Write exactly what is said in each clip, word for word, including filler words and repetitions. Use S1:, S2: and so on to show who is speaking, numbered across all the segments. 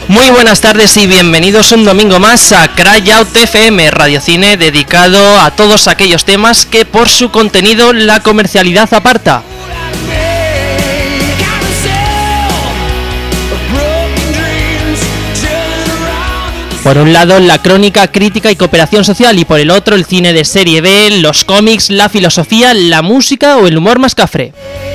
S1: Muy buenas tardes y bienvenidos un domingo más a Cry Out F M, radiocine dedicado a todos aquellos temas que por su contenido la comercialidad aparta. Por un lado, la crónica, crítica y cooperación social, y por el otro, el cine de serie B, los cómics, la filosofía, la música o el humor más cafre.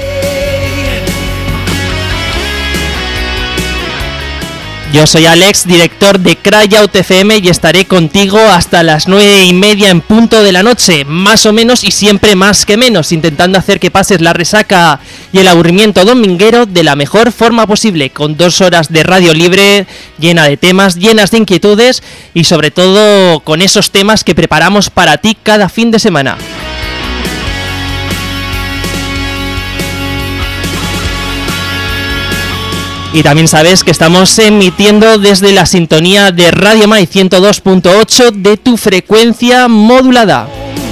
S1: Yo soy Alex, director de Cry Out F M, y estaré contigo hasta las nueve y media en punto de la noche, más o menos y siempre más que menos, intentando hacer que pases la resaca y el aburrimiento dominguero de la mejor forma posible, con dos horas de radio libre, llena de temas, llenas de inquietudes y sobre todo con esos temas que preparamos para ti cada fin de semana. Y también sabes que estamos emitiendo desde la sintonía de Radio Mai ciento dos punto ocho de tu frecuencia modulada.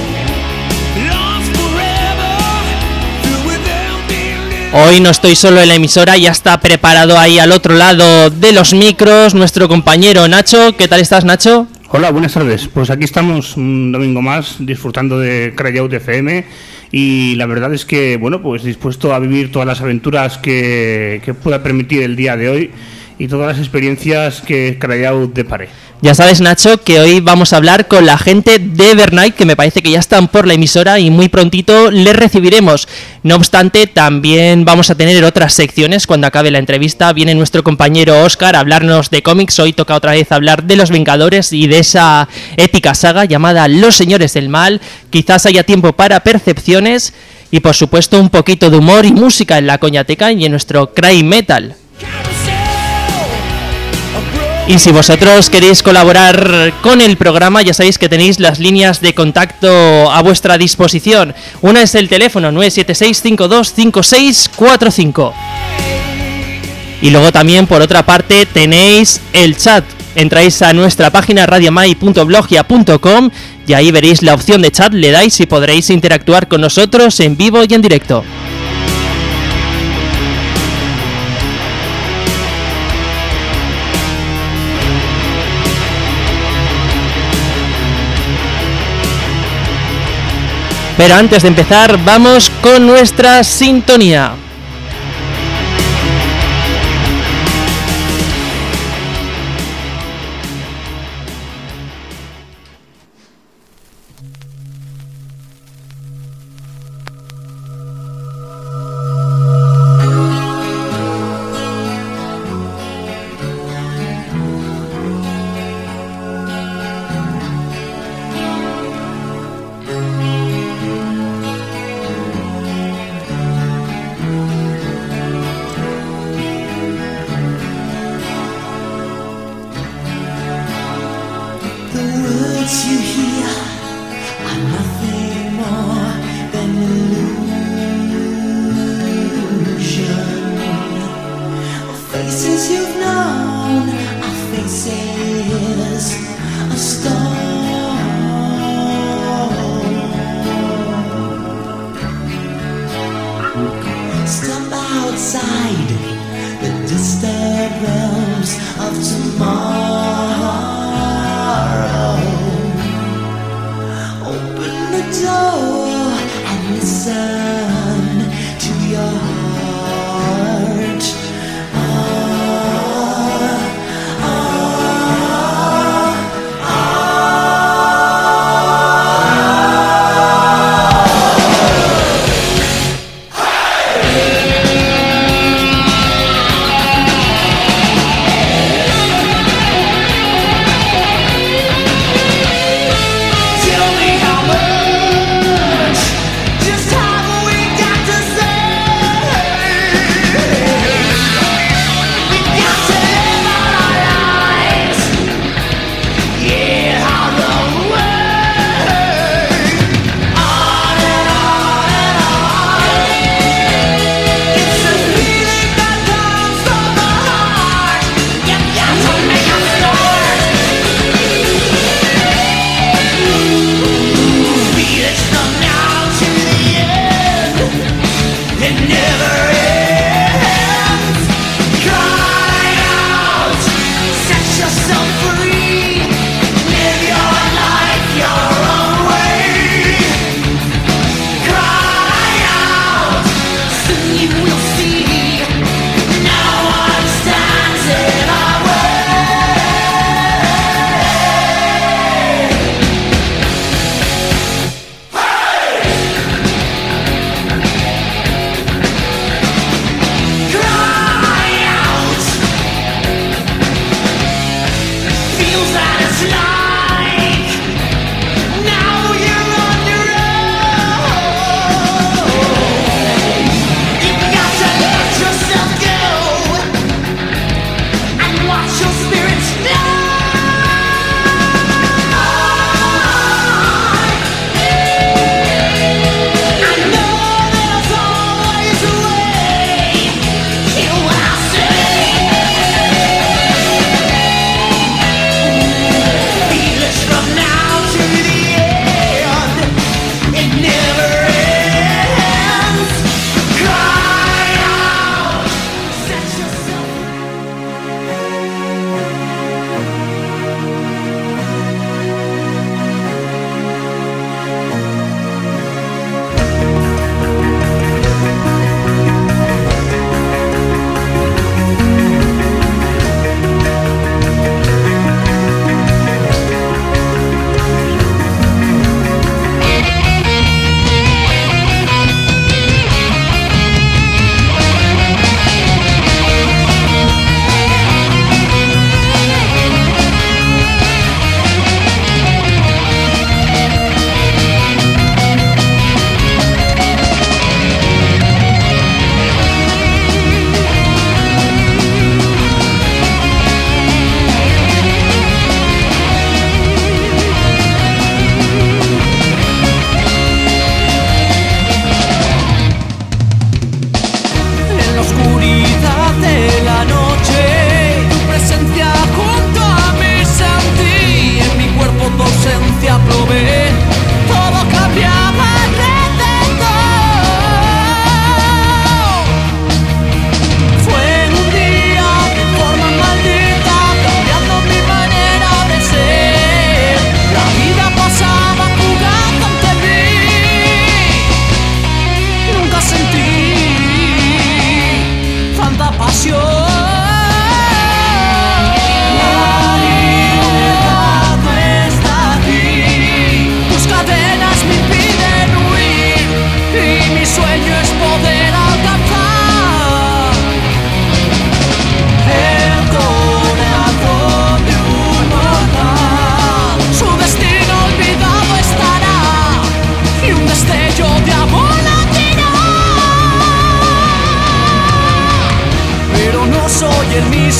S1: Hoy no estoy solo en la emisora, ya está preparado ahí al otro lado de los micros nuestro compañero Nacho. ¿Qué tal estás, Nacho?
S2: Hola, buenas tardes. Pues aquí estamos un domingo más disfrutando de Cry Out F M. Y la verdad es que, bueno, pues dispuesto a vivir todas las aventuras que, que pueda permitir el día de hoy y todas las experiencias que Cry Out depare.
S1: Ya sabes, Nacho, que hoy vamos a hablar con la gente de Evernight, que me parece que ya están por la emisora y muy prontito les recibiremos. No obstante, también vamos a tener otras secciones cuando acabe la entrevista. Viene nuestro compañero Óscar a hablarnos de cómics. Hoy toca otra vez hablar de los Vengadores y de esa épica saga llamada Los Señores del Mal. Quizás haya tiempo para percepciones y, por supuesto, un poquito de humor y música en la coñateca y en nuestro Cry Metal. Y si vosotros queréis colaborar con el programa, ya sabéis que tenéis las líneas de contacto a vuestra disposición. Una es el teléfono nueve siete seis, cinco dos cinco seis cuatro cinco. Y luego también, por otra parte, tenéis el chat. Entráis a nuestra página radiomai punto blogia punto com y ahí veréis la opción de chat, le dais y podréis interactuar con nosotros en vivo y en directo. Pero antes de empezar, vamos con nuestra sintonía.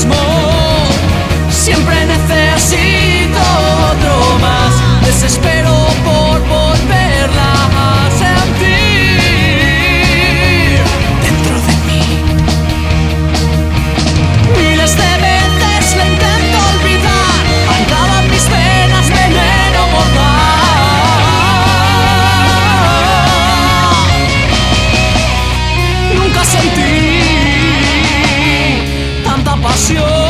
S3: mismo. Siempre necesito otro más. Desespero por volverla a sentir dentro de mí. Miles de veces la intento olvidar, anclada en mis venas, veneno mortal. Nunca sentí tanta pasión.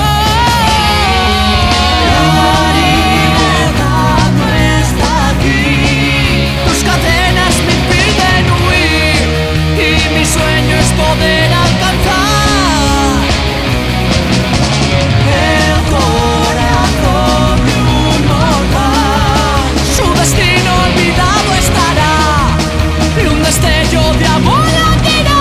S3: Poder alcanzar el corazón de un mortal. Su destino olvidado estará y un destello de amor latirá.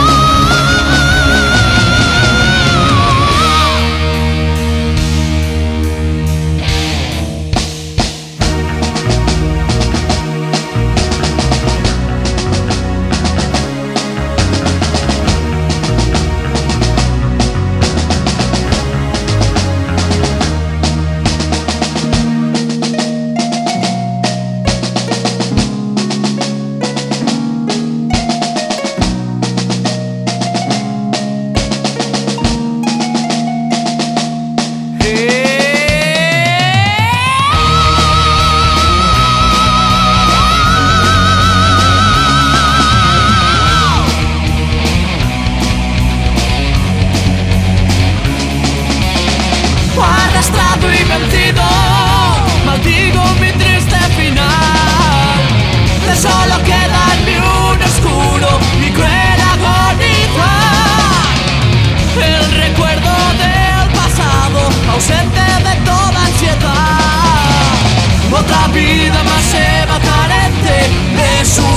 S3: Arrastrado y vencido, maldigo mi triste final. De solo queda en mí un oscuro y cruel agonizar. El recuerdo del pasado, ausente de toda ansiedad. Otra vida más eva carente de su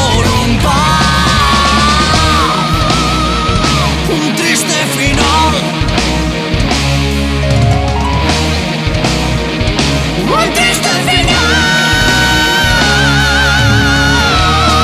S3: voluntad. Un triste final. Un triste final.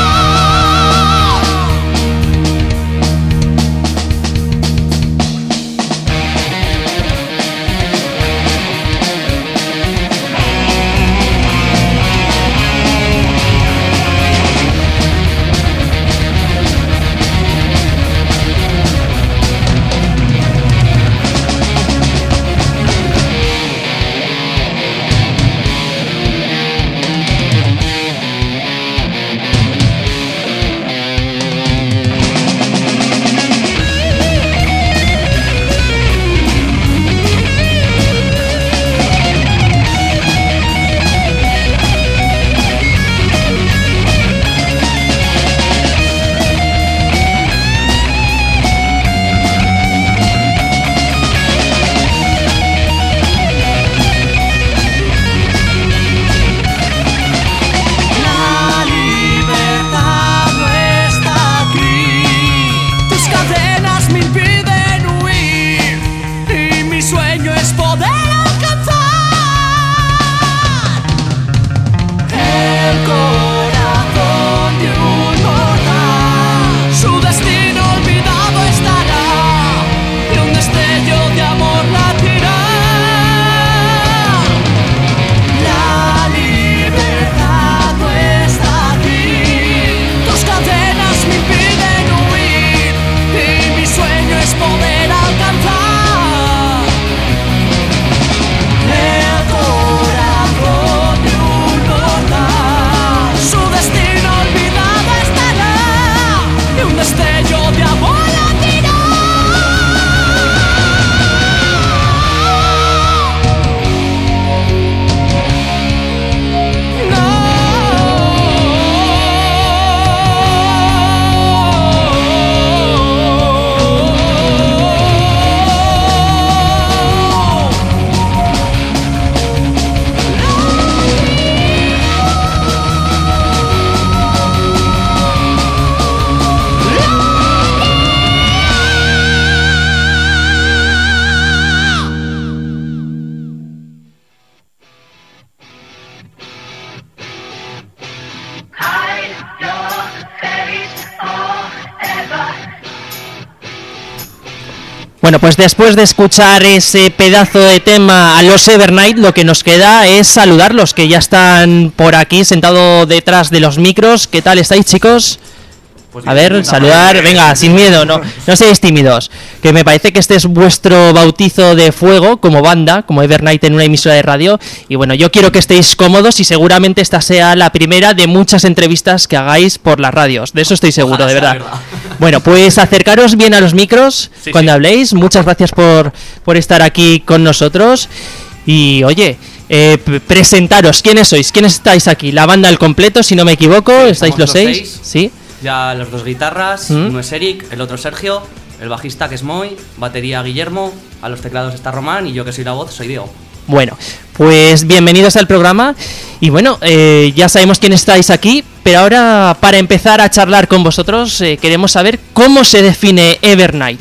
S1: Bueno, pues después de escuchar ese pedazo de tema a los Evernight, lo que nos queda es saludarlos, que ya están por aquí sentados detrás de los micros. ¿Qué tal estáis, chicos?
S4: Pues
S1: a ver, saludar, venga, sin miedo, no, no seáis tímidos. Que me parece que este es vuestro bautizo de fuego como banda, como Evernight en una emisora de radio. Y bueno, yo quiero que estéis cómodos y seguramente esta sea la primera de muchas entrevistas que hagáis por las radios. De eso estoy seguro,
S4: Ojalá
S1: de
S4: sea
S1: verdad.
S4: verdad.
S1: Bueno, pues acercaros bien a los micros
S4: Sí,
S1: cuando
S4: sí.
S1: habléis. Muchas gracias por, por estar aquí con nosotros. Y oye, eh, p- presentaros, ¿quiénes sois? ¿Quiénes estáis aquí? La banda al completo, si no me equivoco,
S4: Sí,
S1: ¿estáis
S4: somos
S1: los
S4: los
S1: seis?
S4: seis.
S1: Sí.
S4: Ya los dos guitarras,
S1: ¿Mm?
S4: uno es Eric, el otro es Sergio, el bajista que es Moy, batería Guillermo, a los teclados está Román y yo que soy la voz soy Diego.
S1: Bueno, pues bienvenidos al programa. Y bueno, eh, ya sabemos quién estáis aquí, pero ahora para empezar a charlar con vosotros eh, queremos saber cómo se define Evernight.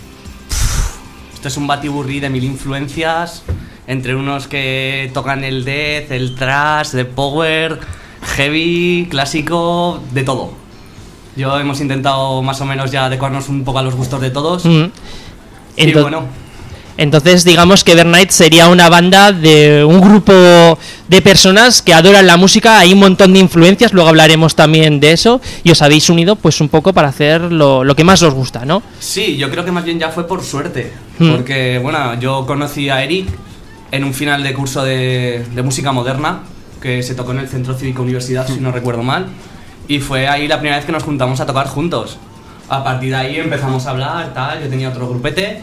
S4: Esto es un batiburrí de mil influencias, entre unos que tocan el death, el thrash, el power, heavy, clásico, de todo. Yo hemos intentado más o menos ya adecuarnos un poco a los gustos de todos.
S1: Mm.
S4: Y
S1: Ento-
S4: bueno,
S1: Entonces digamos que Evernight sería una banda de un grupo de personas que adoran la música. Hay un montón de influencias, luego hablaremos también de eso. Y os habéis unido pues un poco para hacer lo, lo que más os gusta, ¿no?
S4: sí, yo creo que más bien ya fue por suerte.
S1: Hmm.
S4: Porque, bueno, yo conocí a Eric en un final de curso de, de música moderna que se tocó en el Centro Cívico Universidad, si no recuerdo mal. Y fue ahí la primera vez que nos juntamos a tocar juntos. A partir de ahí empezamos a hablar, tal, yo tenía otro grupete.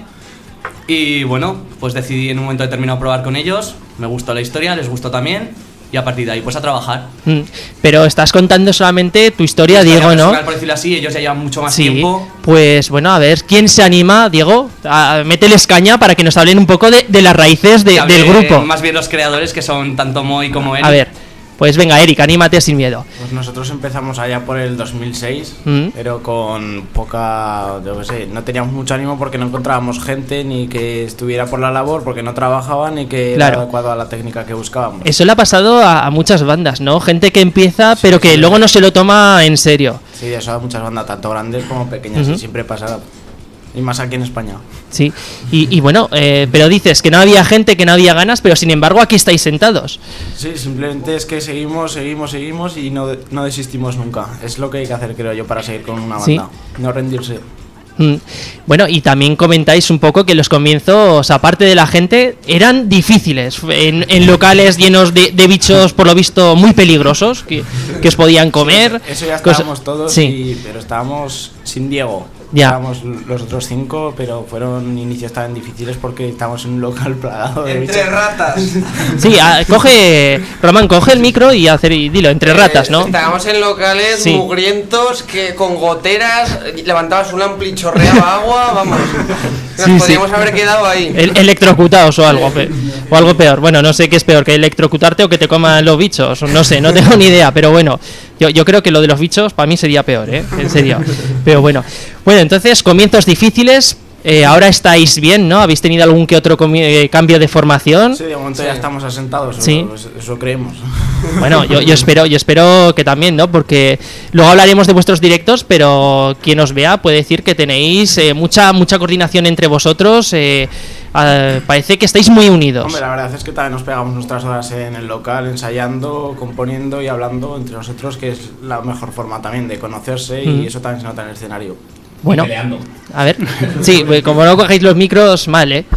S4: Y bueno, pues decidí en un momento determinado probar con ellos. Me gustó la historia, les gustó también. Y a partir de ahí, pues a trabajar.
S1: Mm. Pero estás contando solamente tu historia,
S4: Historia
S1: Diego, ¿no?
S4: personal, por decirlo así, ellos ya llevan mucho más
S1: Sí,
S4: tiempo.
S1: pues bueno, a ver, ¿quién se anima, Diego? A, mételes caña para que nos hablen un poco de, de las raíces de-
S4: Que hable
S1: del grupo.
S4: Más bien los creadores, que son tanto Moy como Eric.
S1: A ver, pues venga, Eric, anímate sin miedo.
S5: Pues nosotros empezamos allá por el dos mil seis,
S1: Mm.
S5: pero con poca, yo qué sé, no teníamos mucho ánimo porque no encontrábamos gente ni que estuviera por la labor, porque no trabajaban ni que
S1: Claro.
S5: era adecuado a la técnica que buscábamos.
S1: Eso le ha pasado a, a muchas bandas, ¿no? Gente que empieza, pero que
S5: sí.
S1: luego no se lo toma en serio.
S5: Sí, eso a muchas bandas, tanto grandes como pequeñas,
S1: Ujú.
S5: y siempre pasa, y más aquí en España.
S1: Sí. Y, y bueno, eh, pero dices que no había gente, que no había ganas, pero sin embargo aquí estáis sentados.
S5: Sí, simplemente es que seguimos, seguimos, seguimos y no, no desistimos nunca. Es lo que hay que hacer, creo yo, para seguir con una
S1: Sí.
S5: banda. No rendirse.
S1: Mm. Bueno, y también comentáis un poco que los comienzos, aparte de la gente, eran difíciles. En, en locales llenos de, de bichos, por lo visto, muy peligrosos, que, que os podían comer.
S5: Eso ya
S1: Cosa-
S5: estábamos todos,
S1: Sí.
S5: y- pero estábamos sin Diego.
S1: Ya.
S5: Estábamos los otros cinco, pero fueron inicios tan difíciles porque estábamos en un local plagado de
S6: Entre
S5: bichos.
S6: ratas.
S1: Sí, ah, coge, Román, coge el micro y, hacer, y dilo, entre ratas, ¿no?
S6: Eh, Estábamos en locales
S1: Sí.
S6: mugrientos que con goteras levantabas un ampli y chorreaba agua, vamos. Nos
S1: Sí, sí.
S6: podíamos haber quedado ahí.
S1: El- electrocutados o algo, pe- o algo peor. Bueno, no sé qué es peor, que electrocutarte o que te coman los bichos. No sé, no tengo ni idea, pero bueno, yo, yo creo que lo de los bichos para mí sería peor, ¿eh? En serio. Pero bueno. Bueno, entonces, comienzos difíciles. Eh, ahora estáis bien, ¿no? ¿Habéis tenido algún que otro comi- eh, cambio de formación?
S5: Sí, de momento ya estamos asentados,
S1: Sí.
S5: eso, eso creemos.
S1: Bueno, yo, yo espero, yo espero que también, ¿no? Porque luego hablaremos de vuestros directos, pero quien os vea puede decir que tenéis eh, mucha, mucha coordinación entre vosotros. eh, ah, parece que estáis muy unidos.
S5: Hombre, la verdad es que también nos pegamos nuestras horas en el local, ensayando, componiendo y hablando entre nosotros, que es la mejor forma también de conocerse,
S1: Mm.
S5: y eso también se nota en el escenario.
S1: Bueno,
S4: peleando.
S1: a ver. Sí, pues como no cogéis los micros, mal, ¿eh?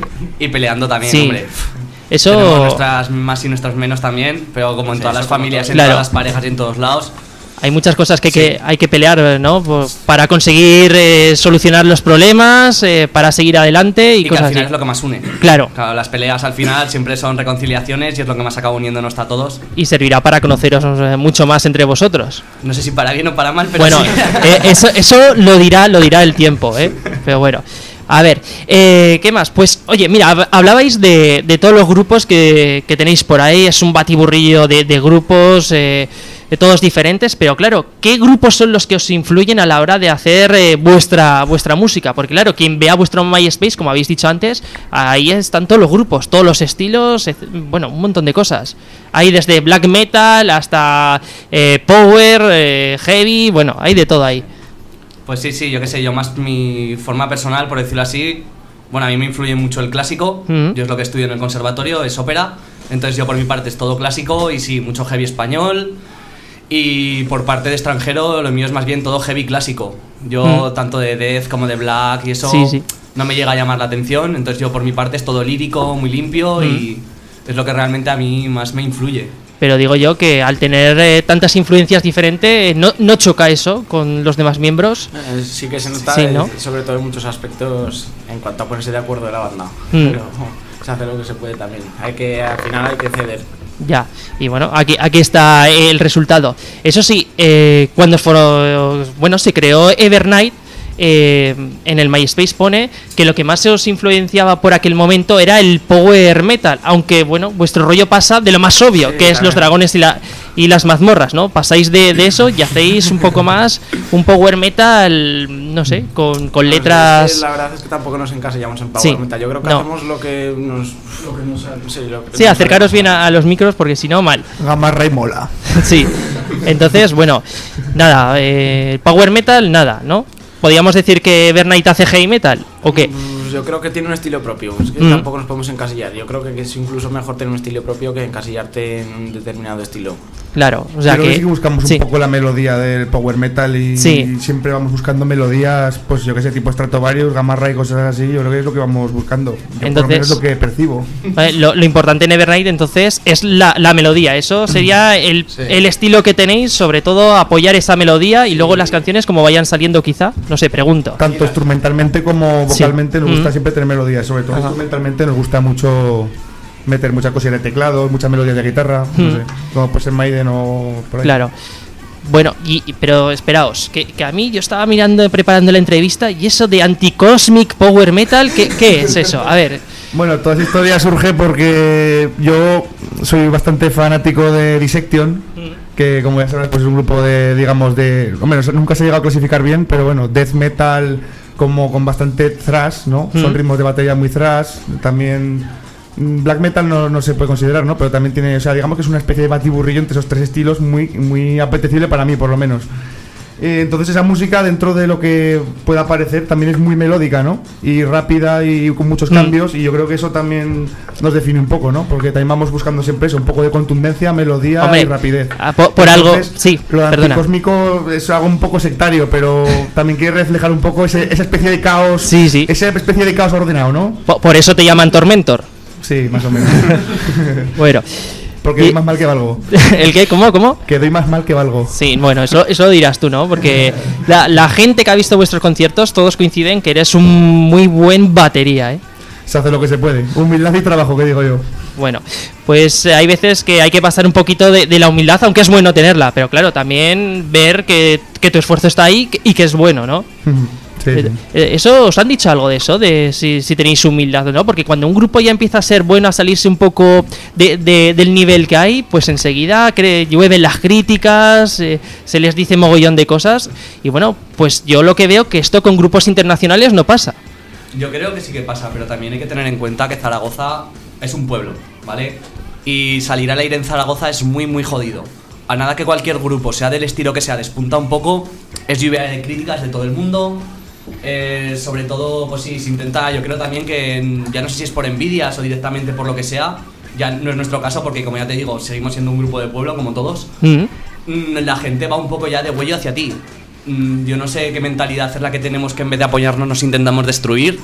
S4: Y peleando también,
S1: Sí.
S4: hombre.
S1: Eso.
S4: Tenemos nuestras más y nuestras menos también, pero como en
S5: Sí,
S4: todas
S5: eso
S4: las
S5: como
S4: familias,
S5: todo.
S4: en
S1: Claro.
S4: todas las parejas y en todos lados.
S1: Hay muchas cosas que, hay que hay que pelear, ¿no? Pues para conseguir eh, solucionar los problemas, eh, para seguir adelante y,
S4: Y que
S1: cosas
S4: al final
S1: así.
S4: es lo que más une.
S1: Claro.
S4: Claro, las peleas al final siempre son reconciliaciones y es lo que más acaba uniéndonos a todos.
S1: Y servirá para conoceros eh, mucho más entre vosotros.
S4: No sé si para bien o para mal, pero
S1: Bueno,
S4: sí.
S1: eh, eso, eso lo dirá, lo dirá el tiempo, ¿eh? Pero bueno. A ver, eh, ¿qué más? Pues, oye, mira, hab- hablabais de, de todos los grupos que, que tenéis por ahí, es un batiburrillo de, de grupos, eh, de todos diferentes, pero claro, ¿qué grupos son los que os influyen a la hora de hacer eh, vuestra, vuestra música? Porque claro, quien vea vuestro MySpace, como habéis dicho antes, ahí están todos los grupos, todos los estilos, ec- bueno, un montón de cosas. Hay desde black metal hasta eh, power, eh, heavy, bueno, hay de todo ahí.
S4: Pues sí, sí, yo qué sé, yo más mi forma personal, por decirlo así, Bueno, a mí me influye mucho el clásico,
S1: Mm.
S4: yo es lo que estudio en el conservatorio, es ópera, entonces yo por mi parte es todo clásico y sí, mucho heavy español, y por parte de extranjero lo mío es más bien todo heavy clásico. Yo
S1: Mm.
S4: tanto de death como de black y eso
S1: Sí, sí.
S4: no me llega a llamar la atención, entonces yo por mi parte es todo lírico, muy limpio y es lo que realmente a mí más me influye.
S1: Pero digo yo que al tener eh, tantas influencias diferentes, eh, no, no choca eso con los demás miembros.
S5: Eh, sí que se nota,
S1: Sí, ¿no?
S5: eh, sobre todo en muchos aspectos, en cuanto a ponerse de acuerdo de la banda.
S1: Mm.
S5: Pero se hace lo que se puede también. Hay que, al final hay que ceder.
S1: Ya, y bueno, aquí, aquí está el resultado. Eso sí, eh, cuando fue- bueno, se creó Evernight, eh, en el MySpace pone que lo que más se os influenciaba por aquel momento era el power metal, aunque bueno, vuestro rollo pasa de lo más obvio,
S5: Sí,
S1: que es
S5: claro.
S1: los dragones y, la, y las mazmorras, ¿no? Pasáis de, de eso y hacéis un poco más un power metal, no sé, con, con
S5: No sé,
S1: letras...
S5: es que la verdad es que tampoco nos encasillamos en power
S1: Sí,
S5: metal. Yo creo que
S1: no.
S5: hacemos lo que nos. Lo que nos sí, lo que
S1: Sí,
S5: nos
S1: acercaros
S5: sale.
S1: bien a, a los micros porque si no, mal.
S7: Gamarra y mola.
S1: Sí, entonces, bueno, nada, eh, power metal, nada, ¿no? ¿Podríamos decir que Evernight hace heavy metal o qué?
S5: Mm, Yo creo que tiene un estilo propio. Es que
S1: Mm.
S5: tampoco nos podemos encasillar. Yo creo que es incluso mejor tener un estilo propio que encasillarte en un determinado estilo.
S1: Claro, o sea
S7: Creo que
S1: que...
S7: sí que buscamos
S1: sí.
S7: un poco la melodía del power metal y,
S1: Sí.
S7: y siempre vamos buscando melodías, pues yo que sé, tipo Stratovarius, Gamarra y cosas así. Yo creo que es lo que vamos buscando. Yo por lo
S1: Entonces-
S7: menos lo que percibo.
S1: Vale, lo, lo importante en Evernight entonces es la, la melodía, eso sería el,
S6: Sí.
S1: el estilo que tenéis, sobre todo apoyar esa melodía y luego las canciones como vayan saliendo quizá, no sé, pregunto.
S7: Tanto instrumentalmente como
S1: Sí.
S7: vocalmente nos gusta
S1: Mm.
S7: siempre tener melodías. Sobre todo
S1: Ajá.
S7: instrumentalmente nos gusta mucho meter muchas cosillas de teclados, muchas melodías de guitarra,
S1: Mm.
S7: no sé, como pues en Maiden o por ahí.
S1: Claro. Bueno, y, y- pero esperaos, que, que a mí yo estaba mirando, preparando la entrevista y eso de anti-cosmic power metal, ¿qué, qué es eso? A ver,
S7: Bueno, toda esa historia surge porque yo soy bastante fanático de Dissection, que como ya sabes pues es un grupo de, digamos, de... Hombre, no- nunca se ha llegado a clasificar bien, pero bueno, death metal como con bastante thrash, ¿no?
S1: Mm.
S7: Son ritmos de batería muy thrash, también... mm, Black metal no, no se puede considerar, ¿no? Pero también tiene, o sea, digamos que es una especie de batiburrillo entre esos tres estilos muy, muy apetecible para mí, por lo menos. Eh, entonces esa música, dentro de lo que pueda parecer, también es muy melódica, ¿no? Y rápida y con muchos
S1: Mm.
S7: cambios, y yo creo que eso también nos define un poco, ¿no? Porque también vamos buscando siempre eso, un poco de contundencia, melodía
S1: Hombre,
S7: y rapidez.
S1: ah, po- por algo- sí,
S7: lo de
S1: perdona.
S7: anticósmico es algo un poco sectario, pero también quiere reflejar un poco ese- esa especie de caos,
S1: Sí, sí.
S7: esa especie de caos ordenado, ¿no?
S1: po- por eso te llaman Tormentor.
S7: Sí, más o menos.
S1: Bueno,
S7: Porque
S1: Y-
S7: doy más mal que valgo.
S1: ¿el qué? ¿Cómo? ¿Cómo?
S7: Que doy más mal que valgo.
S1: Sí, bueno, eso, eso lo dirás tú, ¿no? Porque la, la gente que ha visto vuestros conciertos, todos coinciden que eres un muy buen batería, ¿eh?
S7: Se hace lo que se puede. Humildad y trabajo, que digo yo.
S1: Bueno, pues eh, hay veces que hay que pasar un poquito de, de la humildad, aunque es bueno tenerla, pero claro, también ver que, que tu esfuerzo está ahí y que es bueno, ¿no?
S7: Sí,
S1: Eh,
S7: sí.
S1: eh, ¿Eso os han dicho algo de eso? De si, si tenéis humildad o no? Porque cuando un grupo ya empieza a ser bueno, a salirse un poco de, de- del nivel que hay, pues enseguida cre- llueven las críticas, eh, se les dice mogollón de cosas. Y bueno, pues yo lo que veo que esto con grupos internacionales no pasa.
S4: Yo creo que sí que pasa, pero también hay que tener en cuenta que Zaragoza es un pueblo, ¿vale? Y salir al aire en Zaragoza es muy, muy jodido. A nada que cualquier grupo, sea del estilo que sea, despunta un poco, es lluvia de críticas de todo el mundo. Eh, sobre todo, pues sí, se intenta, yo creo también que, en- ya no sé si es por envidias o directamente por lo que sea, ya no es nuestro caso porque, como ya te digo, seguimos siendo un grupo de pueblo como todos.
S1: Mm.
S4: Mm, la gente va un poco ya de huello hacia ti. Mm, Yo no sé qué mentalidad es la que tenemos, que en vez de apoyarnos nos intentamos destruir,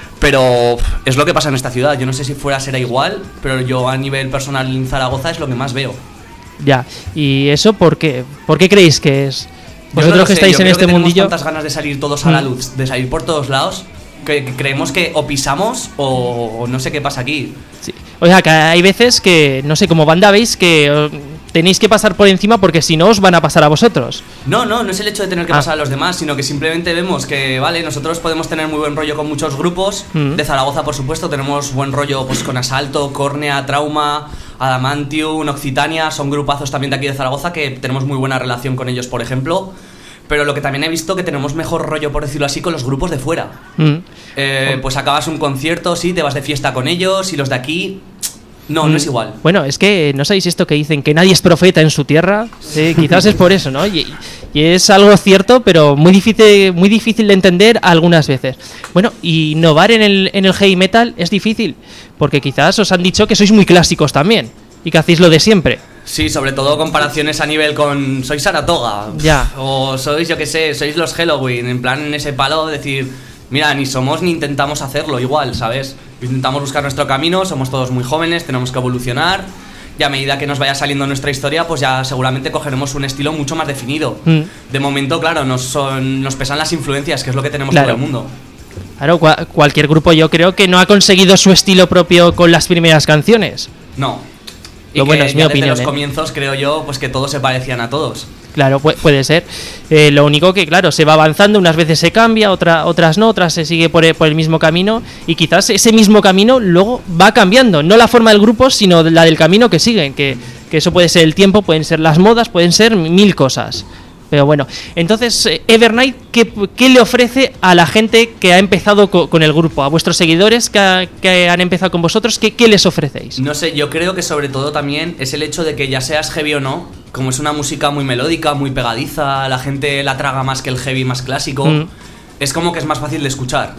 S4: pero pff, es lo que pasa en esta ciudad. Yo no sé si fuera será igual, pero yo a nivel personal en Zaragoza es lo que más veo.
S1: Ya, ¿y eso por qué? ¿Por qué creéis que es?
S4: Pues no
S1: Vosotros
S4: lo
S1: que
S4: sé,
S1: estáis
S4: yo
S1: en
S4: creo
S1: este
S4: que tenemos
S1: mundillo...
S4: tantas ganas de salir todos a la
S1: Mm.
S4: luz, de salir por todos lados, que, que creemos que o pisamos o, o no sé qué pasa aquí.
S1: Sí. O sea, que hay veces que, no sé, como banda veis que eh, tenéis que pasar por encima porque si no os van a pasar a vosotros.
S4: No, no, no es el hecho de tener que
S1: Ah.
S4: pasar a los demás, sino que simplemente vemos que, vale, nosotros podemos tener muy buen rollo con muchos grupos.
S1: Mm.
S4: De Zaragoza, por supuesto, tenemos buen rollo pues con Asalto, Córnea, Trauma, Adamantium, Occitania. Son grupazos también de aquí de Zaragoza que tenemos muy buena relación con ellos, por ejemplo. Pero lo que también he visto que tenemos mejor rollo, por decirlo así, con los grupos de fuera.
S1: Mm.
S4: Eh, pues acabas un concierto, sí, te vas de fiesta con ellos y los de aquí No, no es igual.
S1: Bueno, es que no sabéis esto que dicen, que nadie es profeta en su tierra. Sí, quizás es por eso, ¿no? Y, y es algo cierto, pero muy difícil, muy difícil de entender algunas veces. Bueno, y innovar en el, en el heavy metal es difícil, porque quizás os han dicho que sois muy clásicos también y que hacéis lo de siempre.
S4: Sí, sobre todo comparaciones a nivel con sois Saratoga.
S1: Ya.
S4: O sois, yo qué sé, sois los Halloween. En plan, en ese palo, decir, mira, ni somos ni intentamos hacerlo igual, ¿sabes? Intentamos buscar nuestro camino, somos todos muy jóvenes, tenemos que evolucionar. Y a medida que nos vaya saliendo nuestra historia, pues ya seguramente cogeremos un estilo mucho más definido. Mm. De momento, claro, nos, son, nos pesan las influencias, que es lo que tenemos
S1: claro.
S4: todo el mundo.
S1: Claro, cua- cualquier grupo yo creo que no ha conseguido su estilo propio con las primeras canciones.
S4: No. Y
S1: lo
S4: que
S1: bueno es mi
S4: ya
S1: opinión,
S4: desde los
S1: ¿eh?
S4: comienzos, creo yo, pues que todos se parecían a todos.
S1: Claro, pu- puede ser. Eh, lo único que, claro, se va avanzando, unas veces se cambia, otra, otras no, otras se sigue por el, por el mismo camino y quizás ese mismo camino luego va cambiando, no la forma del grupo, sino la del camino que siguen, que, que eso puede ser el tiempo, pueden ser las modas, pueden ser mil cosas. Pero bueno, entonces, eh, Evernight, ¿qué, ¿qué le ofrece a la gente que ha empezado co- con el grupo? A vuestros seguidores que, ha- que han empezado con vosotros, ¿qué, ¿qué les ofrecéis?
S4: No sé, yo creo que sobre todo también es el hecho de que ya seas heavy o no, como es una música muy melódica, muy pegadiza, la gente la traga más que el heavy más clásico, mm. es como que es más fácil de escuchar.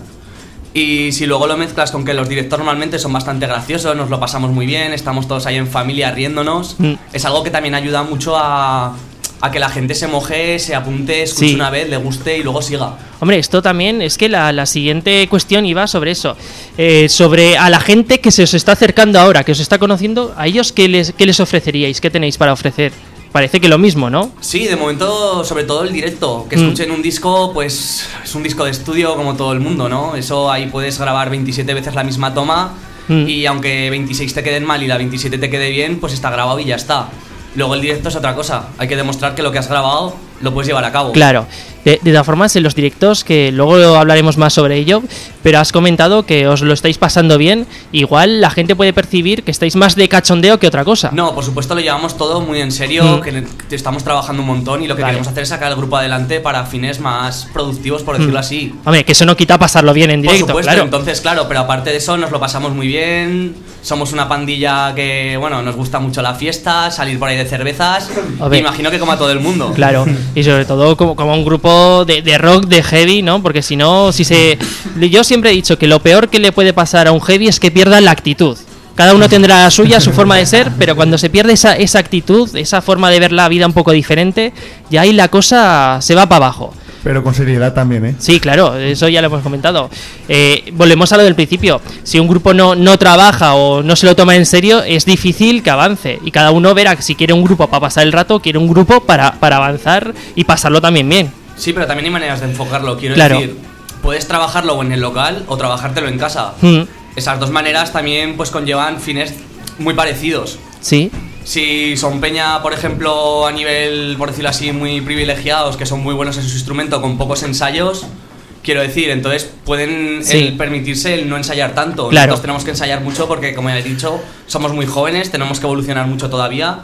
S4: Y si luego lo mezclas con que los directos normalmente son bastante graciosos, nos lo pasamos muy bien, estamos todos ahí en familia riéndonos, mm. es algo que también ayuda mucho a... a que la gente se moje, se apunte, escuche sí. una vez, le guste y luego siga.
S1: Hombre, esto también es que la, la siguiente cuestión iba sobre eso, eh, sobre a la gente que se os está acercando ahora, que os está conociendo, a ellos ¿qué les, qué les ofreceríais? ¿Qué tenéis para ofrecer? Parece que lo mismo, ¿no?
S4: Sí, de momento, sobre todo el directo, que escuchen mm. un disco, pues es un disco de estudio como todo el mundo, ¿no? Eso ahí puedes grabar veintisiete veces la misma toma mm. y aunque veintiséis te queden mal y la veintisiete te quede bien, pues está grabado y ya está. Luego el directo es otra cosa, hay que demostrar que lo que has grabado lo puedes llevar a cabo.
S1: Claro, de, de todas formas en los directos, que luego hablaremos más sobre ello, pero has comentado que os lo estáis pasando bien, igual la gente puede percibir que estáis más de cachondeo que otra cosa.
S4: No, por supuesto lo llevamos todo muy en serio, mm. que estamos trabajando un montón y lo que vale. queremos hacer es sacar el grupo adelante para fines más productivos, por decirlo mm. así.
S1: Hombre, que eso no quita pasarlo bien en directo,
S4: por supuesto,
S1: claro.
S4: Entonces, claro, pero aparte de eso nos lo pasamos muy bien, somos una pandilla que, bueno, nos gusta mucho la fiesta, salir por ahí de cervezas, me imagino que como a todo el mundo.
S1: Claro, y sobre todo como, como un grupo de, de rock, de heavy, ¿no? Porque si no, si se... Yo siempre he dicho que lo peor que le puede pasar a un heavy es que pierda la actitud. Cada uno tendrá la suya, su forma de ser, pero cuando se pierde esa, esa actitud, esa forma de ver la vida un poco diferente, ya ahí la cosa se va para abajo.
S7: Pero con seriedad también, ¿eh?
S1: Sí, claro, eso ya lo hemos comentado. Eh, volvemos a lo del principio. Si un grupo no, no trabaja o no se lo toma en serio, es difícil que avance. Y cada uno verá que si quiere un grupo para pasar el rato, quiere un grupo para, para avanzar y pasarlo también bien.
S4: Sí, pero también hay maneras de enfocarlo. Quiero
S1: claro.
S4: decir, puedes trabajarlo en el local o trabajártelo en casa. Mm. Esas dos maneras también pues conllevan fines muy parecidos.
S1: Sí.
S4: Si son peña, por ejemplo, a nivel, por decirlo así, muy privilegiados, que son muy buenos en su instrumento con pocos ensayos, quiero decir, entonces pueden sí. el permitirse el no ensayar tanto.
S1: Claro.
S4: Nosotros tenemos que ensayar mucho porque, como ya he dicho, somos muy jóvenes, tenemos que evolucionar mucho todavía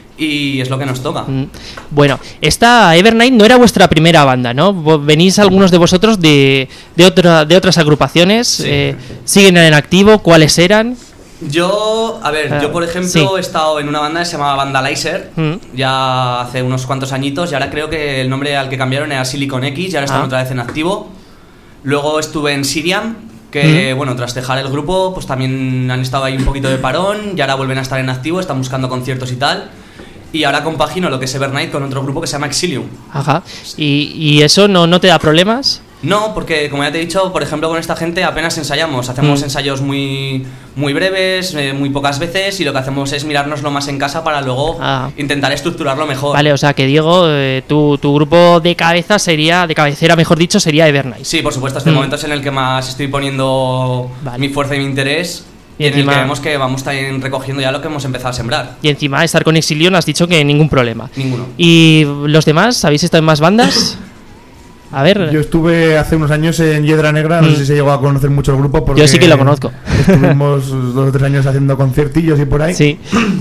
S4: y es lo que nos toca.
S1: Mm. Bueno, esta Evernight no era vuestra primera banda, ¿no? Venís algunos de vosotros de, de, otra, de otras agrupaciones, sí. eh, ¿siguen en activo? ¿Cuáles eran?
S4: Yo, a ver, uh, yo por ejemplo sí. he estado en una banda que se llamaba Vandalizer, mm. ya hace unos cuantos añitos, y ahora creo que el nombre al que cambiaron era Silicon X, y ahora están ah. otra vez en activo. Luego estuve en Sirian, que mm. bueno, tras dejar el grupo, pues también han estado ahí un poquito de parón, y ahora vuelven a estar en activo, están buscando conciertos y tal. Y ahora compagino lo que es Evernight con otro grupo que se llama Exilium.
S1: Ajá. ¿Y, y eso no, no te da problemas?
S4: No, porque como ya te he dicho, por ejemplo, con esta gente apenas ensayamos. Hacemos mm. ensayos muy, muy breves, eh, muy pocas veces, y lo que hacemos es mirárnoslo más en casa para luego ah. intentar estructurarlo mejor.
S1: Vale, o sea que Diego, eh, tu, tu grupo de cabeza sería, de cabecera mejor dicho, sería Evernight.
S4: Sí, por supuesto, este mm. momento es en el que más estoy poniendo vale. mi fuerza y mi interés. Y, y en encima, el que vemos que vamos también recogiendo ya lo que hemos empezado a sembrar.
S1: Y encima estar con Exilion has dicho que ningún problema.
S4: Ninguno.
S1: ¿Y los demás? ¿Habéis estado en más bandas? A ver.
S7: Yo estuve hace unos años en Hiedra Negra, no mm. sé si se llegó a conocer mucho el grupo. Porque
S1: yo sí que lo conozco.
S7: Estuvimos dos o tres años haciendo conciertillos y por ahí.
S1: Sí.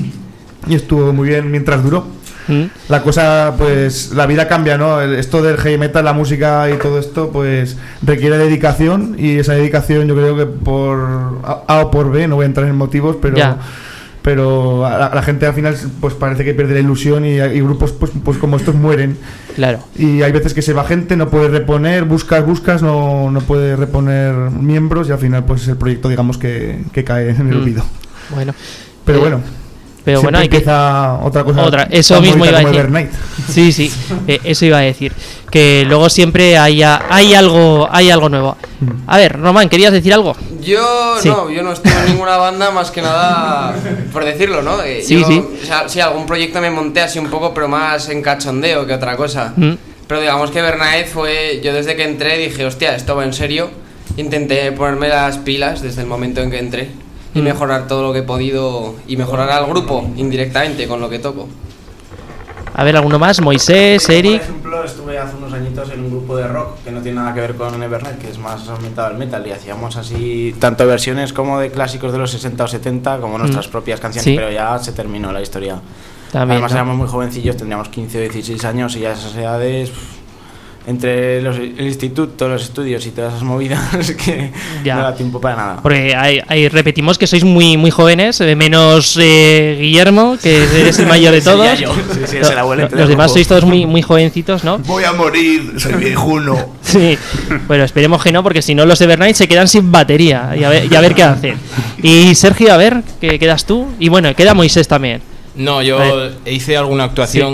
S7: Y estuvo muy bien mientras duró. Mm. La cosa, pues, la vida cambia, ¿no? Esto del heavy metal, la música y todo esto, pues, requiere dedicación. Y esa dedicación yo creo que por A o por B, no voy a entrar en motivos, pero... Ya. pero a la, a la gente al final pues parece que pierde la ilusión y, y grupos pues, pues como estos mueren.
S1: Claro.
S7: Y hay veces que se va gente, no puede reponer, buscas, buscas, no, no puede reponer miembros y al final pues el proyecto digamos que, que cae en el
S1: Mm.
S7: olvido.
S1: Bueno.
S7: Pero
S1: Eh,
S7: bueno.
S1: Pero
S7: Siempre
S1: bueno, hay que-
S7: empieza otra cosa.
S1: Otra, eso
S7: tan
S1: mismo
S7: bonita
S1: iba a
S7: como
S1: decir.
S7: Evernight.
S1: Sí, sí, eh, eso iba a decir. Que luego siempre haya, hay algo, hay algo nuevo. A ver, Román, ¿querías decir algo?
S6: Yo
S1: Sí.
S6: no, yo no estoy en ninguna banda más que nada por decirlo, ¿no? Eh,
S1: Sí,
S6: yo,
S1: sí.
S6: O sea, sí, algún proyecto me monté así un poco, pero más en cachondeo que otra cosa.
S1: Mm.
S6: Pero digamos que Evernight fue, yo desde que entré dije, hostia, esto va en serio. Intenté ponerme las pilas desde el momento en que entré y
S1: Mm.
S6: mejorar todo lo que he podido y mejorar al grupo indirectamente con lo que toco.
S1: A ver, ¿alguno más? Moisés,
S5: Por
S1: Eric.
S5: ejemplo, estuve hace unos añitos en un grupo de rock que no tiene nada que ver con Evernight, que es más orientado al metal, y hacíamos así tanto versiones como de clásicos de los sesenta o setenta como nuestras
S1: Mm.
S5: propias canciones,
S1: Sí.
S5: pero ya se terminó la historia.
S1: También,
S5: Además
S1: ¿no?
S5: éramos muy jovencillos, tendríamos quince o dieciséis años y ya a esas edades, pff, entre los- el instituto, los estudios y todas esas movidas, que
S1: Ya.
S5: no da tiempo para nada.
S1: Porque hay, hay- repetimos que sois muy muy jóvenes, eh, menos eh, Guillermo, que eres el mayor de todos.
S4: Sería yo.
S5: Sí, sí, es el abuelete
S1: Los
S5: del
S1: demás
S5: grupo.
S1: sois todos muy muy jovencitos, ¿no?
S8: Voy a morir, soy viejuno.
S1: Sí, bueno, esperemos que no, porque si no los Evernight se quedan sin batería y a ver, y a ver qué hacen. Y Sergio, a ver, ¿qué quedas tú? Y bueno, queda Moisés también.
S9: No, yo
S1: A ver.
S9: hice alguna actuación
S1: Sí.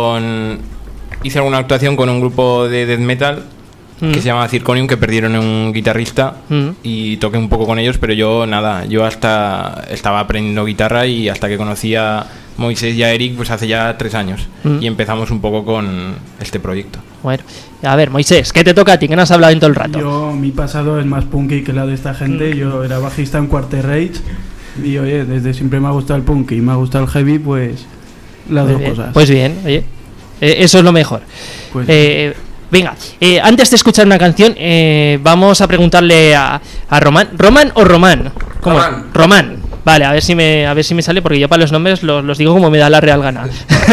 S9: con hice alguna actuación con un grupo de death metal
S1: Mm.
S9: que se llama Zirconium, que perdieron un guitarrista
S1: Mm.
S9: y toqué un poco con ellos, pero yo nada, yo hasta estaba aprendiendo guitarra y hasta que conocí a Moisés y a Eric pues hace ya tres años
S1: Mm.
S9: y empezamos un poco con este proyecto.
S1: Bueno, a ver, Moisés, ¿qué te toca a ti? ¿Qué no has hablado en todo el rato?
S10: Yo, mi pasado es más punky que la de esta gente. Yo era bajista en Quarter Rage. Y oye, desde siempre me ha gustado el punk y me ha gustado el heavy, pues las
S1: Muy
S10: dos
S1: bien.
S10: cosas.
S1: Pues bien, oye, eh, eso es lo mejor.
S10: Pues-
S1: Eh, venga, eh, antes de escuchar una canción, eh, vamos a preguntarle a, a Román. ¿Román o Román? ¿Cómo es?
S6: Román.
S1: Román. Vale, a ver si me a ver si me sale, porque yo para los nombres los, los digo como me da la real gana.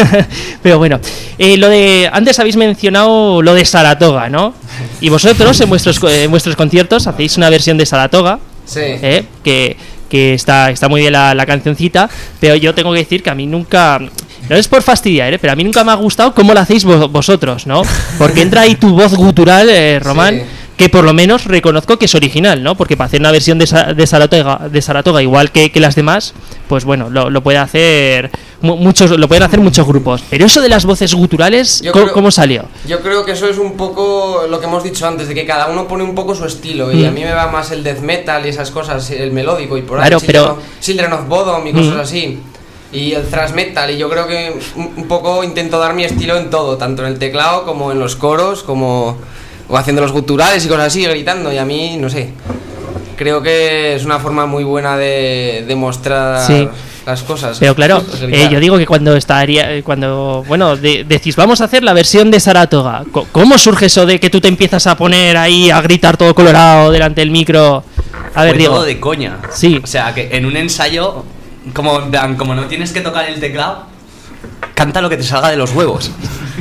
S1: Pero bueno, eh, lo de antes habéis mencionado lo de Saratoga, ¿no? Y vosotros en vuestros co- en vuestros conciertos hacéis una versión de Saratoga,
S6: Sí.
S1: ¿eh? que, que está, está muy bien la, la cancioncita, pero yo tengo que decir que a mí nunca, no es por fastidiar, ¿eh? pero a mí nunca me ha gustado cómo lo hacéis vo- vosotros, ¿no? Porque entra ahí tu voz gutural, eh, Román,
S6: Sí.
S1: que por lo menos reconozco que es original, ¿no? Porque para hacer una versión de, Sa- de, Saratoga, de Saratoga igual que, que las demás, pues bueno, lo, lo puede hacer mu- muchos, lo pueden hacer muchos grupos. Pero eso de las voces guturales,
S6: Yo
S1: ¿cómo,
S6: creo-
S1: cómo salió?
S6: Yo creo que eso es un poco lo que hemos dicho antes, de que cada uno pone un poco su estilo. Y
S1: Mm.
S6: a mí me va más el death metal y esas cosas, el melódico y por ahí.
S1: Claro,
S6: Children
S1: pero-
S6: of- Children of Bodom y cosas
S1: Mm.
S6: así. Y el thrash metal. Y yo creo que un, un poco intento dar mi estilo en todo, tanto en el teclado como en los coros, como o haciendo los guturales y cosas así, gritando. Y a mí, no sé. Creo que es una forma muy buena de, de mostrar
S1: Sí.
S6: las cosas.
S1: Pero claro,
S6: Pues
S1: eh,
S6: gritar.
S1: yo digo que cuando estaría, eh, cuando, bueno, de- decís, vamos a hacer la versión de Saratoga. Co- ¿Cómo surge eso de que tú te empiezas a poner ahí a gritar todo colorado delante del micro? A ver,
S4: Fue
S1: Diego.
S4: todo de coña.
S1: Sí.
S4: O sea, que en un ensayo, como, en plan, como no tienes que tocar el teclado, canta lo que te salga de los huevos.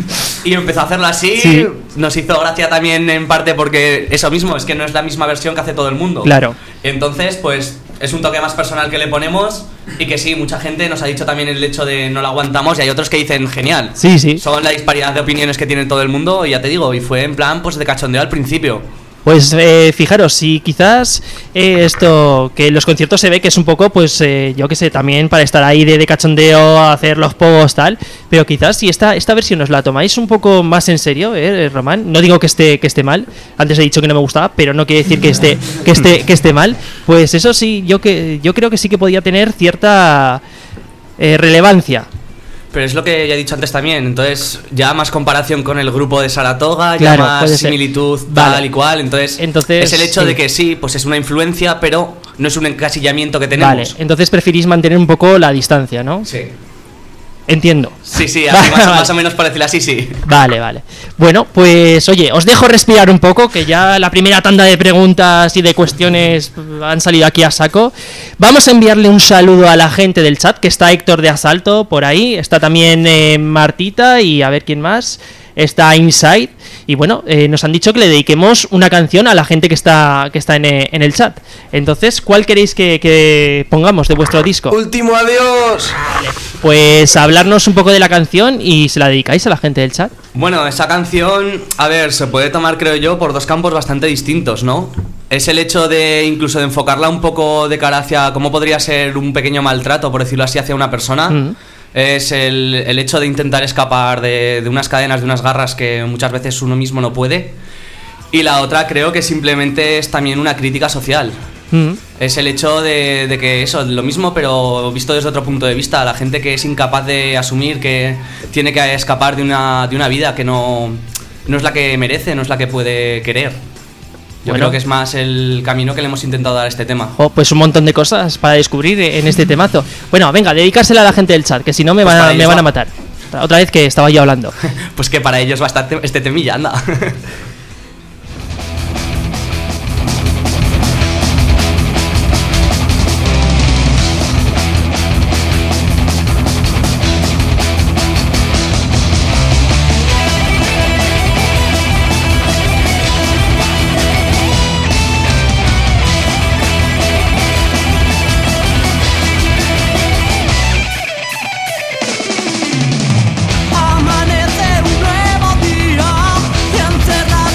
S4: Y empezó a hacerlo así.
S1: Sí.
S4: Nos hizo gracia también en parte porque eso mismo, es que no es la misma versión que hace todo el mundo.
S1: Claro.
S4: Entonces, pues es un toque más personal que le ponemos y que sí, mucha gente nos ha dicho también el hecho de no lo aguantamos y hay otros que dicen genial.
S1: Sí, sí.
S4: Son la disparidad de opiniones que tiene todo el mundo y ya te digo, y fue en plan pues de cachondeo al principio.
S1: Pues eh, fijaros, si quizás eh, esto, que en los conciertos se ve que es un poco, pues eh, yo que sé, también para estar ahí de, de cachondeo, hacer los pogos, tal, pero quizás si esta, esta versión os la tomáis un poco más en serio, eh, Román, no digo que esté, que esté mal, antes he dicho que no me gustaba, pero no quiere decir que esté, que esté, que esté mal, pues eso sí, yo, que, yo creo que sí que podía tener cierta eh, relevancia.
S4: Pero es lo que ya he dicho antes también, entonces ya más comparación con el grupo de Saratoga,
S1: Claro,
S4: ya más
S1: puede ser.
S4: similitud
S1: Vale.
S4: tal y cual, entonces,
S1: Entonces,
S4: es el hecho
S1: sí.
S4: de que sí, pues es una influencia, pero no es un encasillamiento que tenemos.
S1: Vale, entonces preferís mantener un poco la distancia, ¿no?
S4: Sí.
S1: Entiendo.
S4: Sí, sí, así más, más o menos para decirlo así, sí.
S1: Vale, vale. Bueno, pues oye, os dejo respirar un poco, que ya la primera tanda de preguntas y de cuestiones han salido aquí a saco. Vamos a enviarle un saludo a la gente del chat, que está Héctor de Asalto por ahí, está también eh, Martita y a ver quién más, está Inside. Y bueno, eh, nos han dicho que le dediquemos una canción a la gente que está que está en, eh, en el chat. Entonces, ¿cuál queréis que, que pongamos de vuestro disco?
S6: ¡Último adiós!
S1: Pues hablarnos un poco de la canción y se la dedicáis a la gente del chat.
S4: Bueno, esa canción, a ver, se puede tomar, creo yo, por dos campos bastante distintos, ¿no? Es el hecho de incluso de enfocarla un poco de cara hacia cómo podría ser un pequeño maltrato, por decirlo así, hacia una persona. Mm. Es el, el hecho de intentar escapar de, de unas cadenas, de unas garras que muchas veces uno mismo no puede. Y la otra creo que simplemente es también una crítica social. Mm. Es el hecho de, de que eso, lo mismo pero visto desde otro punto de vista. La gente que es incapaz de asumir que tiene que escapar de una, de una vida que no, no es la que merece, no es la que puede querer. Yo bueno. creo que es más el camino que le hemos intentado dar a este tema.
S1: Oh, pues un montón de cosas para descubrir en este temazo. Bueno, venga, dedicársela a la gente del chat, que si no me, pues van, a, me van a matar. Otra vez que estaba yo hablando.
S4: Pues que para ellos va a estar este temilla, anda.
S3: Amanece un nuevo día y encerrado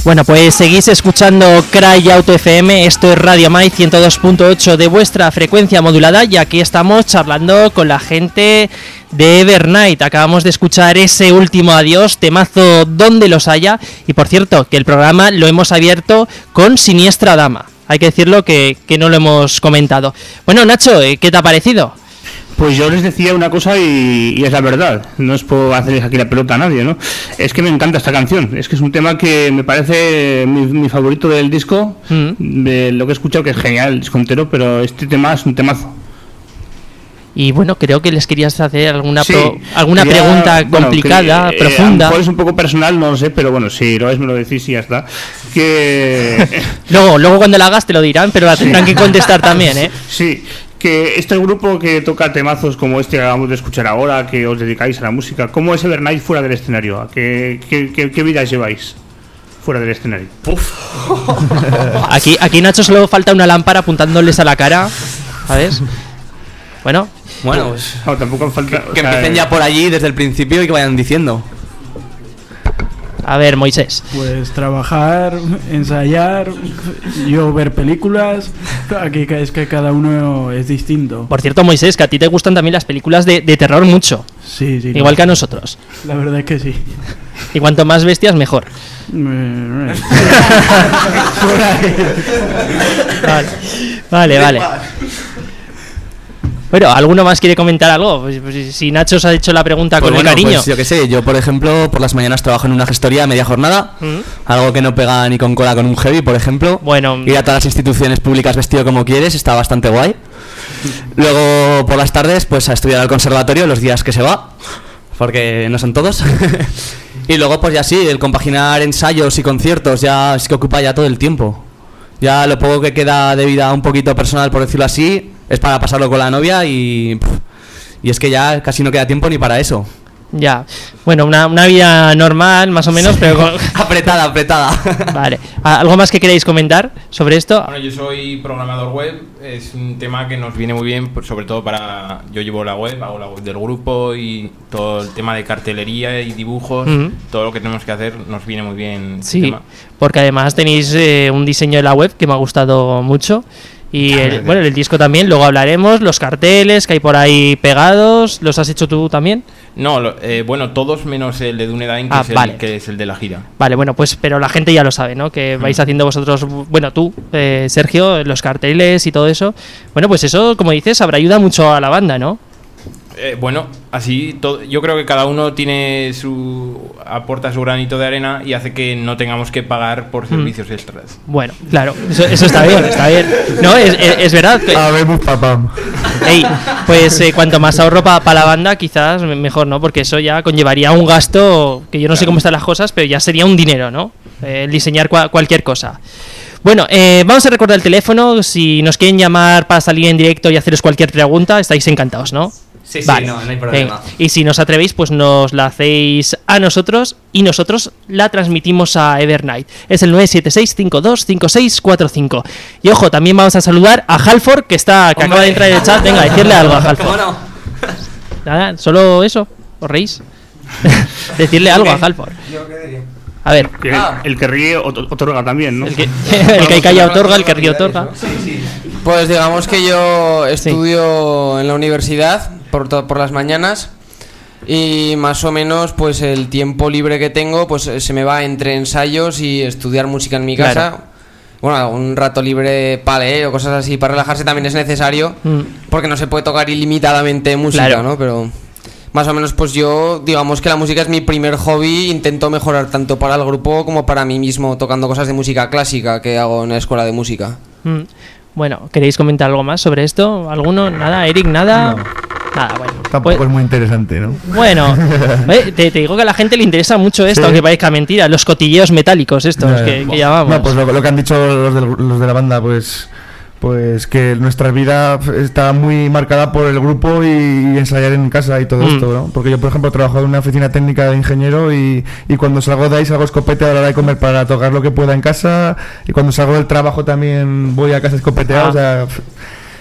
S1: Bueno, pues seguís escuchando Cry Out F M, esto es Radio Mai ciento dos punto ocho de vuestra frecuencia modulada y aquí estamos charlando con la gente de Evernight. Acabamos de escuchar ese último adiós, temazo donde los haya, y por cierto, que el programa lo hemos abierto con Siniestra Dama. Hay que decirlo que, que no lo hemos comentado. Bueno, Nacho, ¿qué te ha parecido?
S2: Pues yo les decía una cosa y, y es la verdad, no es por hacerles aquí la pelota a nadie, ¿no? Es que me encanta esta canción, es que es un tema que me parece mi, mi favorito del disco, mm. de lo que he escuchado, que es genial el disco entero, pero este tema es un temazo.
S1: Y bueno, creo que les querías hacer alguna
S2: sí,
S1: pro, alguna
S2: quería,
S1: pregunta
S2: bueno,
S1: complicada,
S2: que, eh,
S1: profunda.
S2: A lo mejor es un poco personal, no lo sé, pero bueno, si lo es, me lo decís y ya está. Que
S1: luego, luego cuando la hagas te lo dirán, pero la tendrán sí. que contestar también, ¿eh?
S2: Sí. Que este grupo que toca temazos como este que acabamos de escuchar ahora, que os dedicáis a la música, ¿cómo es Evernight fuera del escenario? ¿Qué, qué, qué, qué vidas lleváis fuera del escenario?
S4: Uf.
S1: Aquí, aquí Nacho solo falta una lámpara apuntándoles a la cara, ¿sabes? Bueno,
S4: bueno, pues
S2: no, tampoco falta,
S4: que, que
S2: o sea,
S4: empiecen ya por allí desde el principio y que vayan diciendo.
S1: A ver, Moisés.
S10: Pues trabajar, ensayar, yo ver películas. Aquí es que cada uno es distinto.
S1: Por cierto, Moisés, que a ti te gustan también las películas de, de terror mucho.
S10: Sí, sí.
S1: Igual
S10: no.
S1: que a nosotros.
S10: La verdad es que sí.
S1: Y cuanto más bestias, mejor. vale, vale. vale. Bueno, ¿alguno más quiere comentar algo? Pues, pues, si Nacho os ha hecho la pregunta
S4: pues
S1: con
S4: bueno,
S1: el cariño.
S4: Pues yo qué sé, yo por ejemplo por las mañanas trabajo en una gestoría a media jornada, ¿Mm? algo que no pega ni con cola con un heavy, por ejemplo.
S1: Bueno,
S4: ir a todas las instituciones públicas vestido como quieres, está bastante guay. Luego por las tardes pues a estudiar al conservatorio los días que se va, porque no son todos. Y luego pues ya sí, el compaginar ensayos y conciertos ya es que ocupa ya todo el tiempo. Ya lo poco que queda de vida un poquito personal, por decirlo así, es para pasarlo con la novia y, y es que ya casi no queda tiempo ni para eso.
S1: Ya, bueno, una, una vida normal, más o menos, sí. pero... Con...
S4: apretada, apretada.
S1: Vale, ¿algo más que queréis comentar sobre esto?
S9: Bueno, yo soy programador web, es un tema que nos viene muy bien, sobre todo para... Yo llevo la web, hago la web del grupo y todo el tema de cartelería y dibujos, uh-huh. todo lo que tenemos que hacer nos viene muy bien.
S1: Sí,
S9: tema.
S1: Porque además tenéis eh, un diseño de la web que me ha gustado mucho. Y el, bueno, el disco también, luego hablaremos, los carteles que hay por ahí pegados, ¿los has hecho tú también?
S9: No, lo, eh, bueno, todos menos el de Dunedain, que,
S1: ah,
S9: es
S1: vale.
S9: el, que es el de la gira.
S1: Vale, bueno, pues pero la gente ya lo sabe, ¿no? Que vais mm. haciendo vosotros, bueno, tú, eh, Sergio, los carteles y todo eso. Bueno, pues eso, como dices, habrá ayuda mucho a la banda, ¿no?
S9: Eh, bueno, así todo, yo creo que cada uno tiene su aporta su granito de arena y hace que no tengamos que pagar por servicios mm. extras.
S1: Bueno, claro, eso, eso está bien, está bien. No, es, es, es verdad. Que...
S7: Habemos papá.
S1: Ey, pues eh, cuanto más ahorro para pa la banda, quizás mejor, ¿no? Porque eso ya conllevaría un gasto que yo no claro. sé cómo están las cosas, pero ya sería un dinero, ¿no? Eh, el diseñar cua- cualquier cosa. Bueno, eh, vamos a recordar el teléfono. Si nos quieren llamar para salir en directo y haceros cualquier pregunta, estáis encantados, ¿no?
S4: Sí, sí,
S1: vale.
S4: no, no hay problema.
S1: Venga. Y si nos atrevéis, pues nos la hacéis a nosotros y nosotros la transmitimos a Evernight. Es el nueve siete seis cinco dos cinco seis cuatro cinco. Y ojo, también vamos a saludar a Halford, que está que acaba de entrar en el chat. Venga, decirle algo a Halford.
S4: ¿Cómo no?
S1: Nada, solo eso. ¿Os reís? Decirle algo a Halford.
S5: Yo qué diría.
S1: A ver.
S2: Que
S1: ah.
S2: El que ríe otorga también, ¿no?
S1: El que, el que calla otorga, el que ríe otorga.
S6: Sí, sí. Pues digamos que yo estudio sí. en la universidad por, to- por las mañanas y más o menos pues el tiempo libre que tengo pues se me va entre ensayos y estudiar música en mi casa. Claro. Bueno, un rato libre para leer o cosas así para relajarse también es necesario mm. porque no se puede tocar ilimitadamente música, claro. ¿no? Pero más o menos pues yo digamos que la música es mi primer hobby, intento mejorar tanto para el grupo como para mí mismo tocando cosas de música clásica que hago en la escuela de música.
S1: Mm. Bueno, ¿queréis comentar algo más sobre esto? ¿Alguno? ¿Nada? ¿Eric? ¿Nada?
S7: No.
S1: Nada, bueno.
S7: Tampoco
S1: pues,
S7: es muy interesante, ¿no?
S1: Bueno, eh, te, te digo que a la gente le interesa mucho esto, sí. aunque parezca mentira, los cotilleos metálicos estos no, que, que llamamos.
S7: No, pues lo, lo que han dicho los de, los de la banda, pues... Pues que nuestra vida está muy marcada por el grupo y, y ensayar en casa y todo mm. esto, ¿no? Porque yo, por ejemplo, trabajo en una oficina técnica de ingeniero y, y cuando salgo de ahí salgo escopete a la hora de comer para tocar lo que pueda en casa y cuando salgo del trabajo también voy a casa escopeteado, ah. o sea...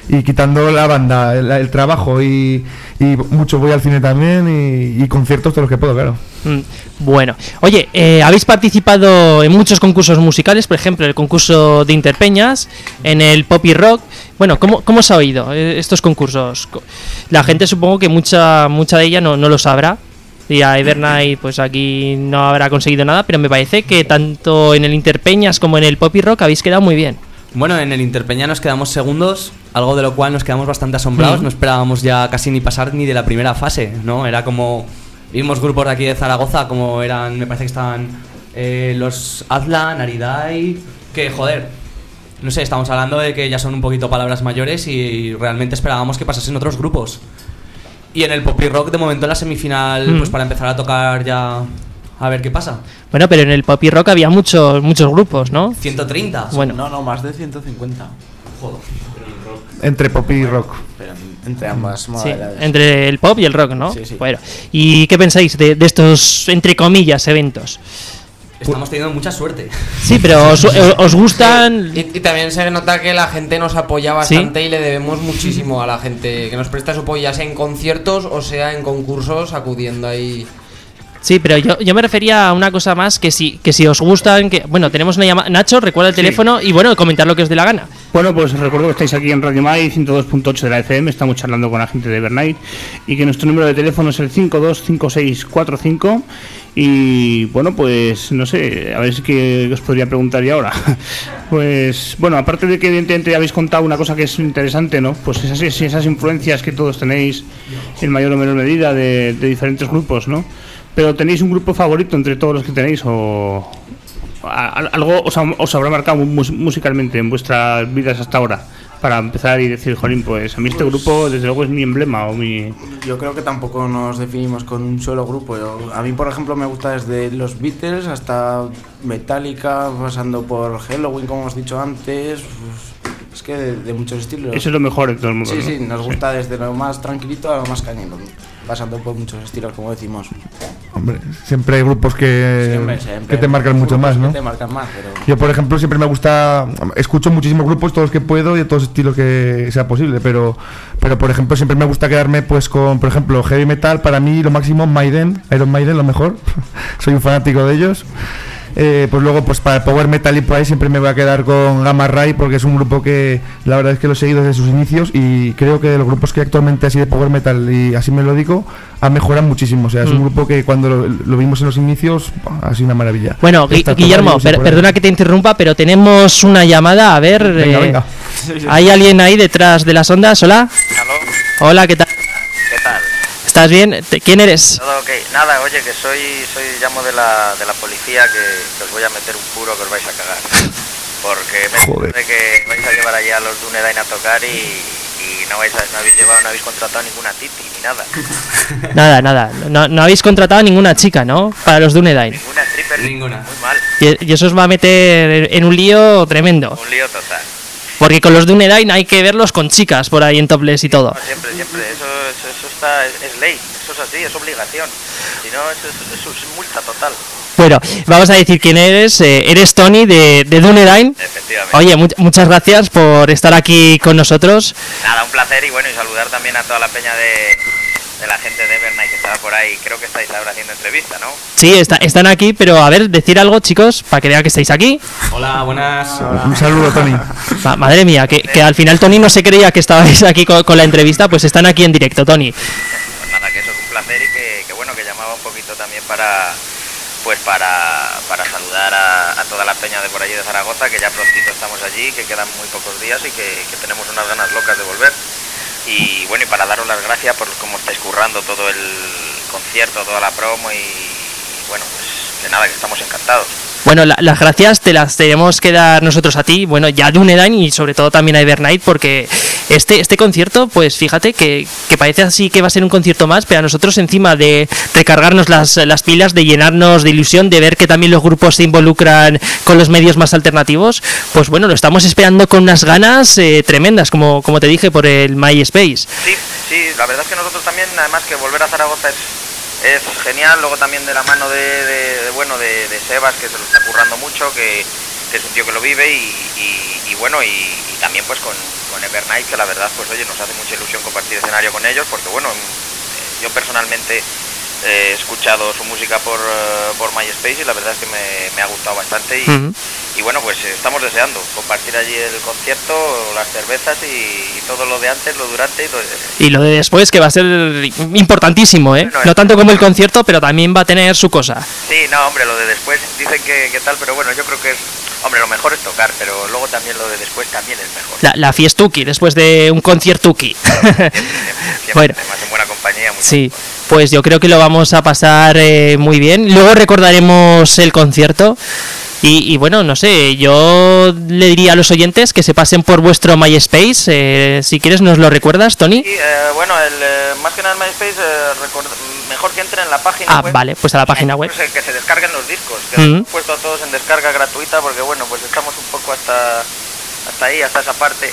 S7: y quitando la banda, el, el trabajo y, y mucho voy al cine también y, y conciertos todo lo que puedo, claro.
S1: Mm, bueno, oye, eh, habéis participado en muchos concursos musicales, por ejemplo, el concurso de Interpeñas, en el Pop y Rock. Bueno, ¿cómo, cómo os ha oído eh, estos concursos? La gente supongo que mucha mucha de ella no, no lo sabrá. Y a Evernight pues aquí no habrá conseguido nada, pero me parece que tanto en el Interpeñas como en el Pop y Rock habéis quedado muy bien.
S4: Bueno, en el Interpeña nos quedamos segundos, algo de lo cual nos quedamos bastante asombrados. Mm. No esperábamos ya casi ni pasar ni de la primera fase, ¿no? Era como... Vimos grupos de aquí de Zaragoza, como eran... Me parece que estaban eh, los Azlan, Aridai... Que, joder, no sé, estamos hablando de que ya son un poquito palabras mayores y realmente esperábamos que pasasen otros grupos. Y en el Pop y Rock, de momento, en la semifinal, mm. pues para empezar a tocar ya... A ver qué pasa.
S1: Bueno, pero en el Pop y Rock había muchos muchos grupos, ¿no?
S4: ciento treinta.
S1: Bueno.
S5: No, no, más de ciento cincuenta.
S4: Joder.
S7: Entre pop y rock.
S5: Pero entre ambas
S1: sí,
S5: modalidades.
S1: Entre el pop y el rock, ¿no?
S5: Sí, sí.
S1: Bueno, ¿y qué pensáis de, de estos, entre comillas, eventos?
S4: Estamos teniendo mucha suerte.
S1: Sí, pero os, os gustan...
S6: Y, y también se nota que la gente nos apoya bastante, ¿sí? Y le debemos muchísimo a la gente que nos presta su apoyo, ya sea en conciertos o sea en concursos, acudiendo ahí...
S1: Sí, pero yo, yo me refería a una cosa más, que si, que si os gustan, que bueno, tenemos una llamada. Nacho, recuerda el teléfono sí. Y bueno, comentar lo que os dé la gana.
S2: Bueno, pues recuerdo que estáis aquí en Radio Mai ciento dos punto ocho de la F M, estamos charlando con la gente de Evernight y que nuestro número de teléfono es el cinco dos cinco seis cuatro cinco y bueno, pues no sé, a ver si que os podría preguntar yo ahora. Pues bueno, aparte de que evidentemente habéis contado una cosa que es interesante, ¿no? Pues esas, esas influencias que todos tenéis en mayor o menor medida de, de diferentes grupos, ¿no? Pero ¿tenéis un grupo favorito entre todos los que tenéis o algo os, os habrá marcado musicalmente en vuestras vidas hasta ahora? Para empezar y decir, jolín, pues a mí este grupo desde luego es mi emblema o mi...
S5: Yo creo que tampoco nos definimos con un solo grupo. Yo, a mí, por ejemplo, me gusta desde los Beatles hasta Metallica, pasando por Halloween, como hemos dicho antes... Es que de, de muchos estilos.
S2: Eso es lo mejor de todo el mundo.
S5: Sí,
S2: ¿no?
S5: sí, nos gusta desde lo más tranquilito a lo más cañero, pasando por muchos estilos, como decimos.
S7: Hombre, siempre hay grupos que,
S5: siempre, siempre.
S7: que te marcan mucho más, ¿no?
S5: Que te marcan más, pero...
S7: Yo, por ejemplo, siempre me gusta, escucho muchísimos grupos, todos los que puedo y de todos estilos que sea posible, pero, pero por ejemplo, siempre me gusta quedarme pues con, por ejemplo, heavy metal, para mí lo máximo, Maiden, Iron Maiden, lo mejor. Soy un fanático de ellos. Eh, pues luego pues para el power metal y por ahí siempre me voy a quedar con Gamma Ray, porque es un grupo que la verdad es que lo he seguido desde sus inicios y creo que de los grupos que actualmente así de power metal y así melódico ha mejorado muchísimo. O sea, es un grupo que cuando lo, lo vimos en los inicios ha sido una maravilla.
S1: Bueno, Gu- Guillermo, per- perdona que te interrumpa, pero tenemos una llamada, a ver,
S7: venga,
S1: eh,
S7: venga.
S1: ¿Hay alguien ahí detrás de las ondas? Hola.
S11: ¿Aló?
S1: Hola, ¿qué tal?
S11: ¿Qué tal?
S1: ¿Estás bien? ¿Quién eres?
S11: Todo ok. Nada, oye, que soy, soy llamo de la, de la policía, que, que os voy a meter un puro que os vais a cagar. Porque me parece que vais a llevar allá a los Dunedain a tocar y, y no, vais a, no habéis llevado, no habéis contratado ninguna titi ni nada.
S1: Nada, nada. No, no habéis contratado a ninguna chica, ¿no? Para los Dunedain.
S11: Ninguna stripper,
S4: ninguna.
S11: Muy mal.
S1: Y, y eso os va a meter en un lío tremendo.
S11: Un lío total.
S1: Porque con los Dunedain hay que verlos con chicas por ahí en topless y todo.
S11: No, siempre, siempre. Eso, eso, eso está, es, es ley. Eso es así, es obligación. Si no, eso, eso es multa total.
S1: Bueno, vamos a decir quién eres. Eh, eres Tony de, de Dunedain.
S11: Efectivamente.
S1: Oye, mu- muchas gracias por estar aquí con nosotros.
S11: Nada, un placer y bueno, y saludar también a toda la peña de, de la gente de Evernight que estaba por ahí. Creo que estáis ahora haciendo entrevista, ¿no?
S1: Sí, está, están aquí, pero a ver, decir algo, chicos, para que vean que estáis aquí.
S4: Hola, buenas.
S7: Hola. Un saludo, Tony.
S1: Ma- madre mía, que, que al final Tony no se creía que estabais aquí con, con la entrevista, pues están aquí en directo, Tony.
S11: Pues nada, que eso es un placer y que, que bueno, que llamaba un poquito también para... Pues para, para saludar a, a toda la peña de por allí de Zaragoza, que ya prontito estamos allí, que quedan muy pocos días y que, que tenemos unas ganas locas de volver. Y bueno, y para daros las gracias por cómo estáis currando todo el concierto, toda la promo y, y bueno, pues que nada, que estamos encantados.
S1: Bueno, la- las gracias te las tenemos que dar nosotros a ti, bueno, ya de Dunedain y sobre todo también a Evernight, porque este este concierto, pues fíjate que, que parece así que va a ser un concierto más, pero a nosotros encima de recargarnos las, las pilas, de llenarnos de ilusión, de ver que también los grupos se involucran con los medios más alternativos, pues bueno, lo estamos esperando con unas ganas eh, tremendas, como, como te dije, por el MySpace.
S11: Sí, sí, la verdad es que nosotros también, además que volver a Zaragoza es, es genial, luego también de la mano de, de, de, bueno, de, de Sebas, que se lo está currando mucho, que, que realmente es un tío que lo vive y, y, y bueno, y, y también pues con, con Evernight, que la verdad pues oye, nos hace mucha ilusión compartir escenario con ellos, porque bueno, eh, yo personalmente eh, he escuchado su música por, uh, por MySpace y la verdad es que me, me ha gustado bastante y, uh-huh. y bueno, pues eh, estamos deseando compartir allí el concierto, las cervezas y, y todo lo de antes, lo durante y lo de...
S1: Y lo de después, que va a ser importantísimo, ¿eh? Bueno, no tanto como el concierto, pero también va a tener su cosa.
S11: Sí, no, hombre, lo de después dicen que, que tal, pero bueno, yo creo que es... Hombre, lo mejor es tocar, pero luego también lo de después también es mejor.
S1: La, la fiestuki, después de un conciertuki.
S11: Siempre, siempre, siempre,
S1: bueno,
S11: además en buena compañía.
S1: Sí, mejor. Pues yo creo que lo vamos a pasar eh, muy bien. Luego recordaremos el concierto. Y, y bueno, no sé, yo le diría a los oyentes que se pasen por vuestro MySpace. Eh, si quieres, ¿nos lo recuerdas, Tony?
S11: Sí, eh, bueno, el, eh, más que nada en MySpace, eh, record... mejor que entren en la página
S1: ah,
S11: web.
S1: Ah, vale, pues a la página web.
S11: Pues, que se descarguen los discos, que uh-huh. hemos puesto a todos en descarga gratuita, porque bueno, pues estamos un poco hasta, hasta ahí, hasta esa parte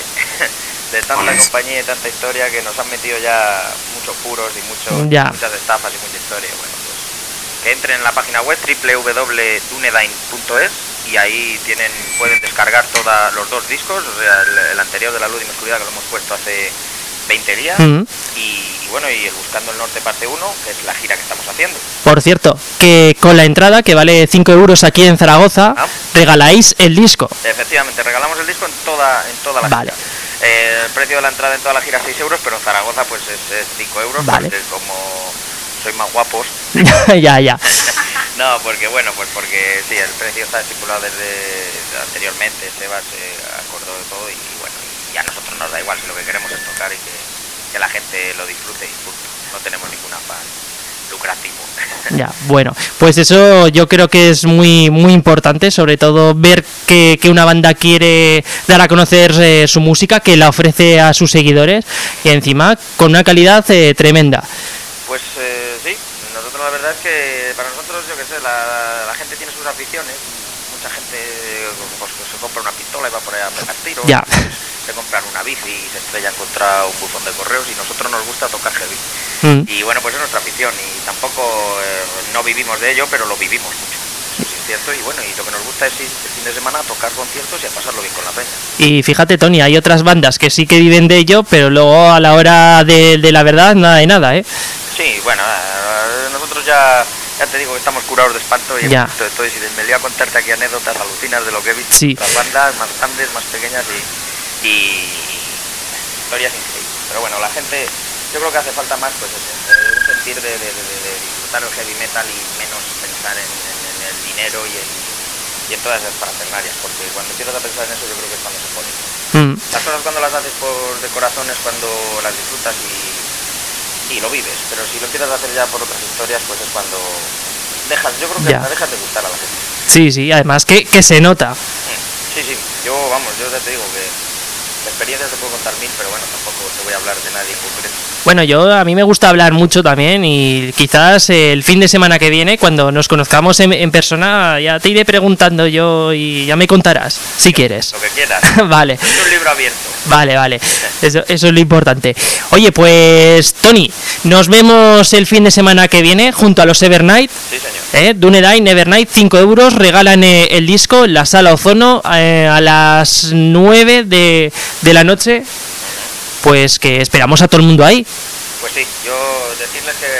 S11: de tanta compañía y tanta historia que nos han metido ya muchos puros y muchos,
S1: ya.
S11: muchas estafas y mucha historia. Bueno, pues que entren en la página web doble u doble u doble u punto dunedain punto es y ahí tienen pueden descargar todos los dos discos, o sea, el, el anterior de La Luz y la Oscuridad, que lo hemos puesto hace veinte días, uh-huh. y, y bueno, y el Buscando el Norte parte uno, que es la gira que estamos haciendo.
S1: Por cierto, que con la entrada, que vale cinco euros aquí en Zaragoza, ¿ah? regaláis el disco.
S11: Efectivamente, regalamos el disco en toda, en toda la
S1: vale.
S11: gira. Eh, el precio de la entrada en toda la gira es seis euros, pero en Zaragoza pues es, es cinco euros,
S1: vale.
S11: porque como soy más guapos.
S1: ya, ya.
S11: No, porque bueno, pues porque sí, el precio está estipulado desde anteriormente, Sebas se acordó de todo y bueno, y a nosotros nos da igual si lo que queremos es tocar y que, que la gente lo disfrute y punto. No tenemos ningún afán lucrativo.
S1: Ya, bueno, pues eso yo creo que es muy muy importante, sobre todo ver que, que una banda quiere dar a conocer eh, su música, que la ofrece a sus seguidores y encima con una calidad eh, tremenda.
S11: Pues eh, sí, nosotros la verdad es que para nosotros, yo que sé, la, la gente tiene sus aficiones, mucha gente pues, se compra una pistola y va por ahí a pegar tiros,
S1: ya.
S11: se compran una bici y se estrellan contra un buzón de correos y nosotros nos gusta tocar heavy.
S1: Mm.
S11: Y bueno, pues es nuestra afición y tampoco eh, no vivimos de ello, pero lo vivimos mucho. Eso sí es cierto y bueno, y lo que nos gusta es ir el fin de semana a tocar conciertos y a pasarlo bien con la peña.
S1: Y fíjate, Tony, hay otras bandas que sí que viven de ello, pero luego a la hora de, de la verdad nada de nada, ¿eh?
S11: Sí, bueno, eh, nosotros ya ya te digo que estamos curados de espanto y
S1: ya.
S11: Visto de todo, y si me lío a contarte aquí anécdotas alucinas de lo que he visto,
S1: sí.
S11: las bandas más grandes, más pequeñas y, y historias increíbles. Pero bueno, la gente, yo creo que hace falta más pues eso, eh, un sentir de, de, de, de disfrutar el heavy metal y menos pensar en, en, en el dinero y en, y en todas esas parafernalias, porque cuando empiezas a pensar en eso yo creo que es cuando se pone.
S1: Mm.
S11: Las cosas cuando las haces por de corazón es cuando las disfrutas y, y lo vives, pero si lo empiezas a hacer ya por otras historias, pues es cuando dejas, yo creo que hasta dejas de gustar a la gente.
S1: Sí, sí, además que, que se nota.
S11: Sí, sí, yo vamos, yo ya te digo que la experiencia se puede contar mil, pero bueno, tampoco te voy a hablar de nadie en concreto.
S1: Bueno, yo a mí me gusta hablar mucho también y quizás el fin de semana que viene, cuando nos conozcamos en, en persona, ya te iré preguntando yo y ya me contarás, si
S11: lo,
S1: quieres.
S11: Lo que quieras.
S1: Vale.
S11: Es un libro abierto.
S1: Vale, vale. Eso, eso es lo importante. Oye, pues, Tony, nos vemos el fin de semana que viene junto a los Evernight.
S11: Sí, señor.
S1: ¿Eh? Dunedain, Evernight, cinco euros, regalan eh, el disco en la Sala Ozono eh, a las nueve de, de la noche. Pues que esperamos a todo el mundo ahí.
S11: Pues sí, yo decirles que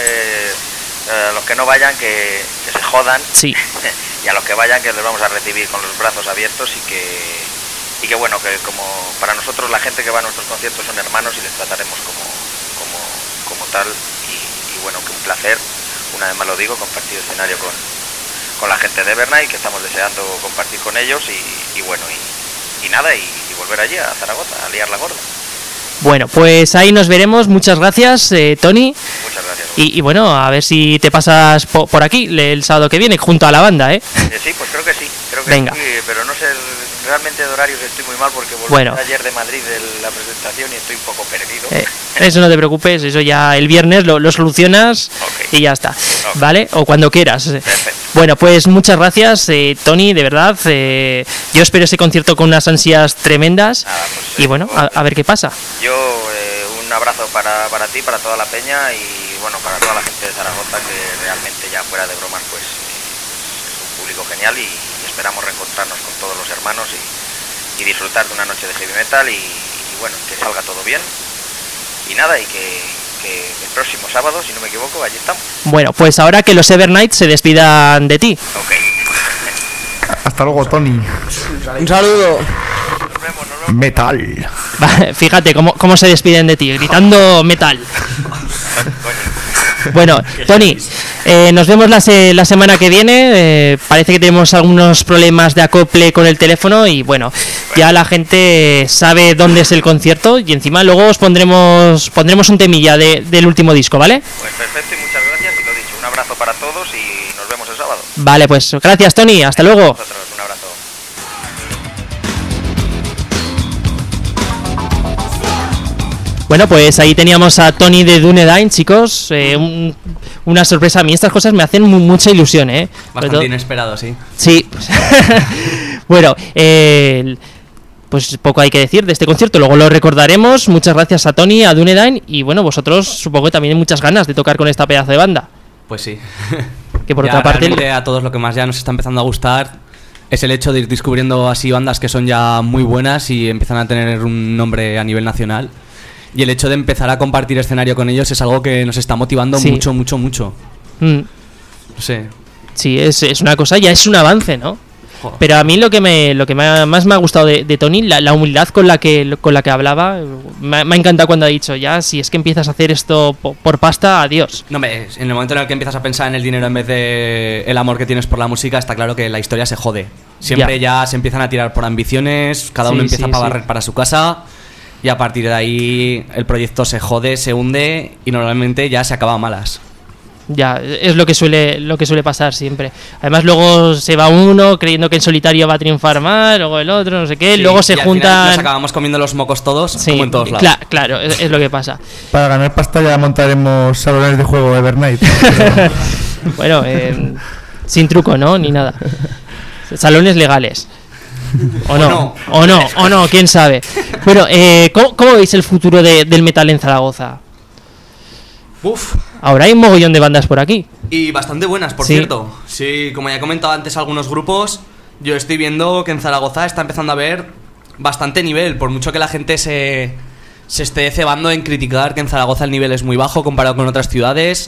S11: eh, a los que no vayan que, que se jodan.
S1: Sí.
S11: Y a los que vayan que les vamos a recibir con los brazos abiertos y que y que bueno, que como para nosotros la gente que va a nuestros conciertos son hermanos y les trataremos como como, como tal y, y bueno, que un placer, una vez más lo digo, compartir escenario con, con la gente de Evernight, que estamos deseando compartir con ellos y, y bueno, y, y nada, y, y volver allí a Zaragoza, a liar la gorda.
S1: Bueno, pues ahí nos veremos. Muchas gracias, eh, Tony.
S11: Muchas gracias.
S1: Y, y bueno, a ver si te pasas po por aquí el sábado que viene, junto a la banda, ¿eh?
S11: eh sí, pues creo que sí. Creo que
S1: Venga.
S11: Sí, pero no sé, realmente de horarios estoy muy mal porque volví
S1: bueno.
S11: ayer de Madrid de la presentación y estoy un poco perdido.
S1: Eh, eso no te preocupes, eso ya el viernes lo, lo solucionas okay. y ya está, okay. ¿Vale? O cuando quieras.
S11: Perfecto.
S1: Bueno, pues muchas gracias, eh, Tony, de verdad. Eh, yo espero ese concierto con unas ansias tremendas.
S11: Nada, pues,
S1: y bueno, a, a ver qué pasa.
S11: Yo eh, un abrazo para, para ti, para toda la peña y bueno, para toda la gente de Zaragoza, que realmente ya fuera de bromas, pues es un público genial y esperamos reencontrarnos con todos los hermanos y, y disfrutar de una noche de heavy metal y, y bueno, que salga todo bien. Y nada, y que, que el próximo sábado, si no me equivoco, allí estamos.
S1: Bueno, pues ahora que los Evernight se despidan de ti.
S11: Ok.
S7: Hasta luego, Tony.
S6: Un saludo.
S11: Nos vemos, nos vemos.
S7: Metal.
S1: Fíjate cómo, cómo se despiden de ti, gritando metal. Bueno, Tony, eh, nos vemos la, se la semana que viene. Eh, parece que tenemos algunos problemas de acople con el teléfono y bueno, ya la gente sabe dónde es el concierto y encima luego os pondremos pondremos un temilla de, del último disco, ¿vale?
S11: Pues perfecto y muchas gracias y lo dicho, un abrazo para todos y nos vemos el sábado.
S1: Vale, pues gracias, Tony, hasta luego.
S11: Nosotros, un abrazo.
S1: Bueno, pues ahí teníamos a Tony de Dunedain, chicos. Eh, un, una sorpresa. A mí estas cosas me hacen mu mucha ilusión, ¿eh?
S4: Bastante inesperado, sí.
S1: Sí. Pues bueno, eh, pues poco hay que decir de este concierto. Luego lo recordaremos. Muchas gracias a Tony, a Dunedain. Y bueno, vosotros supongo que también hay muchas ganas de tocar con esta pedazo de banda.
S4: Pues sí.
S1: Que por
S4: ya,
S1: otra parte...
S4: realmente a todos lo que más ya nos está empezando a gustar es el hecho de ir descubriendo así bandas que son ya muy buenas y empiezan a tener un nombre a nivel nacional. Y el hecho de empezar a compartir escenario con ellos es algo que nos está motivando sí. mucho, mucho, mucho.
S1: Mm.
S4: No sé.
S1: Sí, es, es una cosa, ya es un avance, ¿no? Joder. Pero a mí lo que me lo que me ha, más me ha gustado de, de Tony, la, la humildad con la que con la que hablaba, me, me ha encantado cuando ha dicho, ya, si es que empiezas a hacer esto por, por pasta, adiós.
S4: No, me, en el momento en el que empiezas a pensar en el dinero en vez de el amor que tienes por la música, está claro que la historia se jode. Siempre ya, ya se empiezan a tirar por ambiciones, cada uno sí, empieza sí, a barrer sí. para su casa... Y a partir de ahí el proyecto se jode, se hunde y normalmente ya se acaba malas.
S1: Ya, es lo que suele lo que suele pasar siempre. Además luego se va uno creyendo que en solitario va a triunfar más, luego el otro, no sé qué, sí, luego se juntan...
S4: Nos acabamos comiendo los mocos todos,
S1: sí,
S4: como en todos lados.
S1: Cla claro, es, es lo que pasa.
S7: Para ganar pasta ya montaremos salones de juego Evernight.
S1: Bueno, eh, sin truco, ¿no? Ni nada. Salones legales. O no, o no, o no, o no, quién sabe. Bueno, eh, ¿cómo, ¿cómo veis el futuro de, del metal en Zaragoza?
S4: Uf.
S1: Ahora hay un mogollón de bandas por aquí.
S4: Y bastante buenas, por ¿Sí? cierto. Sí, como ya he comentado antes algunos grupos, yo estoy viendo que en Zaragoza está empezando a haber bastante nivel. Por mucho que la gente se, se esté cebando en criticar que en Zaragoza el nivel es muy bajo comparado con otras ciudades.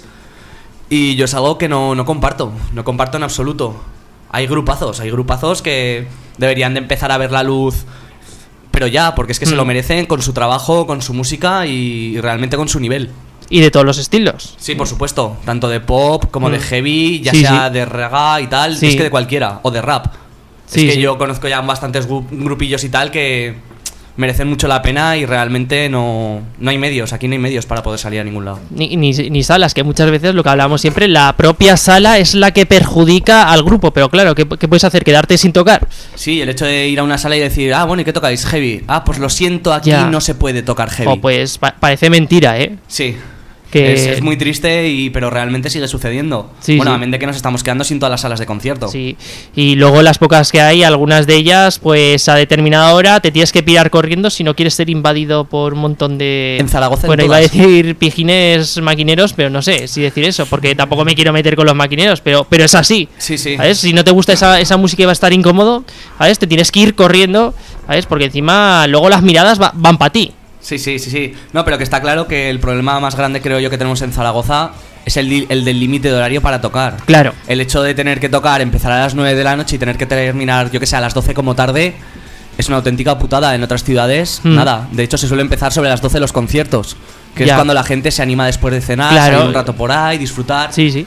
S4: Y yo es algo que no, no comparto, no comparto en absoluto. Hay grupazos, hay grupazos que deberían de empezar a ver la luz, pero ya, porque es que mm. se lo merecen con su trabajo, con su música y realmente con su nivel.
S1: Y de todos los estilos.
S4: Sí, por supuesto, tanto de pop como mm. de heavy, ya
S1: sí,
S4: sea
S1: sí.
S4: de reggae y tal,
S1: sí.
S4: es que de cualquiera, o de rap.
S1: Sí,
S4: es que
S1: sí.
S4: yo conozco ya bastantes grupillos y tal que merecen mucho la pena y realmente no, no hay medios, aquí no hay medios para poder salir a ningún lado.
S1: Ni, ni, ni salas, que muchas veces lo que hablamos siempre, la propia sala es la que perjudica al grupo, pero claro, ¿qué, qué puedes hacer? ¿Quedarte sin tocar?
S4: Sí, el hecho de ir a una sala y decir, ah, bueno, ¿y qué tocáis? Heavy. Ah, pues lo siento, aquí
S1: ya.
S4: no se puede tocar heavy.
S1: Oh, pues pa parece mentira, ¿eh?
S4: Sí.
S1: Que...
S4: Es, es muy triste, y pero realmente sigue sucediendo.
S1: Sí,
S4: bueno,
S1: sí.
S4: a menos de que nos estamos quedando sin todas las salas de concierto.
S1: Sí, y luego las pocas que hay, algunas de ellas, pues a determinada hora te tienes que pirar corriendo si no quieres ser invadido por un montón de...
S4: En Zaragoza
S1: Bueno,
S4: en
S1: iba a
S4: todas.
S1: decir pijines maquineros, pero no sé si decir eso, porque tampoco me quiero meter con los maquineros, pero, pero es así.
S4: Sí, sí.
S1: ¿Sabes? Si no te gusta esa, esa música y va a estar incómodo, ¿sabes? Te tienes que ir corriendo, ¿sabes? Porque encima luego las miradas va, van para ti.
S4: Sí, sí, sí, sí. No, pero que está claro que el problema más grande, creo yo, que tenemos en Zaragoza es el, el del límite de horario para tocar.
S1: Claro.
S4: El hecho de tener que tocar, empezar a las nueve de la noche y tener que terminar, yo que sé, a las doce como tarde, es una auténtica putada. En otras ciudades, mm. nada. De hecho, se suele empezar sobre las doce los conciertos, que
S1: ya.
S4: es cuando la gente se anima después de cenar,
S1: claro.
S4: salir un rato por ahí, disfrutar.
S1: Sí, sí.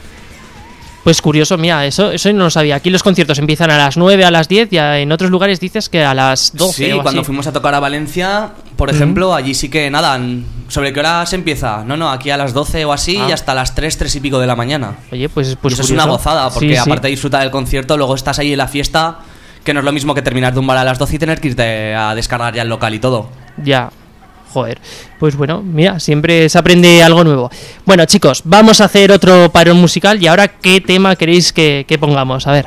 S1: Pues curioso, mira, eso eso no lo sabía. Aquí los conciertos empiezan a las nueve, a las diez, y en otros lugares dices que a las doce.
S4: Sí,
S1: o
S4: cuando
S1: así.
S4: fuimos a tocar a Valencia, por ejemplo, mm. allí sí que nada. ¿Sobre qué hora se empieza? No, no, aquí a las doce o así, ah. y hasta las tres, tres y pico de la mañana.
S1: Oye, pues, pues
S4: y eso
S1: curioso.
S4: es una gozada, porque
S1: sí,
S4: aparte
S1: sí.
S4: de disfrutar del concierto, luego estás ahí en la fiesta, que no es lo mismo que terminar de un bar a las doce y tener que irte a descargar ya el local y todo.
S1: Ya. Joder, pues bueno, mira, siempre se aprende algo nuevo. Bueno, chicos, vamos a hacer otro parón musical. Y ahora, ¿qué tema queréis que, que pongamos? A ver.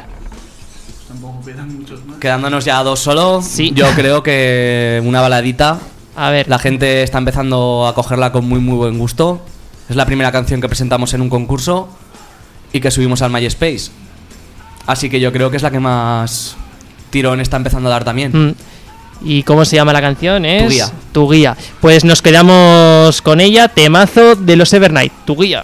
S10: Tampoco quedan muchos más.
S4: Quedándonos ya dos solo,
S1: sí.
S4: Yo creo que una baladita.
S1: A ver.
S4: La gente está empezando a cogerla con muy muy buen gusto. Es la primera canción que presentamos en un concurso y que subimos al MySpace. Así que yo creo que es la que más tirón está empezando a dar también.
S1: Mm. ¿Y cómo se llama la canción? Es
S4: Tu guía.
S1: Tu guía. Pues nos quedamos con ella, temazo de los Evernight, Tu guía.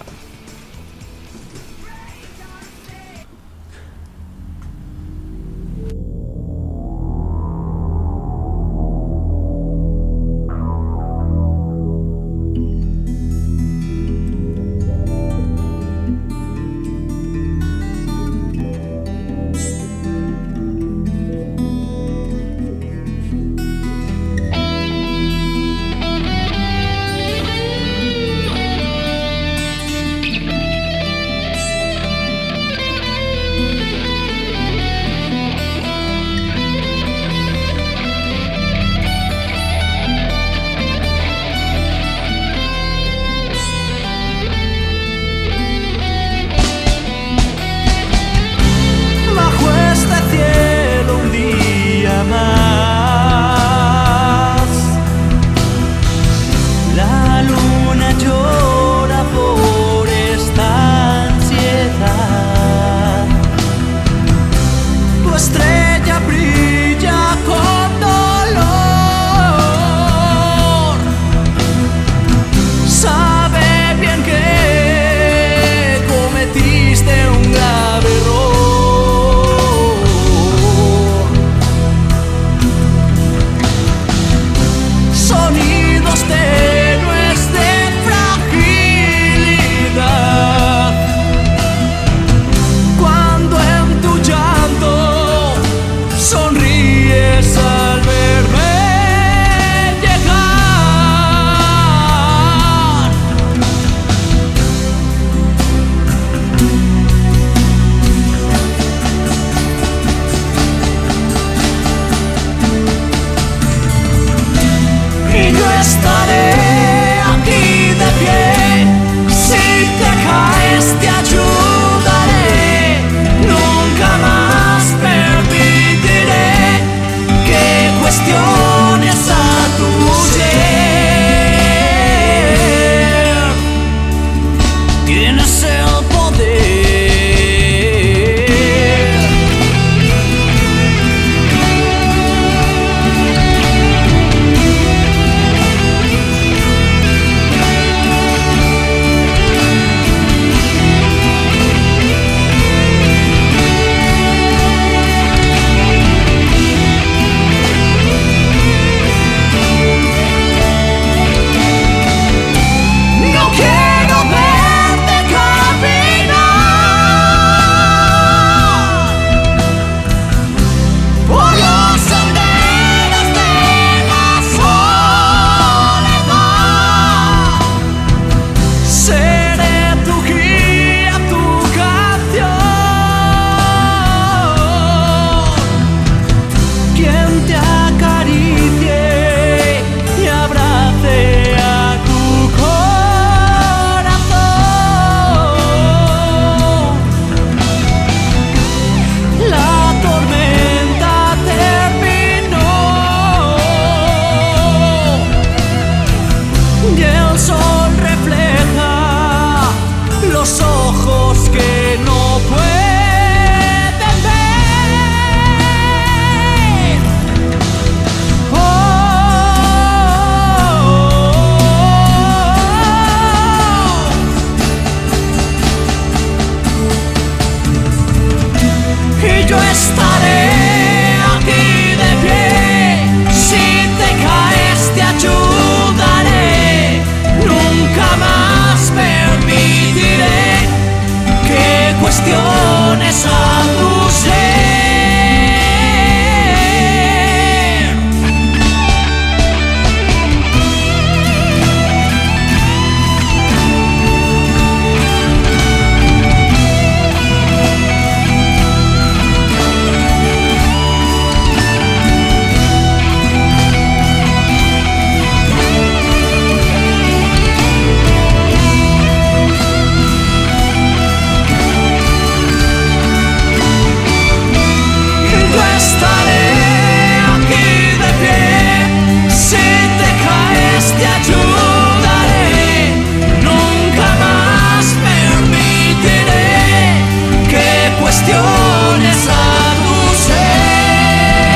S3: cuestiones a tu ser.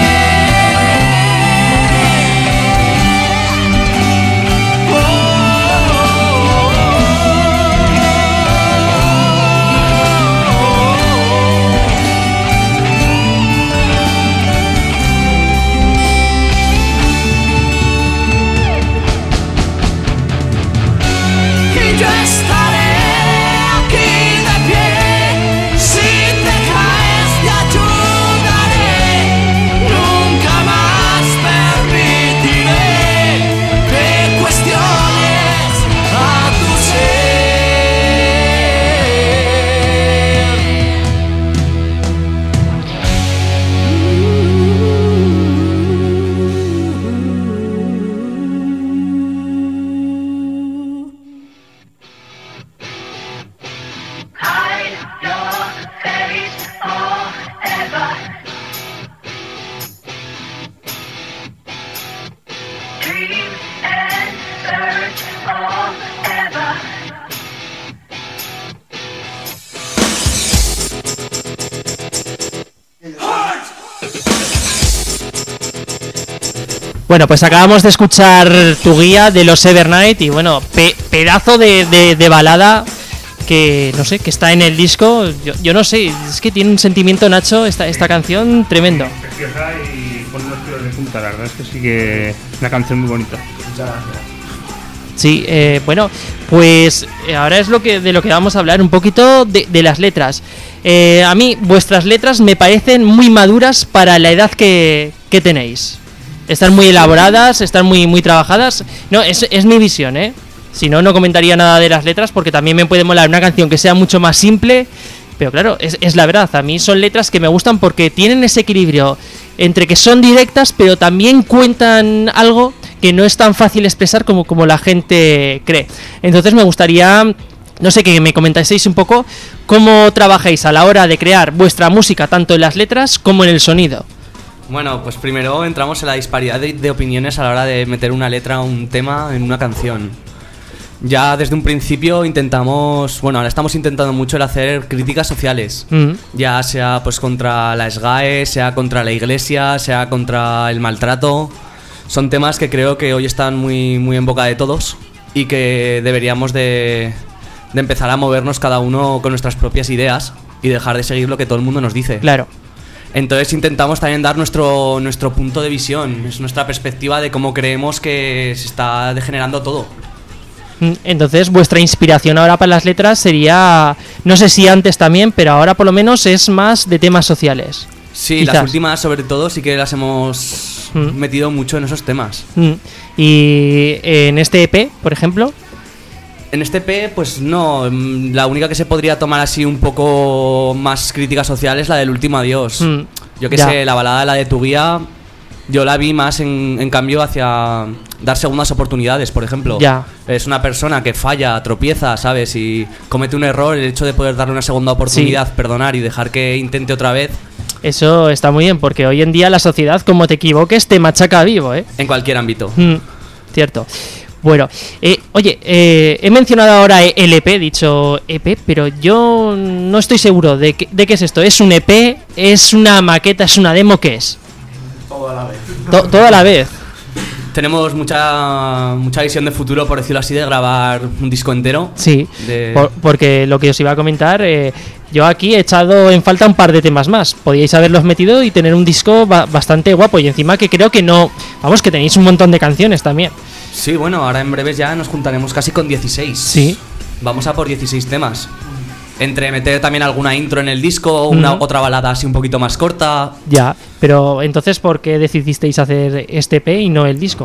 S1: Bueno, pues acabamos de escuchar tu guía de los Evernight y bueno, pe- pedazo de, de, de balada que no sé, que está en el disco. Yo, yo no sé, es que tiene un sentimiento, Nacho, esta, esta canción tremendo.
S2: Preciosa y pone los pelos de punta, la verdad es que sí que es una canción muy bonita.
S5: Muchas gracias.
S1: Sí, eh, bueno, pues eh, ahora es lo que de lo que vamos a hablar un poquito de, de las letras. Eh, a mí vuestras letras me parecen muy maduras para la edad que, que tenéis. Están muy elaboradas, están muy muy trabajadas. No, es, es mi visión, ¿eh? Si no, no comentaría nada de las letras porque también me puede molar una canción que sea mucho más simple. Pero claro, es, es la verdad, a mí son letras que me gustan porque tienen ese equilibrio entre que son directas pero también cuentan algo que no es tan fácil expresar como, como la gente cree. Entonces me gustaría, no sé, que me comentaseis un poco cómo trabajáis a la hora de crear vuestra música, tanto en las letras como en el sonido.
S4: Bueno, pues primero entramos en la disparidad de, de opiniones a la hora de meter una letra o un tema en una canción. Ya desde un principio intentamos, bueno, ahora estamos intentando mucho el hacer críticas sociales,
S1: Mm.
S4: ya sea pues contra la S G A E, sea contra la iglesia, sea contra el maltrato. Son temas que creo que hoy están muy, muy en boca de todos y que deberíamos de, de empezar a movernos cada uno con nuestras propias ideas y dejar de seguir lo que todo el mundo nos dice.
S1: Claro.
S4: Entonces intentamos también dar nuestro, nuestro punto de visión, es nuestra perspectiva de cómo creemos que se está degenerando todo.
S1: Mm, Entonces vuestra inspiración ahora para las letras sería, no sé si antes también, pero ahora por lo menos es más de temas sociales.
S4: Sí,
S1: Quizás.
S4: las últimas sobre todo sí que las hemos
S1: Mm.
S4: metido mucho en esos temas.
S1: Mm. Y en este E P, por ejemplo,
S4: En este E P, pues no, mm, la única que se podría tomar así un poco más crítica social es la del último adiós.
S1: Mm,
S4: Yo que
S1: ya.
S4: sé, la balada, la de tu guía, yo la vi más en, en cambio hacia dar segundas oportunidades, por ejemplo.
S1: Ya.
S4: Es una persona que falla, tropieza, ¿sabes? Y comete un error, el hecho de poder darle una segunda oportunidad, perdonar y dejar que intente otra vez,
S1: eso está muy bien, porque hoy en día la sociedad, como te equivoques, te machaca vivo, ¿eh?
S4: en cualquier ámbito.
S1: Mm, cierto. Bueno, eh, oye, eh, he mencionado ahora el E P, he dicho E P, pero yo no estoy seguro de, que- de qué es esto. ¿Es un E P? ¿Es una maqueta? ¿Es una demo? ¿Qué es?
S5: Todo a la vez.
S1: To- todo a la vez.
S4: Tenemos mucha mucha visión de futuro, por decirlo así, de grabar un disco entero.
S1: Sí,
S4: De-
S1: por- porque lo que os iba a comentar, eh, yo aquí he echado en falta un par de temas más. Podíais haberlos metido y tener un disco ba- bastante guapo. Y encima que creo que no... Vamos, que tenéis un montón de canciones también.
S4: Sí, bueno, ahora en breves ya nos juntaremos casi con dieciséis.
S1: Sí.
S4: Vamos a por dieciséis temas. Entre meter también alguna intro en el disco, una
S1: Ujú.
S4: otra balada así un poquito más corta.
S1: Ya, pero entonces, ¿por qué decidisteis hacer este E P y no el disco?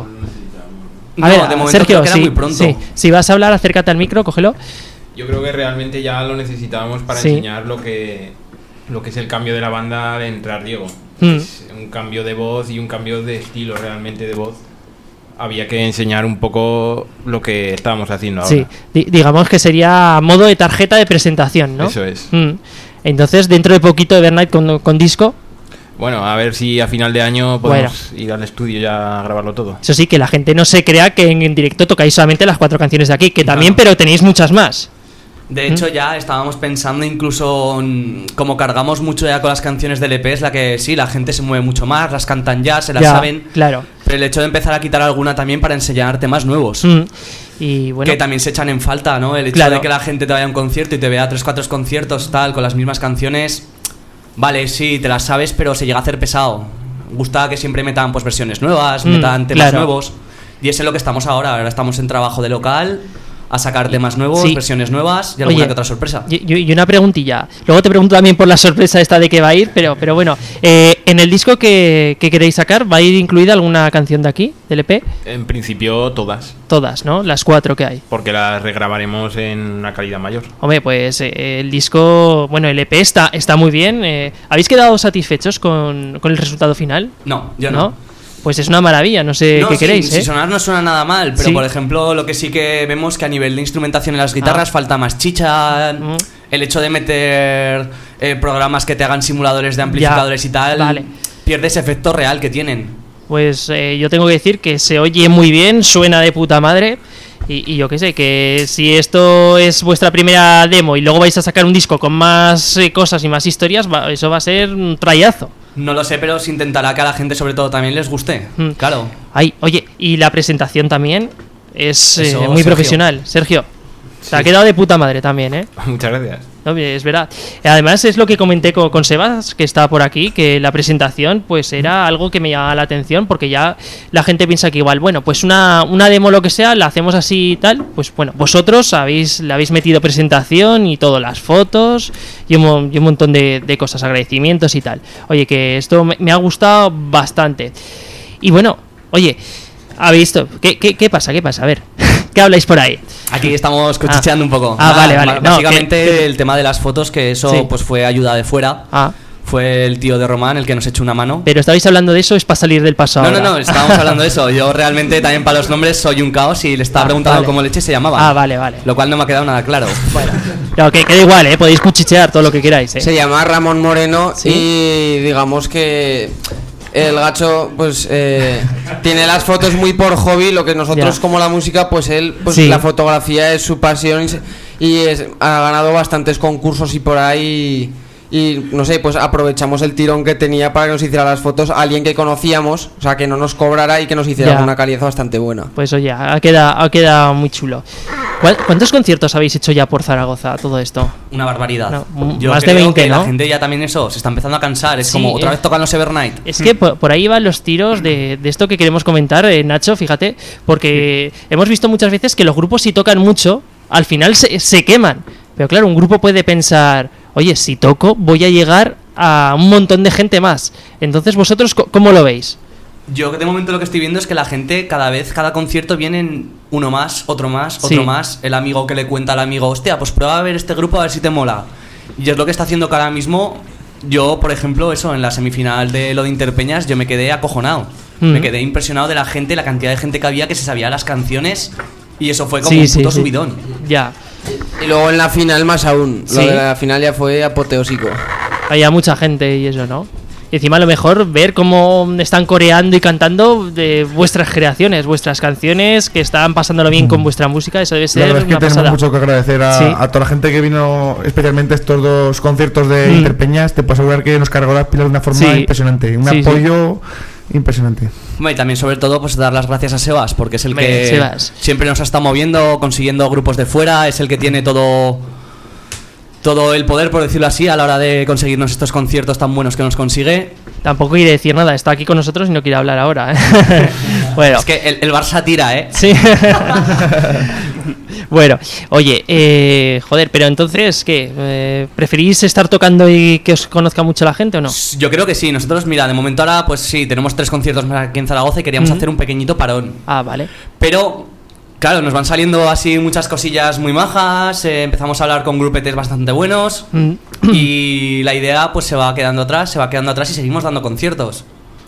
S1: A
S4: No,
S1: ver,
S4: de momento
S1: Sergio,
S4: creo que era
S1: sí,
S4: muy pronto.
S1: sí. Si vas a hablar, acércate al micro, cógelo.
S9: Yo creo que realmente ya lo necesitábamos para
S1: Sí.
S9: enseñar lo que, lo que es el cambio de la banda de entrar Diego.
S1: Mm.
S9: Es un cambio de voz y un cambio de estilo realmente de voz. Había que enseñar un poco lo que estábamos haciendo ahora.
S1: Sí, di- digamos que sería modo de tarjeta de presentación, ¿no?
S9: Eso es.
S1: Mm. Entonces, dentro de poquito Evernight con, con disco,
S9: Bueno, a ver si a final de año podemos ir al estudio ya a grabarlo todo.
S1: eso sí, que la gente no se crea que en, en directo tocáis solamente las cuatro canciones de aquí, que también,
S4: No.
S1: pero tenéis muchas más.
S4: De hecho, ya estábamos pensando incluso en- como cargamos mucho ya con las canciones del E P, es la que sí, la gente se mueve mucho más, las cantan ya, se las
S1: Ya,
S4: saben.
S1: claro.
S4: Pero el hecho de empezar a quitar alguna también para enseñar temas nuevos.
S1: Mm. Y bueno,
S4: Que también se echan en falta, ¿no? El hecho
S1: Claro.
S4: de que la gente te vaya a un concierto y te vea tres, cuatro conciertos tal, con las mismas canciones. Vale, sí, te las sabes, pero se llega a hacer pesado. Gusta que siempre metan pues versiones nuevas,
S1: Mm,
S4: metan temas
S1: claro.
S4: nuevos. Y es en lo que estamos ahora. Ahora estamos en trabajo de local, a sacar temas nuevos,
S1: Sí.
S4: versiones nuevas y alguna
S1: Oye,
S4: que otra sorpresa.
S1: Y, y- y una preguntilla. Luego te pregunto también por la sorpresa esta de que va a ir, pero, pero bueno, eh, en el disco que, que queréis sacar, ¿va a ir incluida alguna canción de aquí, del E P?
S9: En principio todas,
S1: Todas, ¿no? Las cuatro que hay.
S9: porque las regrabaremos en una calidad mayor.
S1: Hombre, pues eh, el disco, bueno, el E P está, está muy bien. eh, ¿Habéis quedado satisfechos con, con el resultado final?
S4: No, yo no.
S1: Pues es una maravilla, no sé
S4: No,
S1: qué
S4: sí,
S1: queréis,
S4: si
S1: ¿eh?
S4: sonar no suena nada mal, pero
S1: Sí.
S4: por ejemplo lo que sí que vemos que a nivel de instrumentación en las guitarras
S1: Ah.
S4: falta más chicha,
S1: Mm.
S4: el hecho de meter eh, programas que te hagan simuladores de amplificadores y tal,
S1: vale.
S4: pierde ese efecto real que tienen.
S1: Pues eh, yo tengo que decir que se oye muy bien, suena de puta madre. Y, y yo qué sé, que si esto es vuestra primera demo y luego vais a sacar un disco con más eh, cosas y más historias, va- eso va a ser un trayazo.
S4: No lo sé, pero se intentará que a la gente sobre todo también les guste. Mm. Claro.
S1: Ay, oye, y la presentación también es eh, muy
S4: Sergio.
S1: profesional. Sergio, sí. Te ha quedado de puta madre también, ¿eh?
S9: Muchas gracias.
S1: No, es verdad. Además es lo que comenté con, con Sebas, que está por aquí, que la presentación pues era algo que me llamaba la atención, porque ya la gente piensa que igual, bueno, pues una, una demo lo que sea, la hacemos así y tal, pues bueno, vosotros habéis, le habéis metido presentación y todo, las fotos y un, y un montón de, de cosas, agradecimientos y tal. Oye, que esto me, me ha gustado bastante. Y bueno, oye, ¿habéis visto? ¿Qué, qué, qué pasa? ¿Qué pasa? A ver, ¿qué habláis por ahí?
S4: Aquí estamos cuchicheando
S1: ah.
S4: un poco.
S1: Ah, vale, vale.
S4: Básicamente
S1: no, que, que...
S4: el tema de las fotos, que eso sí. pues fue ayuda de fuera.
S1: Ah.
S4: Fue el tío de Román el que nos echó una mano.
S1: Pero estabais hablando de eso, es para salir del pasado.
S4: No, ahora. no, no, estábamos hablando de eso. Yo realmente también para los nombres soy un caos y le estaba ah, preguntando
S1: vale.
S4: cómo leche se llamaba.
S1: Ah, vale, vale.
S4: Lo cual no me ha quedado nada claro.
S1: Bueno, no, que queda igual, ¿eh? Podéis cuchichear todo lo que queráis, ¿eh?
S6: Se llama Ramón Moreno, ¿sí? Y digamos que el gacho pues eh, tiene las fotos muy por hobby, lo que nosotros ya. como la música, pues él, pues sí. la fotografía es su pasión y, se, y es, ha ganado bastantes concursos y por ahí y no sé, pues aprovechamos el tirón que tenía para que nos hiciera las fotos a alguien que conocíamos, o sea, que no nos cobrara y que nos hiciera ya. una calidad bastante buena.
S1: Pues oye, ha quedado, ha quedado muy chulo. ¿Cuántos conciertos habéis hecho ya por Zaragoza, todo esto?
S4: Una barbaridad.
S1: No,
S4: Yo
S1: más
S4: creo
S1: de veinte,
S4: que
S1: ¿no?
S4: La gente ya también eso, se está empezando a cansar. Es sí, como otra
S1: eh,
S4: vez tocan los Evernight.
S1: Es que por, por ahí van los tiros de, de esto que queremos comentar, eh, Nacho, fíjate, porque sí. hemos visto muchas veces que los grupos si tocan mucho, al final se, se queman. Pero claro, un grupo puede pensar, oye, si toco voy a llegar a un montón de gente más. Entonces, ¿vosotros cómo lo veis?
S4: Yo de momento lo que estoy viendo es que la gente cada vez, cada concierto vienen uno más, otro más, otro sí. más. El amigo que le cuenta al amigo, hostia, pues prueba a ver este grupo a ver si te mola. Y es lo que está haciendo que ahora mismo, yo por ejemplo, eso, en la semifinal de lo de Interpeñas, yo me quedé acojonado. Mm. Me quedé impresionado de la gente, la cantidad de gente que había que se sabía las canciones y eso fue como sí, un puto sí, sí. subidón.
S1: Ya.
S6: Y luego en la final más aún, ¿sí? Lo de la final ya fue apoteósico.
S1: Había mucha gente y eso, ¿no? Y encima a lo mejor ver cómo están coreando y cantando de vuestras creaciones, vuestras canciones, que están pasándolo bien con vuestra música, eso debe ser
S7: la verdad es que
S1: una
S7: tenemos
S1: pasada.
S7: mucho que agradecer a, ¿sí? a toda la gente que vino, especialmente estos dos conciertos de mm. Interpeñas. Te puedo asegurar que nos cargó las pilas de una forma sí. impresionante, un sí, apoyo sí. impresionante.
S4: Y también sobre todo pues dar las gracias a Sebas, porque es el
S1: Me,
S4: que
S1: Sebas.
S4: siempre nos ha estado moviendo, consiguiendo grupos de fuera, es el que tiene todo... todo el poder, por decirlo así, a la hora de conseguirnos estos conciertos tan buenos que nos consigue.
S1: Tampoco quiere decir nada, está aquí con nosotros y no quiere hablar ahora, ¿eh? Bueno.
S4: Es que el, el Barça tira, ¿eh?
S1: Sí. Bueno, oye, eh, joder, pero entonces, ¿qué? Eh, ¿Preferís estar tocando y que os conozca mucho la gente o no?
S4: Yo creo que sí, nosotros, mira, de momento ahora, pues sí, tenemos tres conciertos más aquí en Zaragoza y queríamos uh-huh. hacer un pequeñito parón.
S1: Ah, vale.
S4: Pero... claro, nos van saliendo así muchas cosillas muy majas, eh, empezamos a hablar con grupetes bastante buenos mm. y la idea pues se va quedando atrás, se va quedando atrás y seguimos dando conciertos.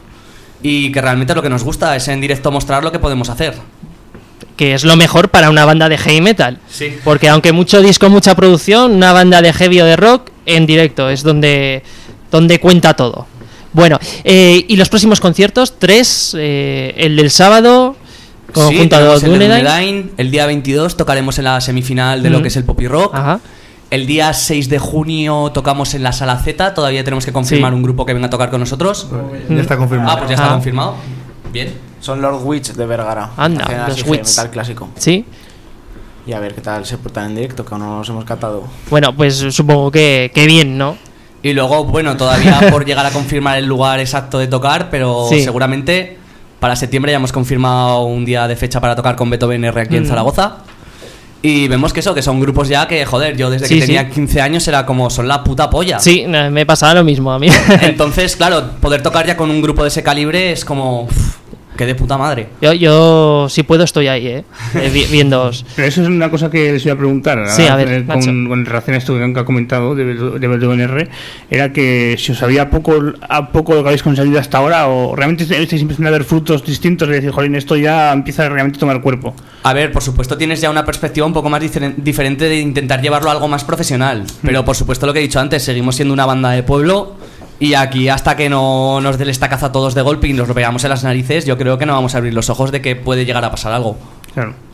S4: Y que realmente lo que nos gusta es en directo mostrar lo que podemos hacer.
S1: Que es lo mejor para una banda de heavy metal.
S4: Sí.
S1: Porque aunque mucho disco, mucha producción, una banda de heavy o de rock, en directo es donde, donde cuenta todo. Bueno, eh, y los próximos conciertos, tres, eh, el del sábado...
S4: Sí, tenemos el de Dunedain. El día veintidós tocaremos en la semifinal de mm. lo que es el Pop y Rock.
S1: Ajá.
S4: El día seis de junio tocamos en la Sala Z. Todavía tenemos que confirmar sí. un grupo que venga a tocar con nosotros.
S7: Ya está confirmado.
S4: Ah, pues ya está
S1: ah.
S4: confirmado. Bien.
S5: Son Lord Witch de Vergara.
S1: Anda, los Witch.
S5: Metal clásico.
S1: Sí.
S5: Y a ver qué tal se portan en directo, que no nos hemos catado.
S1: Bueno, pues supongo que, que bien, ¿no?
S4: Y luego, bueno, todavía por llegar a confirmar el lugar exacto de tocar, pero sí. seguramente... para septiembre ya hemos confirmado un día de fecha para tocar con Beethoven R aquí mm. en Zaragoza. Y vemos que eso, que son grupos ya que, joder, yo desde sí, que tenía sí. quince años era como, son la puta polla.
S1: Sí, me pasaba lo mismo a mí.
S4: Entonces, claro, poder tocar ya con un grupo de ese calibre es como... Uff, que de puta madre.
S1: Yo, yo si puedo estoy ahí, ¿eh? eh viéndoos.
S2: Pero eso es una cosa que les iba a preguntar.
S1: Sí, a ver,
S2: eh, con, con relación a esto que ha comentado de, de Beethoven R, era que si os sabía poco, a poco lo que habéis conseguido hasta ahora, o realmente estáis empezando a ver frutos distintos de decir, jolín, esto ya empieza realmente a tomar cuerpo.
S4: A ver, por supuesto tienes ya una perspectiva un poco más diferen- diferente de intentar llevarlo a algo más profesional. Pero por supuesto lo que he dicho antes, seguimos siendo una banda de pueblo. Y aquí hasta que no nos dé el estacazo a todos de golpe y nos lo pegamos en las narices, yo creo que no vamos a abrir los ojos de que puede llegar a pasar algo.
S2: Claro.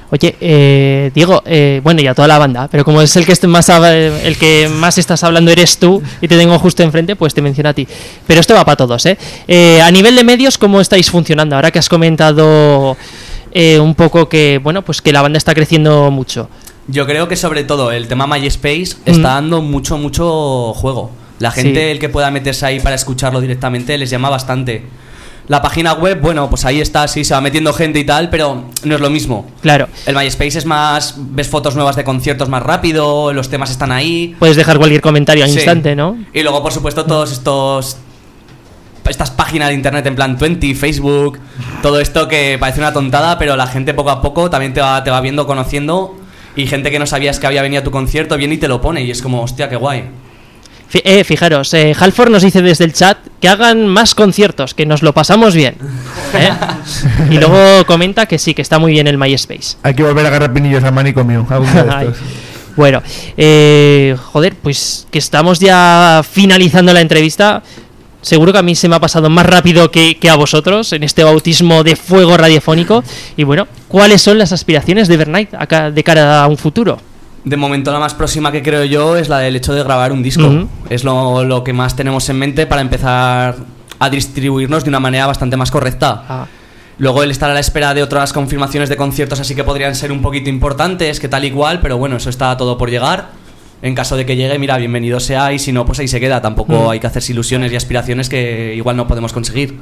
S1: Oye, eh, Diego, eh, bueno, y a toda la banda, pero como es el que est- más hab- el que más estás hablando eres tú y te tengo justo enfrente, pues te menciono a ti. Pero esto va para todos, ¿eh? Eh, a nivel de medios, ¿cómo estáis funcionando? Ahora que has comentado eh, un poco que, bueno, pues que la banda está creciendo mucho.
S4: Yo creo que sobre todo el tema MySpace está dando mucho, mucho juego. La gente,
S1: Sí.
S4: el que pueda meterse ahí para escucharlo directamente, les llama bastante. La página web, bueno, pues ahí está, sí, se va metiendo gente y tal, pero no es lo mismo.
S1: Claro.
S4: El MySpace es más, ves fotos nuevas de conciertos más rápido, los temas están ahí.
S1: Puedes dejar cualquier comentario al
S4: Sí.
S1: instante, ¿no?
S4: Y luego, por supuesto, todos estos... estas páginas de internet en plan veinte, Facebook, todo esto que parece una tontada, pero la gente poco a poco también te va, te va viendo, conociendo, y gente que no sabías que había venido a tu concierto viene y te lo pone, y es como, hostia, qué guay.
S1: Fi- Eh, fijaros, eh, Halford nos dice desde el chat que hagan más conciertos, que nos lo pasamos bien. ¿eh? Y luego comenta que sí, que está muy bien el MySpace.
S7: Hay que volver a agarrar pinillos al manicomio. algún día de
S1: Ay.
S7: estos.
S1: Bueno, eh, joder, pues que estamos ya finalizando la entrevista. Seguro que a mí se me ha pasado más rápido que, que a vosotros en este bautismo de fuego radiofónico. Y bueno, ¿cuáles son las aspiraciones de Evernight acá- de cara a un futuro?
S4: De momento la más próxima que creo yo es la del hecho de grabar un disco.
S1: Ujú.
S4: Es lo, lo que más tenemos en mente para empezar a distribuirnos de una manera bastante más correcta.
S1: Ah.
S4: Luego el estar a la espera de otras confirmaciones de conciertos así que podrían ser un poquito importantes, que tal y cual, pero bueno, eso está todo por llegar. En caso de que llegue, mira, bienvenido sea, y si no, pues ahí se queda. Tampoco
S1: Mm.
S4: hay que hacerse ilusiones y aspiraciones que igual no podemos conseguir.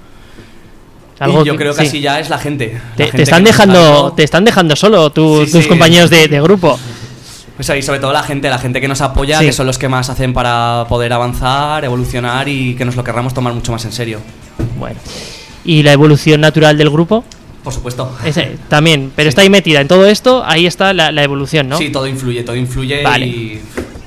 S1: Algo
S4: y yo
S1: que-
S4: creo que
S1: sí.
S4: así ya es la gente. La
S1: Te,
S4: gente
S1: te están
S4: que nos
S1: dejando,
S4: apoyó.
S1: te están dejando solo tu-
S4: Sí,
S1: tus
S4: sí.
S1: compañeros de, de grupo.
S4: Pues ahí, sobre todo la gente, la gente que nos apoya,
S1: Sí.
S4: que son los que más hacen para poder avanzar, evolucionar y que nos lo querramos tomar mucho más en serio.
S1: Bueno. ¿Y la evolución natural del grupo?
S4: Por supuesto.
S1: Ese, también, pero está ahí metida en todo esto, ahí está la, la evolución, ¿no?
S4: Sí, todo influye, todo influye
S1: Vale.
S4: y...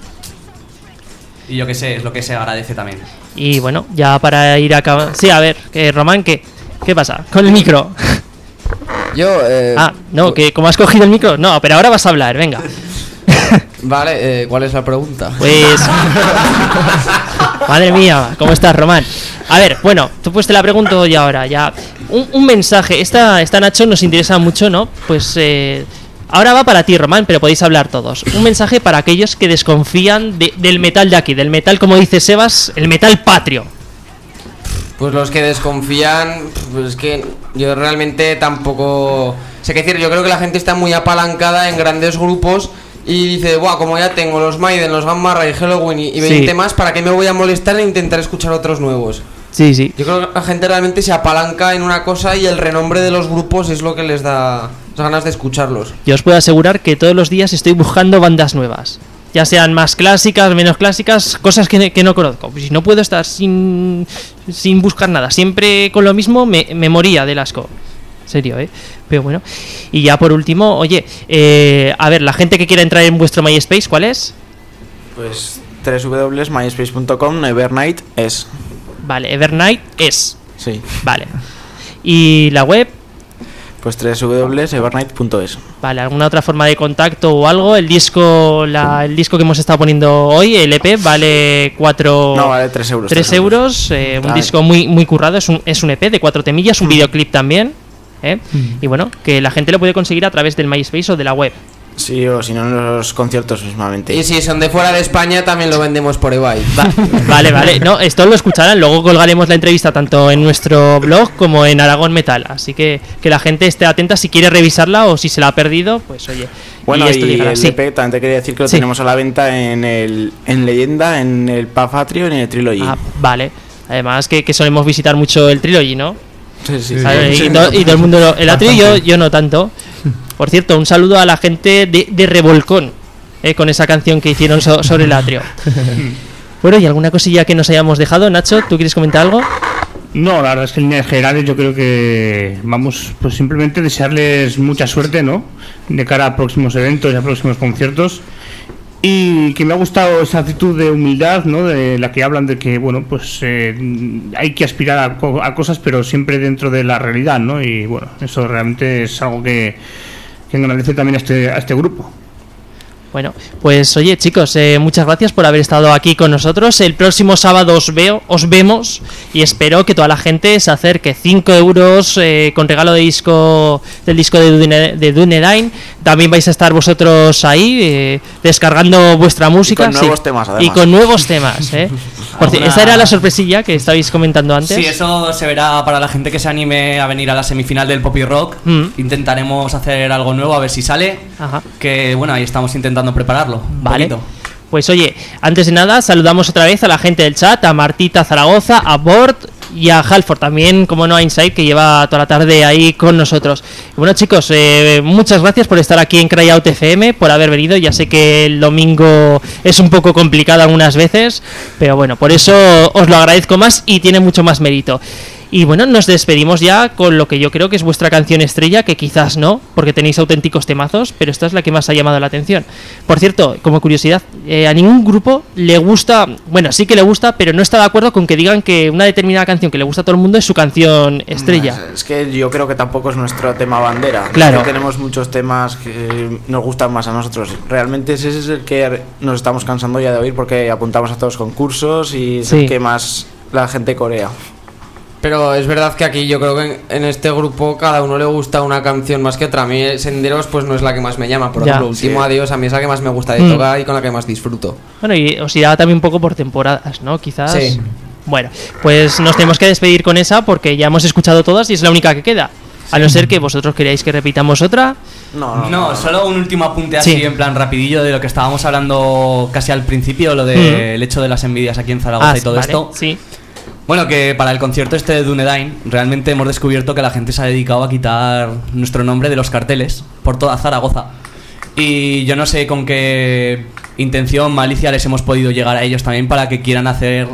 S4: Y yo qué sé, es lo que se agradece también.
S1: Y bueno, ya para ir acabando... Sí, a ver, que Román, ¿qué, ¿qué pasa? Con el micro.
S6: Yo, eh,
S1: Ah, no, que como has cogido el micro... No, pero ahora vas a hablar, venga.
S6: Vale, eh, ¿cuál es la pregunta?
S1: Pues... Madre mía, ¿cómo estás, Román? A ver, bueno, tú pues te la pregunto ya ahora, ya. Un, un mensaje, esta, esta Nacho nos interesa mucho, ¿no? Pues eh, ahora va para ti, Román, pero podéis hablar todos. Un mensaje para aquellos que desconfían de- del metal de aquí, del metal, como dice Sebas, el metal patrio.
S6: Pues los que desconfían, pues es que yo realmente tampoco sé qué decir. Yo creo que la gente está muy apalancada en grandes grupos y dice, buah, como ya tengo los Maiden, los Gamma Ray, Halloween y y veinte
S1: Sí.
S6: más, ¿para qué me voy a molestar e intentar escuchar otros nuevos?
S1: Sí, sí.
S6: Yo creo que la gente realmente se apalanca en una cosa y el renombre de los grupos es lo que les da las ganas de escucharlos.
S1: Yo os puedo asegurar que todos los días estoy buscando bandas nuevas. Ya sean más clásicas, menos clásicas, cosas que, que no conozco. Pues si no puedo estar sin, sin buscar nada, siempre con lo mismo, me, me moría del asco. Serio, ¿eh? Pero bueno. Y ya por último, oye, eh, a ver, la gente que quiera entrar en vuestro MySpace, ¿cuál es?
S5: Pues w w w punto myspace punto com, Evernight es.
S1: Vale, Evernight es.
S5: Sí.
S1: Vale. ¿Y la web?
S5: Pues w w w punto evernight punto es.
S1: Vale, ¿alguna otra forma de contacto o algo? El disco la, el disco que hemos estado poniendo hoy, el E P, vale cuatro...
S5: No, vale tres euros.
S1: tres euros, eh, un
S5: Ah.
S1: disco muy, muy currado, es un, es un E P de cuatro temillas, un videoclip también. ¿eh? Y bueno, que la gente lo puede conseguir a través del MySpace o de la web.
S5: Sí, o si no en los conciertos mismamente.
S6: Y si son de fuera de España también lo vendemos por eBay.
S1: Va- vale, vale, no, esto lo escucharán, luego colgaremos la entrevista tanto en nuestro blog como en Aragón Metal, así que que la gente esté atenta si quiere revisarla o si se la ha perdido, pues oye.
S5: Bueno, y,
S1: esto llegará.
S5: el
S1: Sí.
S5: E P también te quería decir que lo
S1: Sí.
S5: tenemos a la venta en el en Leyenda, en el Pub Atrio y en el Trilogy.
S1: Ah, vale. Además que, que solemos visitar mucho el Trilogy, ¿no?
S5: Sí, sí,
S1: ¿Sabes?
S5: sí.
S1: Y, to- y todo el mundo lo- el atrio yo, yo no tanto. Por cierto, un saludo a la gente de, de Revolcón, eh, con esa canción que hicieron so- sobre el atrio. Bueno, ¿y alguna cosilla que nos hayamos dejado? Nacho, ¿tú quieres comentar algo?
S2: No, la verdad es que en líneas generales yo creo que vamos, pues simplemente desearles mucha suerte, ¿no? De cara a próximos eventos y a próximos conciertos. Y que me ha gustado esa actitud de humildad, ¿no? De la que hablan de que, bueno, pues eh, hay que aspirar a, co- a cosas, pero siempre dentro de la realidad, ¿no? Y bueno, eso realmente es algo que, que engrandece también a este, a este grupo.
S1: Bueno, pues oye chicos, eh, muchas gracias por haber estado aquí con nosotros. El próximo sábado os veo, os vemos y espero que toda la gente se acerque. cinco euros eh, con regalo de disco del disco de Dune, de Dunedain. También vais a estar vosotros ahí eh, descargando vuestra música.
S5: Y con nuevos
S1: sí.
S5: temas, además.
S1: Y con nuevos temas, ¿eh? Por
S4: Alguna-
S1: esa era la sorpresilla que estabais comentando antes.
S4: Sí, eso se verá para la gente que se anime a venir a la semifinal del Pop y Rock.
S1: Mm.
S4: Intentaremos hacer algo nuevo, a ver si sale.
S1: Ajá.
S4: Que bueno, ahí estamos intentando prepararlo. un
S1: Vale.
S4: poquito.
S1: Pues oye, antes de nada, saludamos otra vez a la gente del chat, a Martita Zaragoza, a Bort y a Halford también, como no, a Inside, que lleva toda la tarde ahí con nosotros. Y bueno, chicos, eh, muchas gracias por estar aquí en Cryout F M, por haber venido. Ya sé que el domingo es un poco complicado algunas veces, pero bueno, por eso os lo agradezco más y tiene mucho más mérito. Y bueno, nos despedimos ya con lo que yo creo que es vuestra canción estrella, que quizás no, porque tenéis auténticos temazos, pero esta es la que más ha llamado la atención. Por cierto, como curiosidad, eh, a ningún grupo le gusta, bueno, sí que le gusta, pero no está de acuerdo con que digan que una determinada canción que le gusta a todo el mundo es su canción estrella.
S5: Es que yo creo que tampoco es nuestro tema bandera.
S1: Claro.
S5: Es que tenemos muchos temas que nos gustan más a nosotros. Realmente ese es el que nos estamos cansando ya de oír porque apuntamos a todos los concursos y es
S1: Sí.
S5: el que más la gente corea.
S6: Pero es verdad que aquí yo creo que en, en este grupo cada uno le gusta una canción más que otra. A mí Senderos pues no es la que más me llama. Por
S1: Ya.
S6: ejemplo, Último
S5: Sí.
S6: Adiós a mí es la que más me gusta de
S1: Mm.
S6: tocar y con la que más disfruto.
S1: Bueno, y os irá también un poco por temporadas, ¿no? Quizás.
S6: Sí.
S1: Bueno, pues nos tenemos que despedir con esa porque ya hemos escuchado todas y es la única que queda. A no ser que vosotros queráis que repitamos otra.
S5: No, no,
S4: No, solo un último apunte así
S1: Sí.
S4: en plan rapidillo de lo que estábamos hablando casi al principio, lo del hecho de las envidias aquí en Zaragoza
S1: Ah,
S4: y todo
S1: vale,
S4: esto.
S1: Sí.
S4: Bueno, que para el concierto este de Dunedain realmente hemos descubierto que la gente se ha dedicado a quitar nuestro nombre de los carteles por toda Zaragoza. Y yo no sé con qué intención, malicia les hemos podido llegar a ellos también para que quieran hacer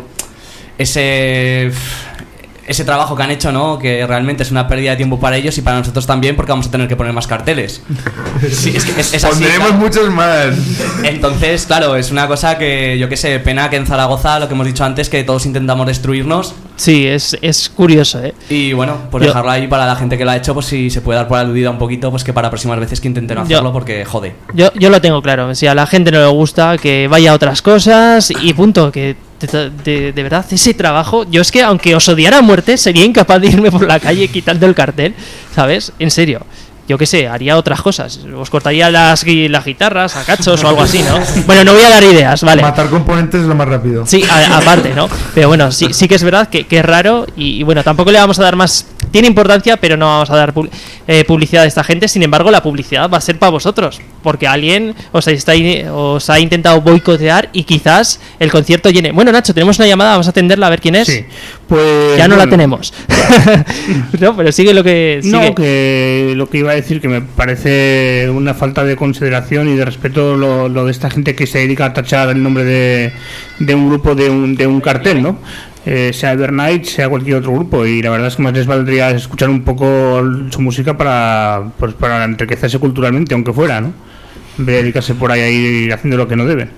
S4: ese ese trabajo que han hecho, ¿no? Que realmente es una pérdida de tiempo para ellos y para nosotros también porque vamos a tener que poner más carteles. Sí, es que es, es así,
S8: Pondremos
S4: claro.
S8: muchos más.
S4: Entonces, claro, es una cosa que yo qué sé, pena que en Zaragoza, lo que hemos dicho antes, que todos intentamos destruirnos.
S1: Sí, es, es curioso, ¿eh?
S4: Y bueno, pues
S1: Yo-
S4: dejarlo ahí para la gente que lo ha hecho, pues si se puede dar por aludida un poquito, pues que para próximas veces que intenten no
S1: Yo-
S4: hacerlo porque jode.
S1: Yo, yo lo tengo claro. Si a la gente no le gusta, que vaya a otras cosas y punto. Que de, de- de verdad, ese trabajo. Yo es que, aunque os odiara a muerte, sería incapaz de irme por la calle quitando el cartel, ¿sabes? En serio. Yo qué sé, haría otras cosas. Os cortaría las, gui- las guitarras a cachos o algo así, ¿no? Bueno, no voy a dar ideas, ¿vale?
S7: Matar componentes es lo más rápido.
S1: Sí, a- aparte, ¿no? Pero bueno, sí, sí que es verdad que, que es raro y, y bueno, tampoco le vamos a dar más... Tiene importancia, pero no vamos a dar pu- eh, publicidad a esta gente. Sin embargo, la publicidad va a ser para vosotros, porque alguien os, está, in- os ha intentado boicotear y quizás el concierto llene. Bueno, Nacho, tenemos una llamada, vamos a atenderla a ver quién es.
S2: Sí, pues...
S1: Ya no la
S2: bueno,
S1: tenemos. No, pero sigue lo que... Sigue.
S2: No, que lo que iba a decir que me parece una falta de consideración y de respeto lo, lo de esta gente que se dedica a tachar el nombre de, de un grupo de un, de un cartel, ¿no? Eh, sea Evernight, sea cualquier otro grupo, y la verdad es que más les valdría escuchar un poco su música para, pues, para enriquecerse culturalmente, aunque fuera, ¿no? En vez de dedicarse por ahí a ir haciendo lo que no deben.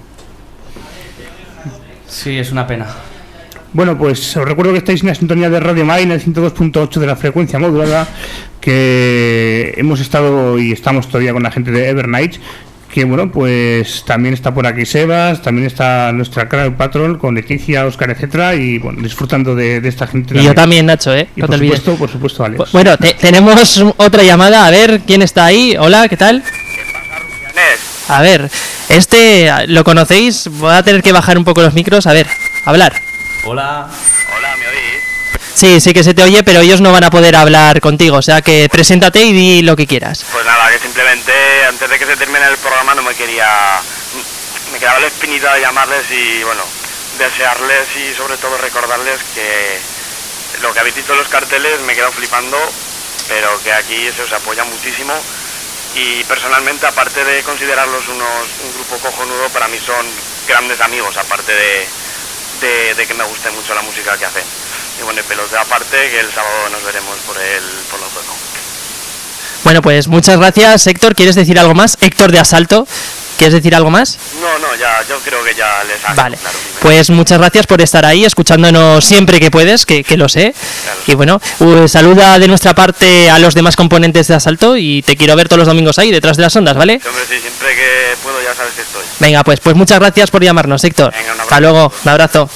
S4: Sí, es una pena.
S2: Bueno, pues os recuerdo que estáis en la sintonía de Radio Mai, en el ciento dos punto ocho de la frecuencia modulada, que hemos estado y estamos todavía con la gente de Evernight, que bueno, pues también está por aquí Sebas, también está nuestra Crowd Patrol con Leticia, Oscar, etcétera, y bueno, disfrutando de, de esta gente.
S1: Y yo también, Nacho, ¿eh?
S2: Y
S1: No
S2: por
S1: te olvides.
S2: supuesto, por supuesto, Alex.
S1: Bueno, te- tenemos otra llamada, a ver quién está ahí. Hola, ¿qué tal? A ver, este, ¿lo conocéis? Voy a tener que bajar un poco los micros. A ver, hablar.
S4: Hola.
S11: Hola, ¿me oís?
S1: Sí, sí que se te oye, pero ellos no van a poder hablar contigo. O sea que preséntate y di lo que quieras.
S11: Pues nada, que simplemente antes de que se termine el programa no me quería... Me quedaba la espinita de llamarles y, bueno, desearles y sobre todo recordarles que lo que habéis dicho en los carteles me he quedado flipando, pero que aquí se os apoya muchísimo y personalmente, aparte de considerarlos unos, un grupo cojonudo, para mí son grandes amigos, aparte de, de, de que me guste mucho la música que hacen. Y bueno, pelota aparte, que el sábado nos veremos por el por lo bueno.
S1: Bueno, pues muchas gracias, Héctor. ¿Quieres decir algo más? Héctor de Asalto, ¿quieres decir algo más?
S11: No, no, ya, yo creo que ya les hago,
S1: Vale,
S11: claro.
S1: pues muchas gracias por estar ahí, escuchándonos siempre que puedes, que, que lo sé. Y bueno, uh, saluda de nuestra parte a los demás componentes de Asalto y te quiero ver todos los domingos ahí, detrás de las ondas, ¿vale?
S11: Hombre, sí, siempre que puedo ya sabes que estoy.
S1: Venga, pues, pues muchas gracias por llamarnos, Héctor.
S11: Venga, un abrazo.
S1: Hasta luego, un abrazo.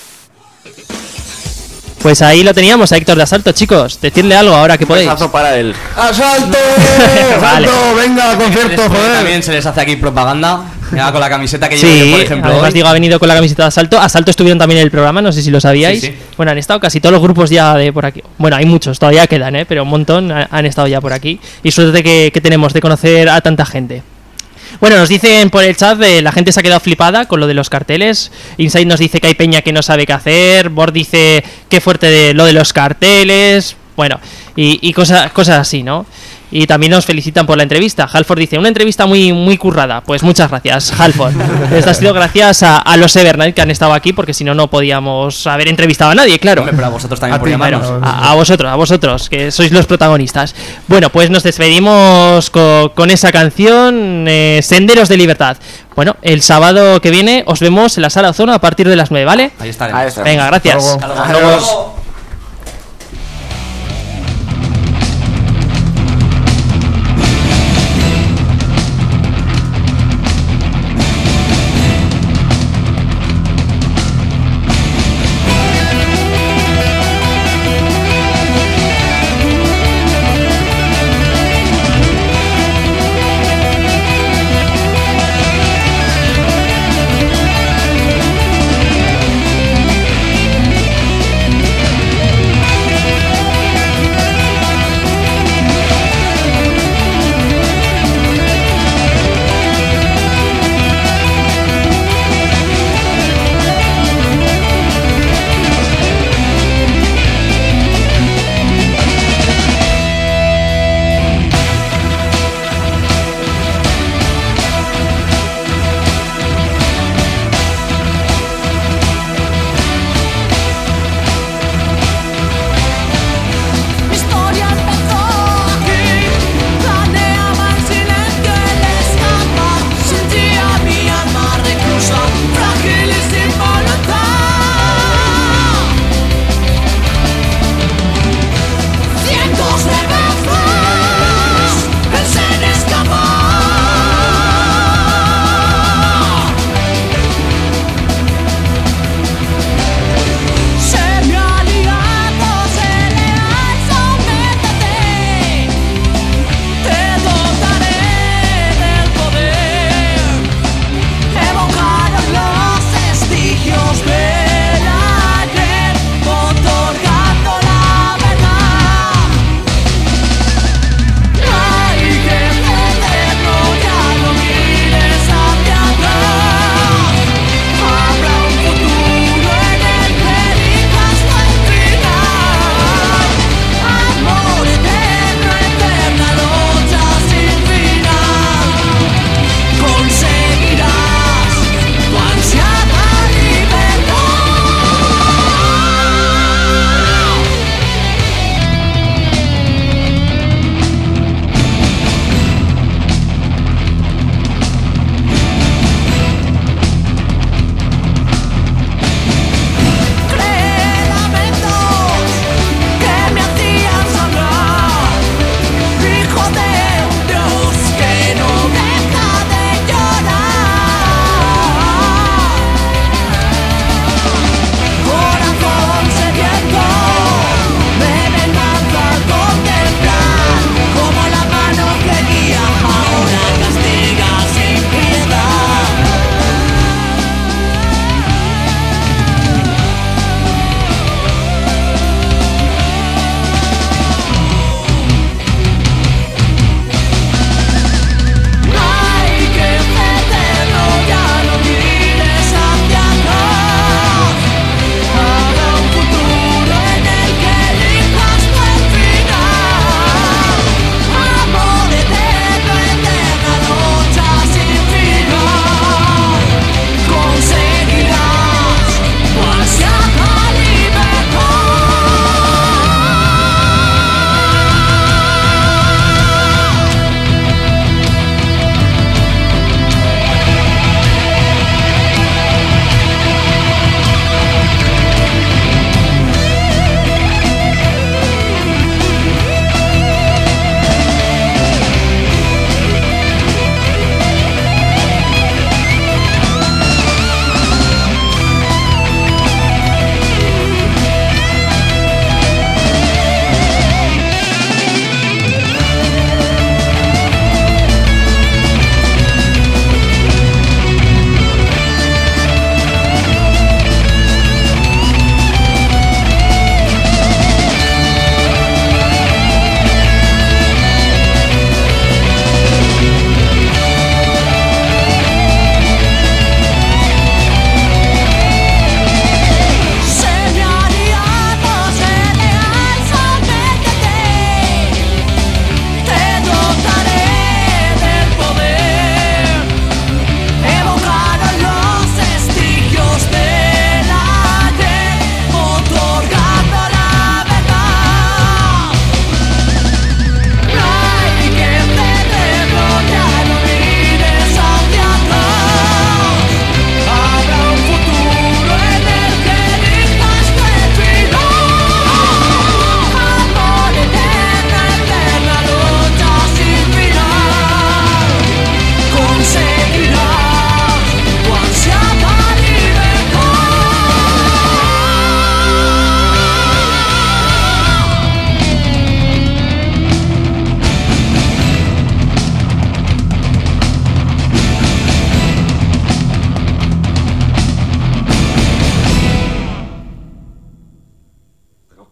S1: Pues ahí lo teníamos, a Héctor de Asalto, chicos. Decidle algo ahora que podéis.
S12: Besazo para él.
S5: ¡Asalto!
S1: Vale.
S7: ¡Asalto! ¡Venga, concierto,
S4: Después
S7: joder!
S4: También se les hace aquí propaganda. Mira, con la camiseta que llevo
S1: Sí,
S4: yo, por ejemplo.
S1: además
S4: hoy.
S1: digo, ha venido con la camiseta de Asalto. Asalto estuvieron también en el programa, no sé si lo sabíais.
S4: Sí, sí.
S1: Bueno, han estado casi todos los grupos ya de por aquí. Bueno, hay muchos, todavía quedan, ¿eh? Pero un montón ha- han estado ya por aquí. Y suerte que, que tenemos de conocer a tanta gente. Bueno, nos dicen por el chat, eh, la gente se ha quedado flipada con lo de los carteles. Inside nos dice que hay peña que no sabe qué hacer. Bord dice qué fuerte de lo de los carteles. Bueno, y, y cosas, cosas así, ¿no? Y también nos felicitan por la entrevista. Halford dice, una entrevista muy muy currada. Pues muchas gracias, Halford. Esto ha sido gracias a, a los Evernight que han estado aquí, porque si no, no podíamos haber entrevistado a nadie, claro.
S4: Hombre, pero a vosotros también
S7: A
S4: por
S7: ti,
S4: llamarnos.
S7: bueno.
S1: A, a vosotros, a vosotros, que sois los protagonistas. Bueno, pues nos despedimos co- con esa canción, eh, Senderos de Libertad. Bueno, el sábado que viene os vemos en la Sala Ozono a partir de las nueve, ¿vale?
S4: Ahí estaremos.
S12: Ahí está.
S1: Venga, gracias.
S7: Hasta luego.
S4: Hasta luego.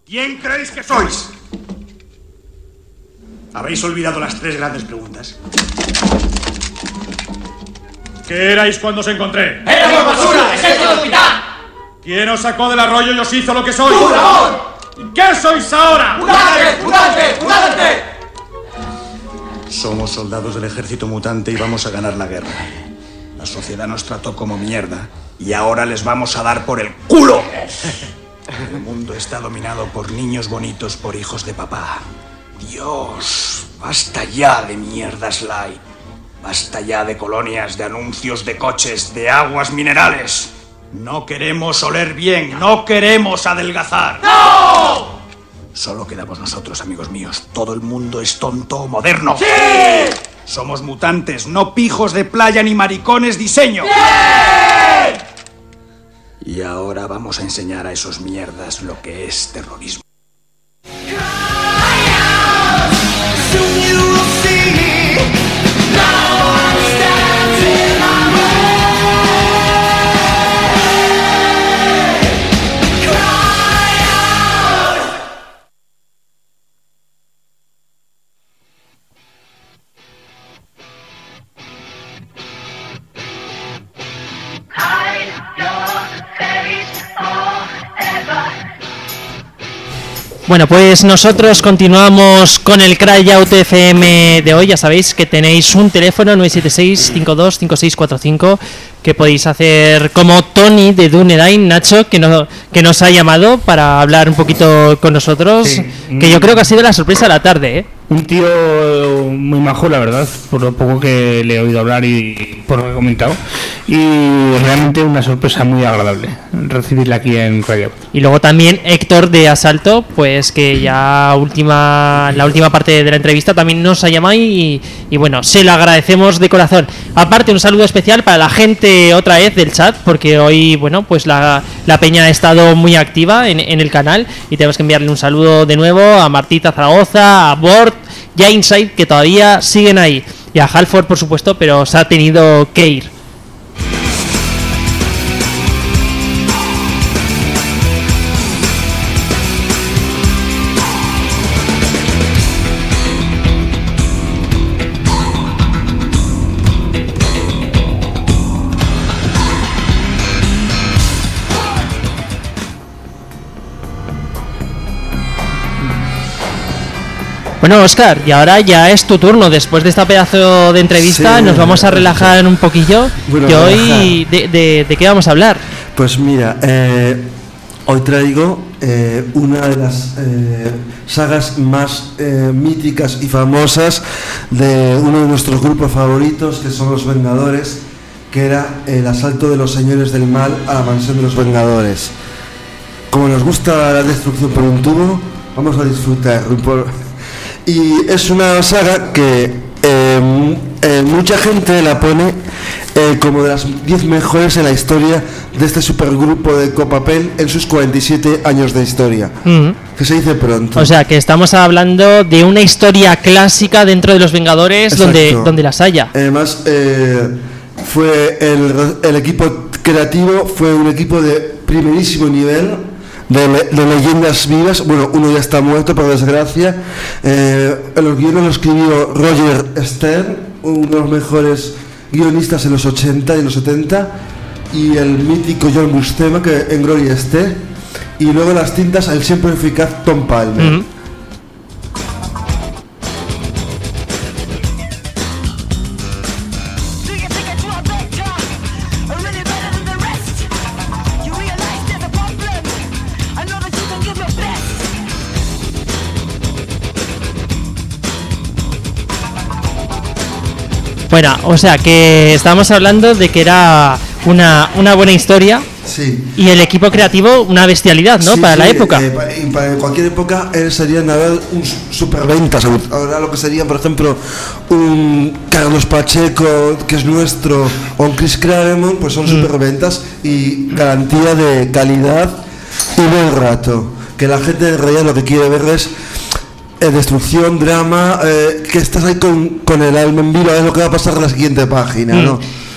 S12: ¿Quién creéis que sois? Habéis olvidado las tres grandes preguntas. ¿Qué erais cuando os encontré?
S3: ¡Éramos basura! ¡Excepto del hospital!
S12: ¿Quién os sacó del arroyo y os hizo lo que sois?
S3: ¡Un dragón!
S12: ¿Y qué sois ahora?
S3: ¡Mutante! ¡Mutante! ¡Mutante!
S12: Somos soldados del ejército mutante y vamos a ganar la guerra. La sociedad nos trató como mierda y ahora les vamos a dar por el culo. El mundo está dominado por niños bonitos, por hijos de papá. Dios, basta ya de mierdas light. Basta ya de colonias, de anuncios de coches, de aguas minerales. No queremos oler bien, no queremos adelgazar.
S3: ¡No!
S12: Solo quedamos nosotros, amigos míos. Todo el mundo es tonto o moderno.
S3: ¡Sí!
S12: Somos mutantes, no pijos de playa ni maricones diseño.
S3: ¡Bien!
S12: Y ahora vamos a enseñar a esos mierdas lo que es terrorismo.
S1: Bueno, pues nosotros continuamos con el Cry Out F M de hoy. Ya sabéis que tenéis un teléfono nueve siete seis, cinco dos cinco seis cuatro cinco que podéis hacer como Tony de Dunedain, Nacho, que, no, que nos ha llamado para hablar un poquito con nosotros, sí. Que yo creo que ha sido la sorpresa de la tarde, ¿eh?
S2: Un tío muy majo, la verdad, por lo poco que le he oído hablar y por lo que he comentado. Y realmente una sorpresa muy agradable recibirla aquí en Radio.
S1: Y luego también Héctor de Asalto, pues que ya última la última parte de la entrevista también nos ha llamado y, y bueno, se lo agradecemos de corazón. Aparte, un saludo especial para la gente otra vez del chat, porque hoy, bueno, pues la, la peña ha estado muy activa en, en el canal y tenemos que enviarle un saludo de nuevo a Martita Zaragoza, a Bort y a Inside, que todavía siguen ahí, y a Halford, por supuesto, pero se ha tenido que ir. Bueno, Óscar, y ahora ya es tu turno. Después de esta pedazo de entrevista, sí, nos vamos a relajar sí. un poquillo. Bueno, y hoy, de, de, ¿de qué vamos a hablar?
S13: Pues mira, eh, hoy traigo eh, una de las eh, sagas más eh, míticas y famosas de uno de nuestros grupos favoritos, que son los Vengadores, que era el asalto de los señores del mal a la mansión de los Vengadores. Como nos gusta la destrucción por un tubo, vamos a disfrutar por... Y es una saga que eh, eh, mucha gente la pone eh, como de las diez mejores en la historia de este supergrupo de Copapel en sus cuarenta y siete años de historia. Mm-hmm. Que se dice pronto.
S1: O sea, que estamos hablando de una historia clásica dentro de los Vengadores donde, donde las haya.
S13: Además, eh, fue el, el equipo creativo, fue un equipo de primerísimo nivel. De, le, de leyendas vivas. Bueno, uno ya está muerto por desgracia. Eh, los guiones los escribió Roger Stern, uno de los mejores guionistas en los ochenta y los setenta, y el mítico John Buscema, que en gloria esté, y luego las tintas el siempre eficaz Tom Palmer. Mm-hmm.
S1: Bueno, o sea que estábamos hablando de que era una, una buena historia.
S13: Sí.
S1: Y el equipo creativo una bestialidad, ¿no?
S13: Sí,
S1: para
S13: sí,
S1: la época.
S13: Eh, para, para cualquier época él sería nada un superventas. Ahora lo que sería, por ejemplo, un Carlos Pacheco, que es nuestro, o un Chris Claremont, pues son mm. superventas y garantía de calidad y buen rato. Que la gente en realidad lo que quiere ver es Eh, destrucción, drama, eh, que estás ahí con, con el alma en vivo, es lo que va a pasar en la siguiente página, mm. ¿no?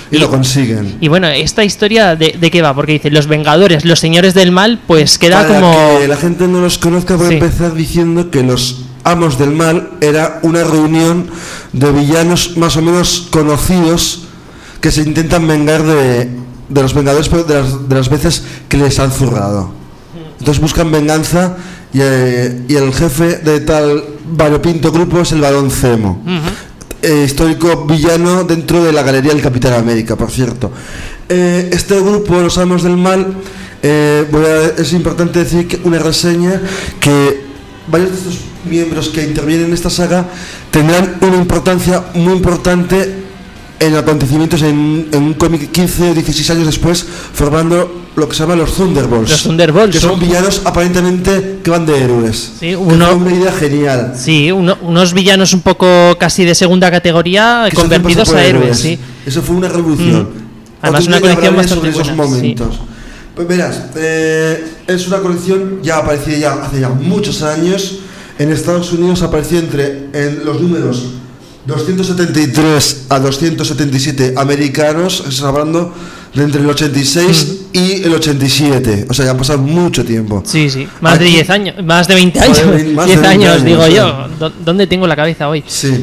S13: y, y lo consiguen.
S1: Y bueno, ¿esta historia de, de qué va? Porque dice, los Vengadores, los señores del mal, pues queda
S13: Para
S1: como...
S13: que la gente no los conozca, voy sí. a empezar diciendo que los Amos del Mal era una reunión de villanos más o menos conocidos que se intentan vengar de, de los Vengadores, pero de las, de las veces que les han zurrado. Entonces buscan venganza y, eh, y el jefe de tal variopinto grupo es el Barón Zemo. Uh-huh. eh, histórico villano dentro de la Galería del Capitán América, por cierto. Eh, este grupo, los Amos del Mal, eh, voy a, es importante decir que una reseña que varios de estos miembros que intervienen en esta saga tendrán una importancia muy importante en acontecimientos en, en un cómic quince o dieciséis años después, formando lo que se llama los Thunderbolts.
S1: Los Thunderbolts.
S13: Que son villanos aparentemente que van de héroes.
S1: Sí, uno,
S13: que fue una idea genial.
S1: Sí, uno, unos villanos un poco casi de segunda categoría, que convertidos a héroes. héroes sí.
S13: Eso fue una revolución.
S1: Mm. Además, una colección bastante
S13: sobre
S1: buena.
S13: Esos momentos. Sí. Pues verás, eh, es una colección ya aparecida ya hace ya muchos años. En Estados Unidos apareció entre en los números doscientos setenta y tres a doscientos setenta y siete americanos, estamos hablando de entre el ochenta y seis mm. y el ochenta y siete, o sea, ya ha pasado mucho tiempo.
S1: Sí, sí, más Aquí, de diez años, más de veinte años, diez años, años, digo sí. yo, ¿dónde tengo la cabeza hoy?
S13: Sí.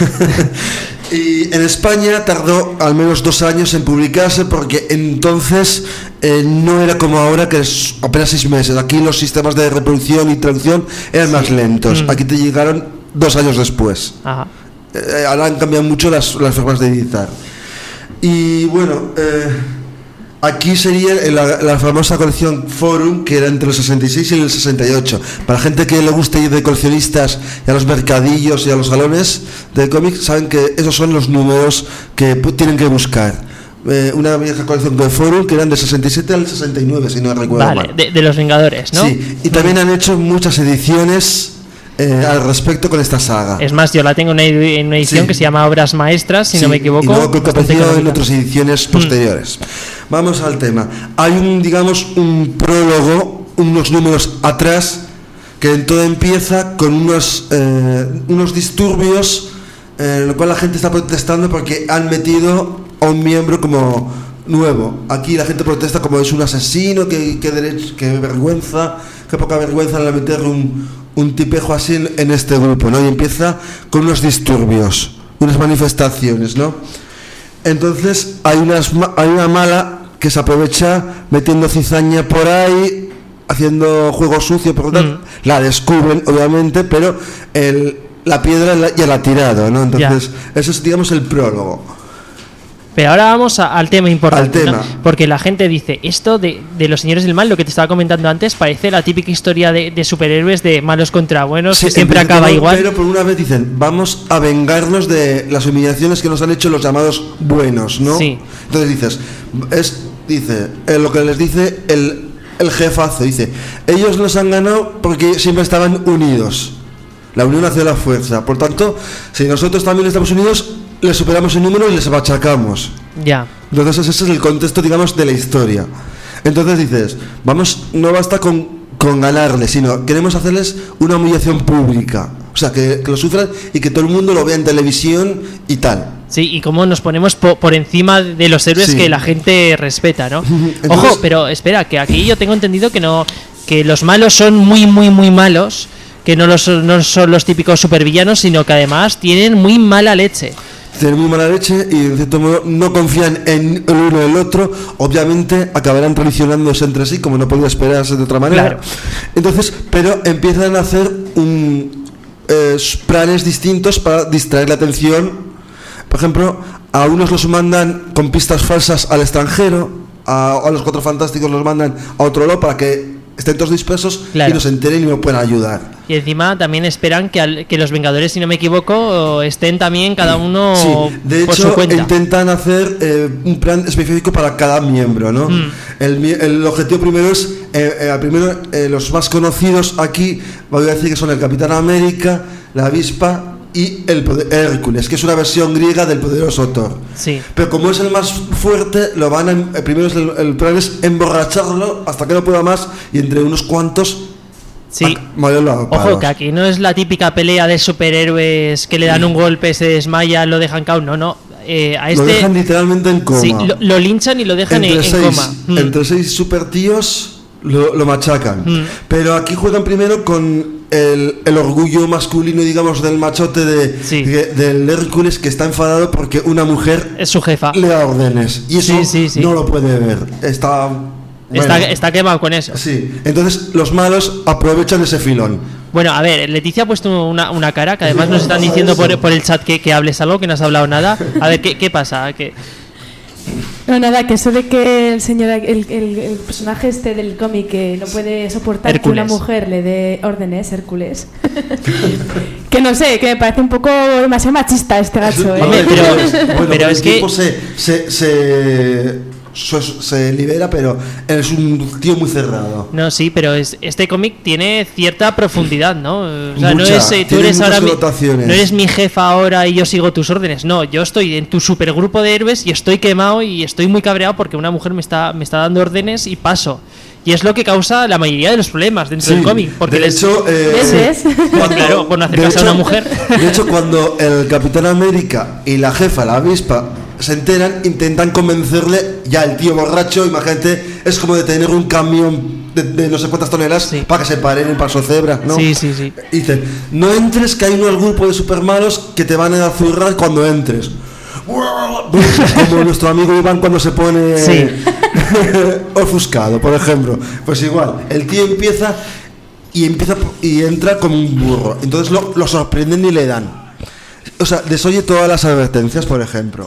S13: Y en España tardó al menos dos años en publicarse porque entonces eh, no era como ahora que es apenas seis meses. Aquí los sistemas de reproducción y traducción eran sí. más lentos. Mm. Aquí te llegaron dos años después.
S1: Ajá.
S13: Eh, ahora han cambiado mucho las, las formas de editar. Y bueno, eh, aquí sería la, la famosa colección Forum, que era entre el sesenta y seis y el sesenta y ocho. Para gente que le guste ir de coleccionistas y a los mercadillos y a los salones de cómics, saben que esos son los números que tienen que buscar. Eh, una vieja colección de Forum que eran del sesenta y siete al sesenta y nueve, si no recuerdo
S1: vale,
S13: mal.
S1: De, de los Vengadores, ¿no?
S13: Sí, y también han hecho muchas ediciones Eh, al respecto con esta saga.
S1: Es más, yo la tengo en una edición sí. que se llama Obras Maestras, si sí, no me equivoco.
S13: Y luego que apareció en otras ediciones posteriores. Mm. Vamos al tema. Hay un, digamos, un prólogo, unos números atrás, que en todo empieza con unos, eh, unos disturbios, eh, en lo cual la gente está protestando porque han metido a un miembro como nuevo. Aquí la gente protesta como es un asesino, que, que, derecho, que vergüenza, que poca vergüenza al meter un un tipejo así en, en este grupo, ¿no? Y empieza con unos disturbios, unas manifestaciones, ¿no? Entonces hay, unas, hay una mala que se aprovecha metiendo cizaña por ahí, haciendo juego sucio, por lo tanto, mm. la descubren, obviamente, pero el, la piedra la, ya la ha tirado, ¿no? Entonces, ya. Eso es, digamos, el prólogo.
S1: Pero ahora vamos a, al tema importante,
S13: al tema.
S1: ¿no? Porque la gente dice, esto de, de los señores del mal, lo que te estaba comentando antes, parece la típica historia de, de superhéroes de malos contra buenos, sí, que siempre acaba
S13: no,
S1: igual.
S13: Pero por una vez dicen, vamos a vengarnos de las humillaciones que nos han hecho los llamados buenos, ¿no?
S1: Sí.
S13: Entonces dices, es, dice, eh, lo que les dice el, el jefazo, dice, ellos nos han ganado porque siempre estaban unidos. La unión hace la fuerza. Por tanto, si nosotros también estamos unidos, les superamos en número y les machacamos.
S1: Ya.
S13: Entonces ese es el contexto, digamos, de la historia. Entonces dices, vamos, no basta con, con ganarles, sino queremos hacerles una humillación pública. O sea, que, que lo sufran y que todo el mundo lo vea en televisión y tal.
S1: Sí, y cómo nos ponemos po por encima de los héroes sí. que la gente respeta, ¿no? Entonces, ojo, pero espera, que aquí yo tengo entendido que no, que los malos son muy, muy, muy malos, que no, los, no son los típicos supervillanos, sino que además tienen muy mala leche.
S13: Tienen muy mala leche y en cierto modo no confían en el uno y el otro. Obviamente acabarán traicionándose entre sí, como no podía esperarse de otra manera.
S1: Claro.
S13: Entonces, pero empiezan a hacer un, eh, planes distintos para distraer la atención. Por ejemplo, a unos los mandan con pistas falsas al extranjero, a, a los Cuatro Fantásticos los mandan a otro lado para que estén todos dispersos, claro, y nos enteren y nos puedan ayudar.
S1: Y encima también esperan que, al, que los Vengadores, si no me equivoco, estén también cada uno
S13: sí, de
S1: por
S13: hecho,
S1: su cuenta.
S13: Intentan hacer eh, un plan específico para cada miembro, ¿no? Mm. El, el objetivo primero es, eh, eh, primero eh, los más conocidos aquí, voy a decir que son el Capitán América, la Avispa y el poder, Hércules, que es una versión griega del poderoso Thor.
S1: Sí.
S13: Pero como es el más fuerte, lo van a, el primero es el, el plan es emborracharlo hasta que no pueda más y entre unos cuantos.
S1: Sí. Ojo, que aquí no es la típica pelea de superhéroes que le dan un golpe, se desmaya, lo dejan cao. No, no. eh, a
S13: Lo
S1: este...
S13: dejan literalmente en coma.
S1: Sí, lo, lo linchan y lo dejan en,
S13: entre
S1: en
S13: seis,
S1: coma. Mm.
S13: Entre seis super tíos lo, lo machacan.
S1: Mm.
S13: Pero aquí juegan primero con el, el orgullo masculino, digamos, del machote de,
S1: Sí.
S13: de- del Hércules, que está enfadado porque una mujer
S1: Es su jefa.
S13: le da órdenes. Y eso
S1: Sí, sí, sí.
S13: no lo puede ver. Está...
S1: Está,
S13: bueno.
S1: está quemado con eso.
S13: Sí, entonces los malos aprovechan ese filón.
S1: Bueno, a ver, Leticia ha puesto una, una cara que además nos están diciendo por, por el chat que, que hables algo, que no has hablado nada. A ver, ¿qué, qué pasa? ¿Qué?
S14: No, nada, que eso de que el señor, el, el- el personaje este del cómic que no puede soportar que
S1: Hércules.
S14: una mujer le dé órdenes, Hércules. Que no sé, que me parece un poco demasiado machista este gacho, ¿eh?
S1: Hombre, pero-
S13: Bueno,
S1: pero
S13: el
S1: es que-
S13: tipo se, se, se, se, se libera, pero es un tío muy cerrado.
S1: No, sí, pero es, este cómic tiene cierta profundidad, ¿no? O sea, no
S13: Mucha,
S1: es eh, tú
S13: tiene
S1: eres
S13: muchas
S1: ahora mi-
S13: connotaciones.
S1: no eres mi jefa ahora y yo sigo tus órdenes. No, yo estoy en tu supergrupo de héroes y estoy quemado y estoy muy cabreado porque una mujer me está me está dando órdenes y paso. Y es lo que causa la mayoría de los problemas dentro
S13: Sí,
S1: del cómic, porque
S13: de
S1: les-
S13: hecho, eh,
S14: ¿Ves, ves?
S13: cuando-
S1: claro, por no hacer
S13: de
S1: caso a
S13: hecho-
S1: una mujer.
S13: De hecho, cuando el Capitán América y la jefa, la avispa, se enteran, intentan convencerle, ya el tío borracho, imagínate, es como de tener un camión de, de no sé cuántas toneladas para que se paren en paso cebra, ¿no?
S1: Sí, sí, sí.
S13: Y dicen, no entres, que hay un grupo de supermalos que te van a zurrar cuando entres. Como nuestro amigo Iván cuando se pone
S1: Sí.
S13: ofuscado, por ejemplo. Pues igual, el tío empieza y empieza y entra como un burro. Entonces lo, lo sorprenden y le dan. O sea, desoye todas las advertencias, por ejemplo.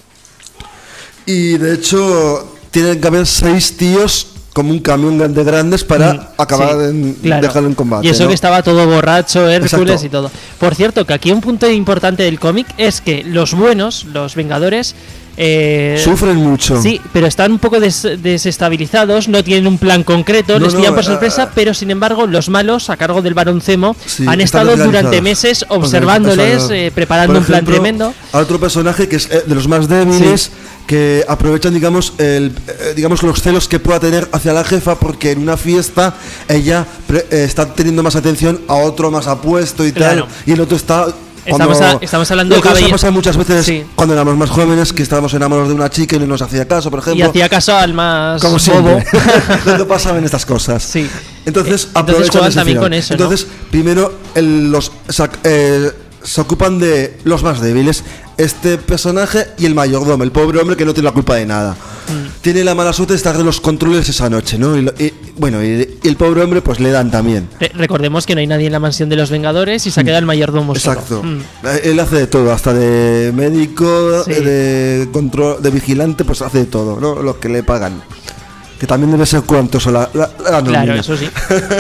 S13: Y de hecho, tienen que haber seis tíos como un camión de grandes para
S1: Mm,
S13: acabar
S1: sí,
S13: de
S1: claro.
S13: dejarlo en combate.
S1: Y eso
S13: ¿no?
S1: que estaba todo borracho, Hércules
S13: Exacto.
S1: y todo. Por cierto, que aquí un punto importante del cómic es que los buenos, los Vengadores, eh,
S13: Sufren mucho.
S1: Sí, pero están un poco des- desestabilizados, no tienen un plan concreto,
S13: No,
S1: les
S13: no,
S1: pillan por
S13: eh,
S1: sorpresa, pero sin embargo los malos, a cargo del Barón Zemo,
S13: Sí,
S1: han
S13: están
S1: estado
S13: organizados.
S1: durante meses
S13: Organizados.
S1: observándoles, eh, preparando
S13: Por
S1: un plan
S13: ejemplo,
S1: tremendo.
S13: a otro personaje que es eh, de los más débiles, que aprovechan, digamos, el, eh, digamos los celos que pueda tener hacia la jefa, porque en una fiesta ella pre- eh, está teniendo más atención a otro más apuesto y
S1: Claro.
S13: tal, y el otro está...
S1: Estamos
S13: cuando-
S1: a- estamos hablando
S13: lo
S1: de
S13: que nos ha
S1: caballero-
S13: pasado muchas veces
S1: Sí.
S13: cuando éramos más jóvenes, que estábamos enamorados de una chica y no nos hacía caso, por
S1: Y
S13: ejemplo.
S1: hacía caso al más
S13: Como
S1: bobo.
S13: siempre. Lo que pasaban estas cosas.
S1: Sí.
S13: Entonces,
S1: Eh, entonces
S13: aprovechan
S1: juegan
S13: ese
S1: también
S13: filón.
S1: con eso, ¿no?
S13: Entonces, primero el- los sac- eh, se ocupan de los más débiles. Este personaje y el mayordomo, el pobre hombre que no tiene la culpa de nada.
S1: Mm.
S13: Tiene la mala suerte de estar en los controles esa noche, ¿no? Y, lo- y- bueno, y, y el pobre hombre pues le dan también.
S1: Re- recordemos que no hay nadie en la mansión de los Vengadores y se ha quedado el mayordomo solo.
S13: Exacto.
S1: Mm.
S13: Eh, Él hace de todo, hasta de médico,
S1: Sí.
S13: eh, de control, de vigilante, pues hace de todo, ¿no? Lo que le pagan. Que también debe ser cuantoso la, la, la
S1: Claro,
S13: nómina.
S1: eso sí.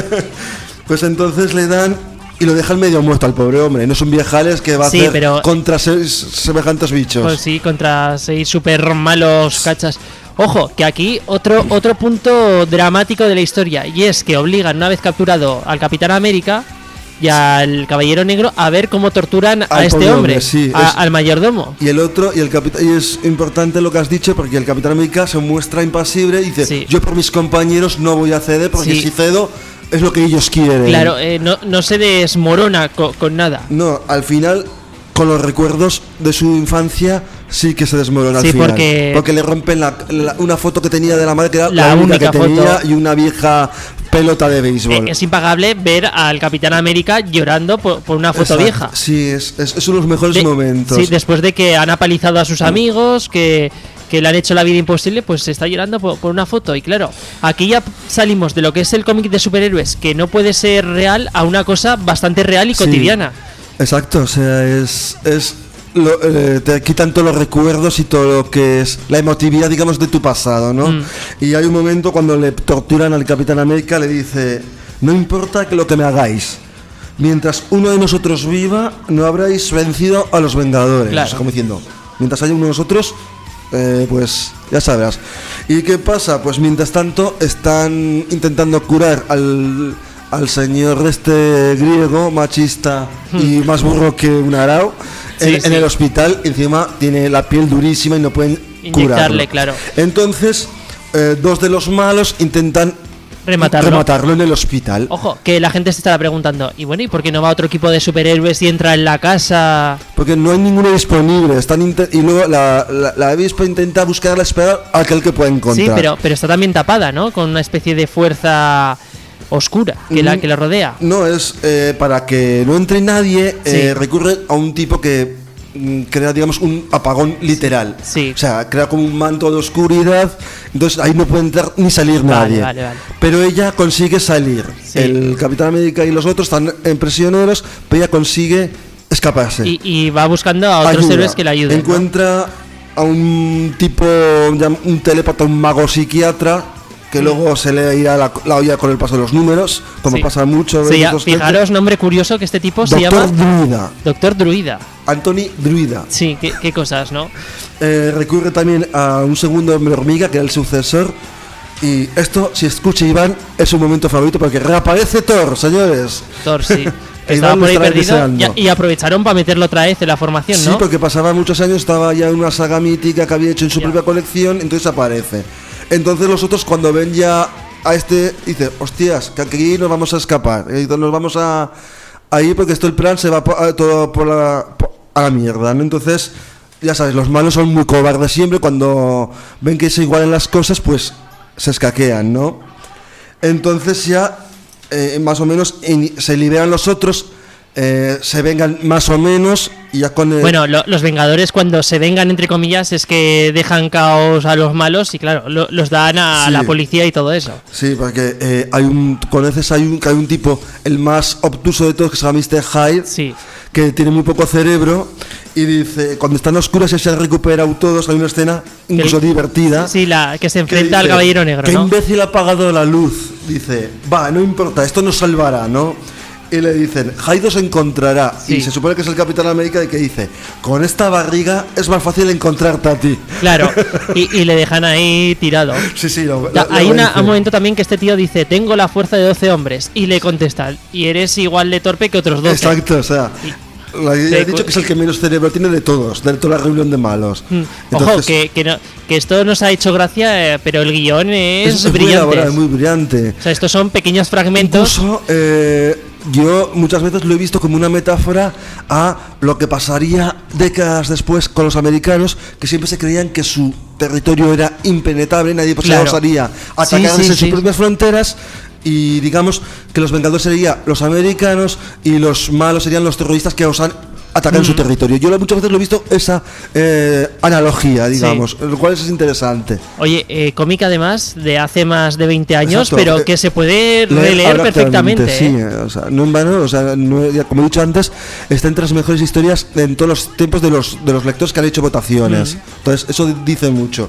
S13: Pues entonces le dan y lo dejan medio muerto al pobre hombre. No es un viejales que va a
S1: Sí,
S13: hacer
S1: pero-
S13: contra seis semejantes bichos.
S1: Pues sí, contra seis super malos cachas. Ojo, que aquí otro, otro punto dramático de la historia, y es que obligan, una vez capturado al Capitán América y al Caballero Negro, a ver cómo torturan a
S13: Al
S1: este
S13: pobre
S1: hombre,
S13: hombre, sí,
S1: a-
S13: es-
S1: al mayordomo.
S13: Y el otro, y el capitán, y es importante lo que has dicho, porque el Capitán América se muestra impasible y dice, yo por mis compañeros no voy a ceder, porque
S1: Sí.
S13: si cedo es lo que ellos quieren.
S1: Claro, eh, no, no se desmorona co- con nada.
S13: No, al final, con los recuerdos de su infancia, sí que se desmorona
S1: Sí,
S13: al final.
S1: porque-
S13: le rompen la- la- una foto que tenía de la madre, que era
S1: La
S13: la, única,
S1: única
S13: que tenía,
S1: foto.
S13: y una vieja pelota de béisbol.
S1: Eh, es impagable ver al Capitán América llorando por, por una foto
S13: Exacto.
S1: vieja.
S13: Sí, es, es, es uno de los mejores
S1: De-
S13: momentos.
S1: Sí, después de que han apalizado a sus amigos, que, que le han hecho la vida imposible, pues se está llorando por, por una foto. Y claro, aquí ya salimos de lo que es el cómic de superhéroes, que no puede ser real, a una cosa bastante real y
S13: Sí.
S1: cotidiana.
S13: Exacto, o sea, es, es lo- eh, te quitan todos los recuerdos y todo lo que es la emotividad, digamos, de tu pasado, ¿no?
S1: Mm.
S13: Y hay un momento cuando le torturan al Capitán América, le dice, no importa que lo que me hagáis, mientras uno de nosotros viva, no habréis vencido a los Vengadores.
S1: Claro.
S13: O sea, como diciendo, mientras haya uno de nosotros, eh, pues ya sabrás. ¿Y qué pasa? Pues mientras tanto están intentando curar al, al señor este griego, machista y más burro que un arao,
S1: Sí,
S13: en, en
S1: sí.
S13: el hospital. Encima tiene la piel durísima y no pueden
S1: Inyectarle,
S13: curarlo.
S1: claro.
S13: Entonces, eh, dos de los malos intentan
S1: Rematarlo.
S13: rematarlo en el hospital.
S1: Ojo, que la gente se estará preguntando, y bueno, ¿y por qué no va otro equipo de superhéroes y entra en la casa?
S13: Porque no hay ninguno disponible. Están inter- y luego la, la, la avispa intenta buscar la espera a aquel que pueda encontrar.
S1: Sí, pero, pero está también tapada, ¿no? Con una especie de fuerza oscura que, la, que la rodea.
S13: No, es eh, para que no entre nadie,
S1: Sí.
S13: eh, recurre a un tipo que mm, crea, digamos, un apagón literal.
S1: Sí.
S13: O sea, crea como un manto de oscuridad, entonces ahí no puede entrar ni salir
S1: Vale,
S13: nadie.
S1: vale, vale.
S13: Pero ella consigue salir.
S1: Sí.
S13: El Capitán América y los otros están en prisioneros, pero ella consigue escaparse.
S1: Y, y va buscando a otros
S13: Ayuda.
S1: héroes que la ayuden, ¿no?
S13: Encuentra a un tipo, llam- un telépata, un mago psiquiatra, que luego se le irá la, la olla con el paso de los números, como
S1: Sí.
S13: pasa mucho.
S1: Se
S13: en
S1: llama-
S13: estos
S1: fijaros,
S13: tiempos.
S1: nombre curioso que este tipo se
S13: Doctor
S1: llama
S13: Druida.
S1: Doctor Druida.
S13: Anthony Druida.
S1: Sí, qué, qué cosas, ¿no?
S13: Eh, recurre también a un segundo hombre hormiga, que era el sucesor. Y esto, si escucha Iván, es un momento favorito porque reaparece Thor, señores.
S1: Thor, sí.
S13: E
S1: Estaba
S13: Iván
S1: por ahí
S13: lo estará
S1: perdido
S13: deseando.
S1: y, y aprovecharon para meterlo otra vez en la formación,
S13: Sí,
S1: ¿no?
S13: porque pasaba muchos años, estaba ya en una saga mítica que había hecho en su propia colección, entonces aparece. Entonces los otros cuando ven ya a este, dicen, hostias, que aquí nos vamos a escapar, eh, nos vamos a, a ir porque esto el plan se va po- a, todo por la, po- a la mierda, ¿no? Entonces, ya sabes, los malos son muy cobardes siempre, cuando ven que se igualan las cosas, pues se escaquean, ¿no? Entonces ya, eh, más o menos, in- se liberan los otros, eh, se vengan más o menos, y ya con el...
S1: Bueno, lo- los Vengadores cuando se vengan, entre comillas, es que dejan caos a los malos y claro, lo- los dan a
S13: Sí.
S1: la policía y todo eso.
S13: Sí, porque eh, hay un, conoces, hay un, que hay un tipo, el más obtuso de todos, que se llama mister Hyde, que tiene muy poco cerebro, y dice, cuando están oscuras y se han recuperado todos, hay una escena incluso
S1: Que-
S13: divertida.
S1: Sí, la que se
S13: que
S1: enfrenta al
S13: dice,
S1: Caballero Negro,
S13: ¿qué
S1: ¿no?
S13: imbécil ha apagado la luz? Dice, va, no importa, esto nos salvará, ¿no? Y le dicen, Hyde os encontrará.
S1: Sí.
S13: Y se supone que es el Capitán América y que dice, con esta barriga es más fácil encontrarte a ti.
S1: Claro, y, y le dejan ahí tirado.
S13: Sí, sí, lo,
S1: Da-
S13: lo-
S1: Hay
S13: lo
S1: una-
S13: dice.
S1: un momento también que este tío dice, tengo la fuerza de doce hombres. Y le contestan, y eres igual de torpe que otros doce.
S13: Exacto, o sea, le
S1: Te
S13: he dicho
S1: cu-
S13: que es el que menos cerebro tiene de todos, de toda la reunión de malos.
S1: Mm. Ojo,
S13: Entonces,
S1: que, que, no- que esto nos ha hecho gracia, eh, pero el guión es,
S13: es muy
S1: brillante.
S13: elaborado, muy brillante.
S1: O sea, estos son pequeños fragmentos.
S13: Incluso, eh, yo muchas veces lo he visto como una metáfora a lo que pasaría décadas después con los americanos, que siempre se creían que su territorio era impenetrable, nadie pues,
S1: Claro.
S13: osaría
S1: Sí,
S13: atacar
S1: sí,
S13: desde
S1: sí.
S13: sus propias fronteras. Y digamos que los vengadores serían los americanos y los malos serían los terroristas que osan atacar en su
S1: Mm.
S13: territorio. Yo lo- muchas veces lo he visto esa eh, analogía, digamos, lo cual es interesante.
S1: Oye, eh, cómic además de hace más de veinte años,
S13: Exacto.
S1: pero
S13: Eh,
S1: que se puede
S13: Leer
S1: releer
S13: ahora
S1: perfectamente.
S13: actualmente,
S1: ¿eh?
S13: Sí, o sea, no en vano, o sea, no- ya como he dicho antes, está entre las mejores historias en todos los tiempos de los, de los lectores que han hecho votaciones.
S1: Mm.
S13: Entonces, eso dice mucho.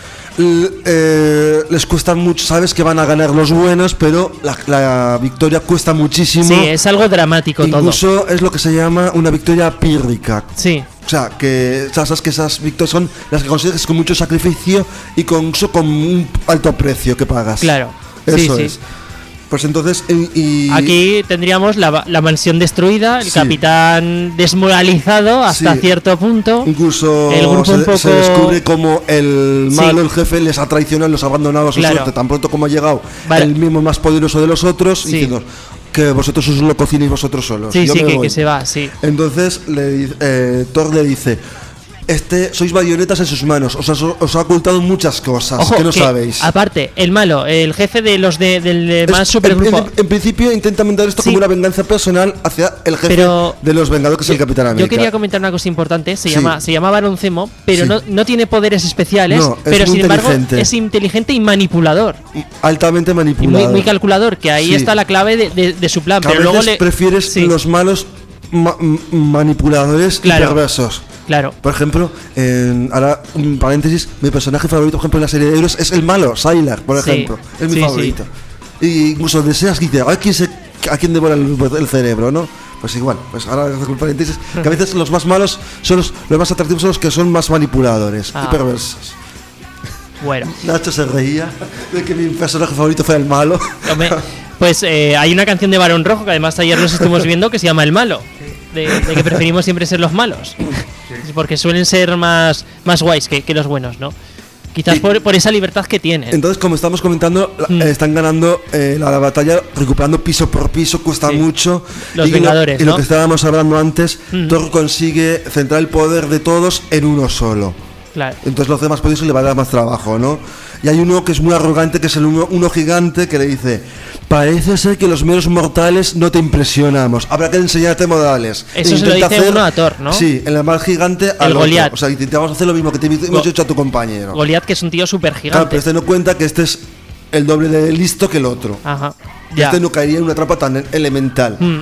S13: L- eh, les cuesta mucho, sabes que van a ganar los buenos, pero la, la victoria cuesta muchísimo.
S1: Sí, es algo dramático
S13: Incluso es lo que se llama una victoria pírrica.
S1: Sí.
S13: O sea, que o sea, sabes que esas victorias son las que consigues con mucho sacrificio y con, eso, con un alto precio que pagas.
S1: Claro.
S13: Eso
S1: Sí, sí.
S13: es. Pues entonces, y, y-
S1: Aquí tendríamos la, la mansión destruida, el
S13: Sí.
S1: capitán desmoralizado hasta
S13: Sí.
S1: cierto punto.
S13: incluso
S1: el grupo
S13: se,
S1: un poco...
S13: se descubre como el
S1: Sí.
S13: malo, el jefe, les ha traicionado, los ha abandonado a su
S1: Claro.
S13: suerte. Tan pronto como ha llegado
S1: Vale.
S13: el mismo más poderoso de los otros,
S1: Sí.
S13: diciendo que vosotros os lo cocinéis vosotros solos.
S1: Sí,
S13: yo
S1: sí,
S13: me
S1: que,
S13: voy".
S1: que se va, sí.
S13: Entonces le, di- eh, Thor le dice, este sois marionetas en sus manos, os, ha- os ha ocultado muchas cosas
S1: Ojo,
S13: que no
S1: que,
S13: sabéis.
S1: aparte, el malo, el jefe de los de, del de
S13: Es-
S1: más supergrupo.
S13: En, en- en principio intenta mandar esto como una venganza personal hacia el jefe
S1: Pero-
S13: de los Vengadores, que es el Capitán América.
S1: Yo quería comentar una cosa importante, se
S13: Sí.
S1: llama se llama Barón Zemo, pero
S13: Sí.
S1: no, no tiene poderes especiales,
S13: No, es
S1: pero
S13: muy
S1: sin embargo
S13: inteligente.
S1: es inteligente y manipulador.
S13: Altamente
S1: Y
S13: manipulado.
S1: muy, muy calculador, que ahí
S13: Sí.
S1: está la clave de, de- de su plan.
S13: Que a
S1: pero luego
S13: veces
S1: le.
S13: prefieres
S1: Sí.
S13: los malos ma- m- manipuladores
S1: Claro.
S13: y perversos.
S1: Claro.
S13: Por ejemplo, en, ahora un paréntesis, mi personaje favorito, por ejemplo, en la serie de Heroes es el malo, Sylar, por
S1: Sí.
S13: ejemplo. Es mi
S1: Sí,
S13: favorito. Y incluso deseas que dice, a ver quién se, a quién devora el, el cerebro, ¿no? Pues igual, pues ahora un paréntesis, que a veces los más malos son los, los más atractivos son los que son más manipuladores
S1: Ah.
S13: y perversos.
S1: Bueno.
S13: Nacho se reía de que mi personaje favorito fuera el malo.
S1: Hombre, pues eh, hay una canción de Barón Rojo que además ayer nos estuvimos viendo que se llama El Malo, de, de que preferimos siempre ser los malos, porque suelen ser más, más guays que, que los buenos, ¿no? Quizás
S13: Y-
S1: por, por esa libertad que tienen.
S13: Entonces, como estamos comentando, la-
S1: Mm.
S13: eh, están ganando eh, la, la batalla, recuperando piso por piso, cuesta
S1: Sí.
S13: mucho.
S1: Los
S13: y lo-
S1: Vengadores,
S13: y lo,
S1: ¿no?
S13: que estábamos hablando antes,
S1: Mm.
S13: Thor consigue centrar el poder de todos en uno solo.
S1: Claro.
S13: Entonces los demás poderes le va a dar más trabajo, ¿no? Y hay uno que es muy arrogante, que es el uno, uno gigante, que le dice: parece ser que los meros mortales no te impresionamos, habrá que enseñarte modales.
S1: Eso
S13: E
S1: se lo
S13: intenta
S1: dice uno a Thor, ¿no?
S13: Sí, el más gigante al otro.
S1: Goliat.
S13: O sea, intentamos hacer lo mismo que te hemos
S1: Go-
S13: hecho a tu compañero.
S1: Goliath, que es un tío súper
S13: Claro,
S1: gigante.
S13: pero este no cuenta que este es el doble de listo que el otro.
S1: Ajá.
S13: Y
S1: Ya.
S13: este no caería en una trampa tan elemental.
S1: Mm,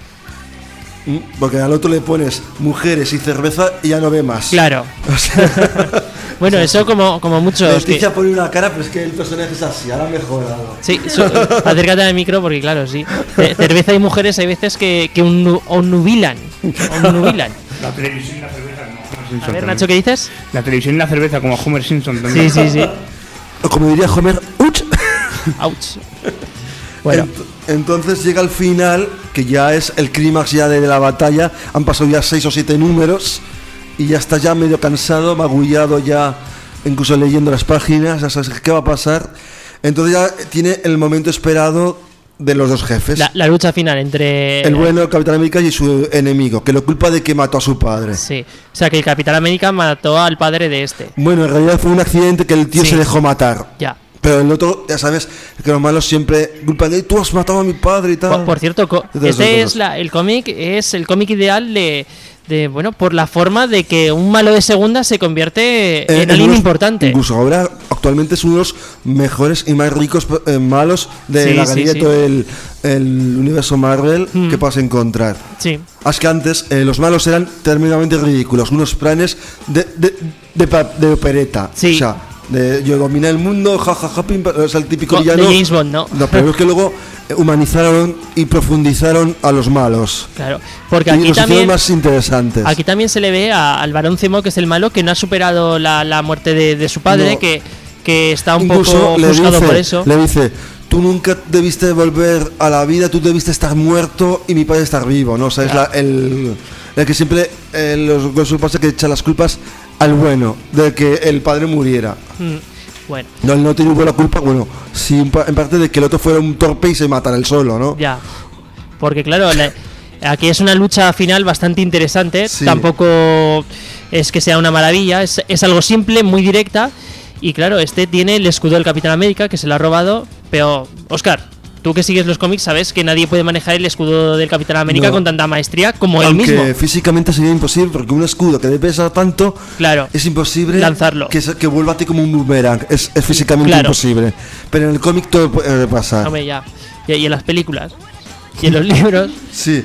S13: Mm, Porque al otro le pones mujeres y cerveza y ya no ve más.
S1: Claro.
S13: O sea,
S1: Bueno, eso como, como muchos.
S13: Leticia
S1: que-
S13: pone una cara, pero es que el personaje es así, ahora ha mejorado.
S1: Sí, su- acércate al micro porque claro, sí. Ce- cerveza y mujeres hay veces que, que un, nu- onnubilan. Onnubilan.
S2: La televisión y la cerveza como Homer Simpson.
S1: A ver,
S2: también.
S1: Nacho, ¿qué dices?
S2: La televisión y la cerveza como Homer Simpson también.
S1: Sí, sí, sí.
S13: O como diría Homer, ¡uch!
S1: Ouch. Bueno.
S13: Ent- entonces llega al final, que ya es el clímax ya de la batalla. Han pasado ya seis o siete números y ya está ya medio cansado, magullado ya, incluso leyendo las páginas, ya sabes qué va a pasar. Entonces ya tiene el momento esperado de los dos jefes.
S1: La, la lucha final entre.
S13: El bueno, el Capitán América, y su enemigo, que lo culpa de que mató a su padre.
S1: Sí. O sea, que el Capitán América mató al padre de este.
S13: Bueno, en realidad fue un accidente que el tío
S1: Sí.
S13: se dejó matar.
S1: Ya.
S13: Pero el otro, ya sabes, que los malos siempre culpan de: tú has matado a mi padre y tal.
S1: Por, por cierto, co-
S13: Y todas esas
S1: este
S13: cosas.
S1: es la, el cómic es el cómic ideal de, de bueno, por la forma de que un malo de segunda se convierte
S13: Eh,
S1: en alguien
S13: unos-
S1: importante.
S13: Incluso ahora, actualmente es uno de los mejores y más ricos eh, malos de
S1: Sí,
S13: la
S1: sí,
S13: galería
S1: sí.
S13: de todo el, el universo Marvel
S1: Mm.
S13: que vas a encontrar.
S1: Sí.
S13: Es que antes eh, los malos eran tremendamente ridículos, unos planes de, de, de, pa- de opereta.
S1: Sí.
S13: O sea, de yo dominé el mundo, jajaja, ja, ja, pim, pam, o sea, el típico
S1: Co- de
S13: villano.
S1: James Bond, ¿no?
S13: No, pero es que luego eh, humanizaron y profundizaron a los malos.
S1: Claro, porque
S13: y
S1: aquí
S13: los hicieron
S1: también
S13: más interesantes.
S1: aquí también se le ve a- al varón Zemo, que es el malo, que no ha superado la, la muerte de, de su padre,
S13: No.
S1: que, que está un
S13: Incluso
S1: poco
S13: le
S1: juzgado
S13: dice,
S1: por eso.
S13: le dice: tú nunca debiste volver a la vida, tú debiste estar muerto y mi padre estar vivo, ¿no? O sea, es
S1: Claro.
S13: la- el, el que siempre eh, los Gospel pasa que echa las culpas al bueno de que el padre muriera.
S1: Mm, Bueno,
S13: No, él no tiene la culpa, bueno, sí, en pa- en parte de que el otro fuera un torpe y se matara él solo, ¿no?
S1: ya. Porque claro, la- aquí es una lucha final bastante interesante.
S13: Sí.
S1: Tampoco es que sea una maravilla, es, es algo simple, muy directa. Y claro, este tiene el escudo del Capitán América, que se lo ha robado. Pero, Oscar, tú que sigues los cómics sabes que nadie puede manejar el escudo del Capitán América
S13: No.
S1: con tanta maestría como él
S13: Aunque
S1: mismo.
S13: físicamente sería imposible, porque un escudo que debe pesar tanto,
S1: Claro,
S13: es imposible
S1: lanzarlo.
S13: que, se- que vuelva a ti como un boomerang. Es, es físicamente
S1: Claro.
S13: imposible. Pero en el cómic todo puede pasar.
S1: Hombre, ya. Y, y en las películas. Y en los libros.
S13: Sí.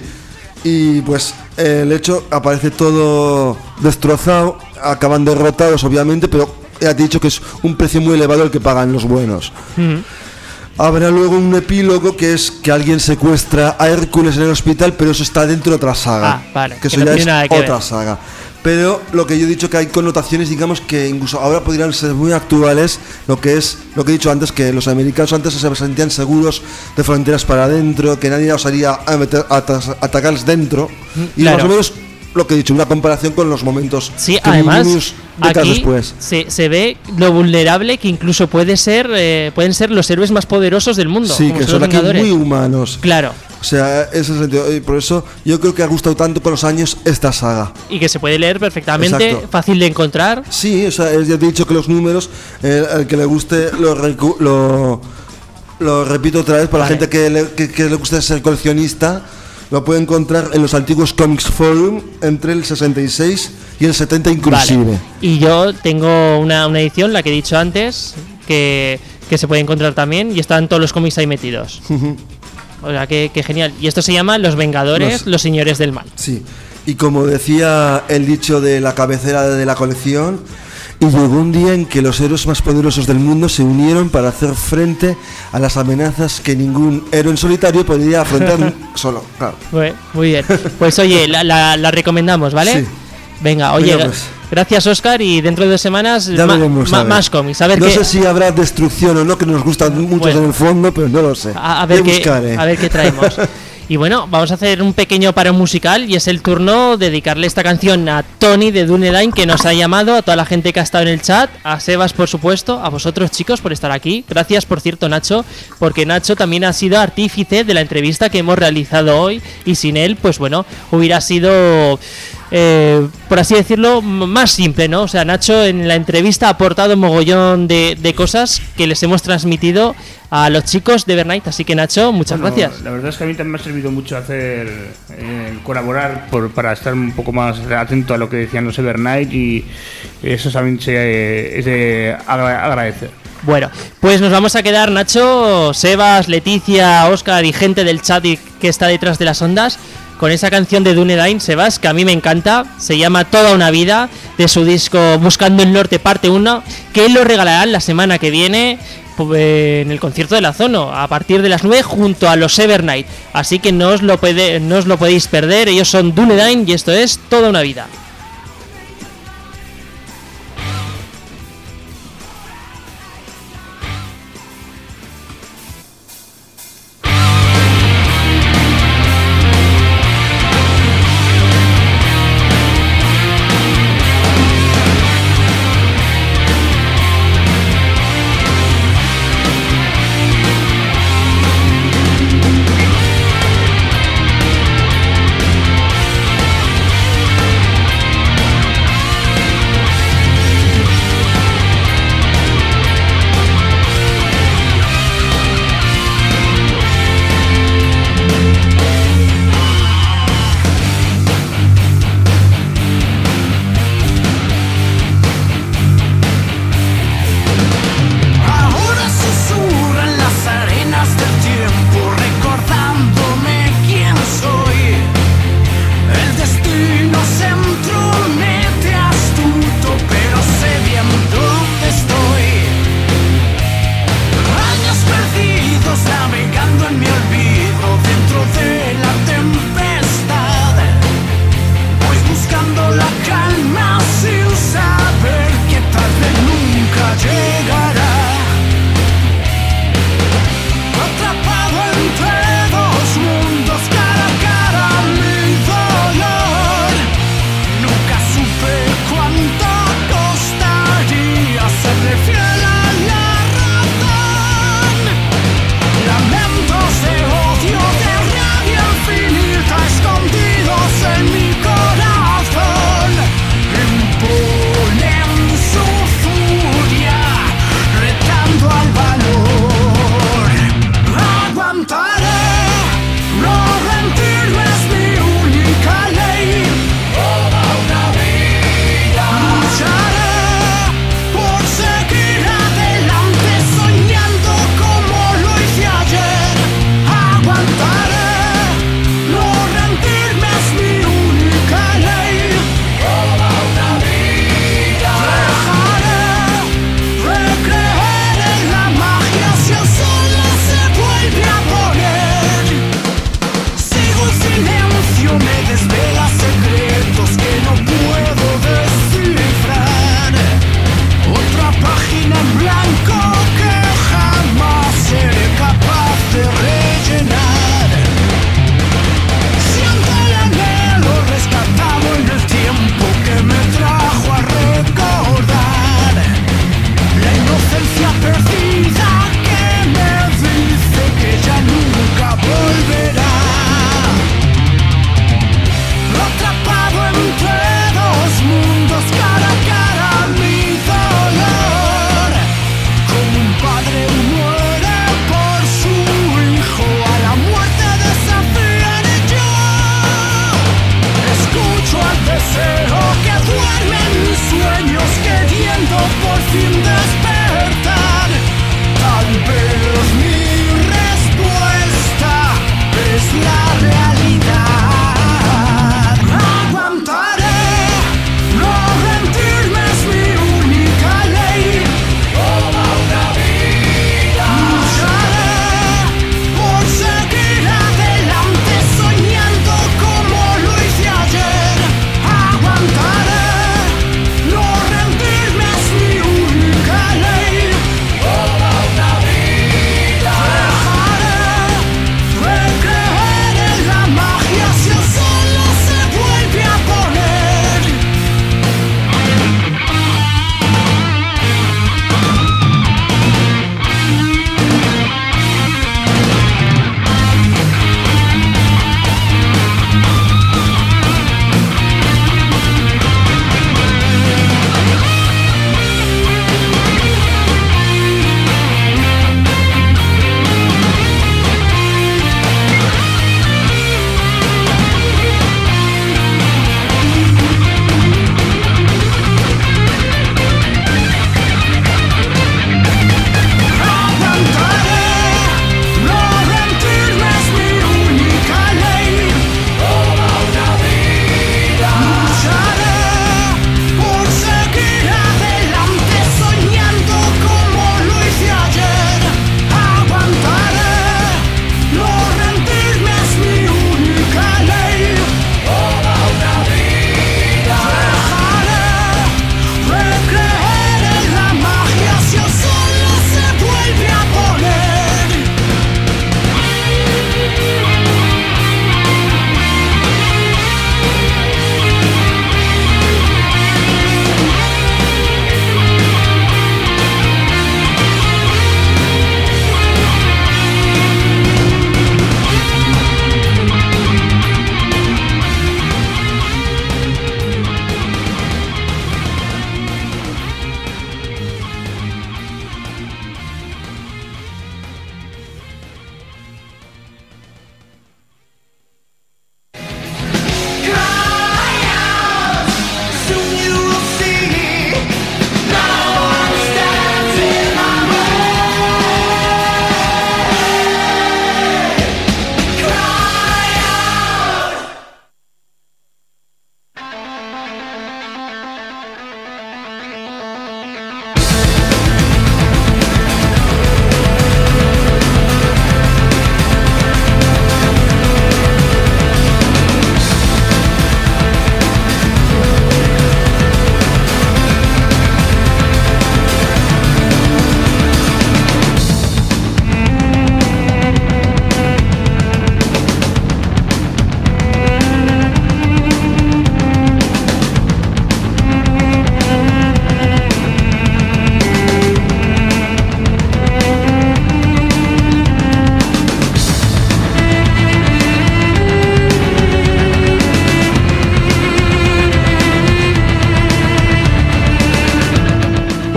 S13: Y pues eh, el hecho aparece todo destrozado, acaban derrotados obviamente, pero ya te he dicho que es un precio muy elevado el que pagan los buenos.
S1: Ujú.
S13: Habrá luego un epílogo que es que alguien secuestra a Hércules en el hospital, pero eso está dentro de otra saga.
S1: Ah, vale,
S13: Que
S1: que
S13: eso
S1: no
S13: ya
S1: tiene
S13: es
S1: nada que
S13: otra
S1: ver.
S13: saga. Pero lo que yo he dicho, que hay connotaciones, digamos, que incluso ahora podrían ser muy actuales, lo que es lo que he dicho antes, que los americanos antes se sentían seguros de fronteras para adentro, que nadie osaría a meter- a tras- atacarles dentro. Y
S1: Claro.
S13: más o menos lo que he dicho, una comparación con los momentos
S1: Sí,
S13: que
S1: además,
S13: vivimos décadas
S1: aquí
S13: después.
S1: se, se ve lo vulnerable que incluso puede ser, eh, pueden ser los héroes más poderosos del mundo.
S13: Sí,
S1: como
S13: que
S1: son
S13: son
S1: los
S13: aquí
S1: Vengadores.
S13: muy humanos.
S1: Claro,
S13: O sea, ese es el sentido. Y por eso yo creo que ha gustado tanto con los años esta saga.
S1: y que se puede leer perfectamente,
S13: Exacto.
S1: fácil de encontrar.
S13: Sí, o sea, es- ya te he dicho que los números, eh, al que le guste, lo, recu- lo, lo repito otra vez, para
S1: Vale.
S13: la gente que le, que, que le guste ser coleccionista, lo puede encontrar en los antiguos Comics Forum entre el sesenta y seis y el setenta inclusive.
S1: Vale. Y yo tengo una, una edición, la que he dicho antes, que, que se puede encontrar también y están todos los cómics ahí metidos. O sea, que, que genial. Y esto se llama Los Vengadores,
S13: Los-
S1: los Señores del Mal.
S13: Sí, y como decía el dicho de la cabecera de la colección, y llegó un día en que los héroes más poderosos del mundo se unieron para hacer frente a las amenazas que ningún héroe en solitario podría afrontar solo. Claro.
S1: Muy, muy bien. Pues oye, la, la- la recomendamos, ¿vale?
S13: Sí.
S1: Venga, oye,
S13: Venga, pues.
S1: gracias Oscar y dentro de dos semanas
S13: Ya
S1: ma-
S13: veremos,
S1: ma-
S13: a ver.
S1: más cómics. A ver
S13: no
S1: qué,
S13: sé si habrá destrucción o no, que nos gustan muchos
S1: Bueno.
S13: en el fondo, pero no lo sé.
S1: a, a ver
S13: Ya
S1: qué,
S13: buscaré.
S1: a ver qué traemos. Y bueno, vamos a hacer un pequeño paro musical y es el turno de dedicarle esta canción a Tony de Dunedain, que nos ha llamado, a toda la gente que ha estado en el chat, a Sebas por supuesto, a vosotros chicos por estar aquí. Gracias por cierto Nacho, porque Nacho también ha sido artífice de la entrevista que hemos realizado hoy y sin él pues bueno, hubiera sido... Eh, por así decirlo, más simple, ¿no? O sea, Nacho en la entrevista ha aportado un mogollón de, de cosas que les hemos transmitido a los chicos de Evernight, así que Nacho, muchas
S2: bueno,
S1: gracias.
S2: La verdad es que a mí también me ha servido mucho hacer eh, colaborar por, para estar un poco más atento a lo que decían los Evernight y eso también se, eh, es de agra- agradecer.
S1: Bueno, pues nos vamos a quedar, Nacho, Sebas, Leticia, Óscar y gente del chat y que está detrás de las ondas con esa canción de Dunedain, Sebas, que a mí me encanta, se llama Toda una vida, de su disco Buscando el Norte parte uno, que lo regalarán la semana que viene en el concierto de la Zono, a partir de las nueve junto a los Evernight, así que no os lo, puede, no os lo podéis perder, ellos son Dunedain y esto es Toda una vida.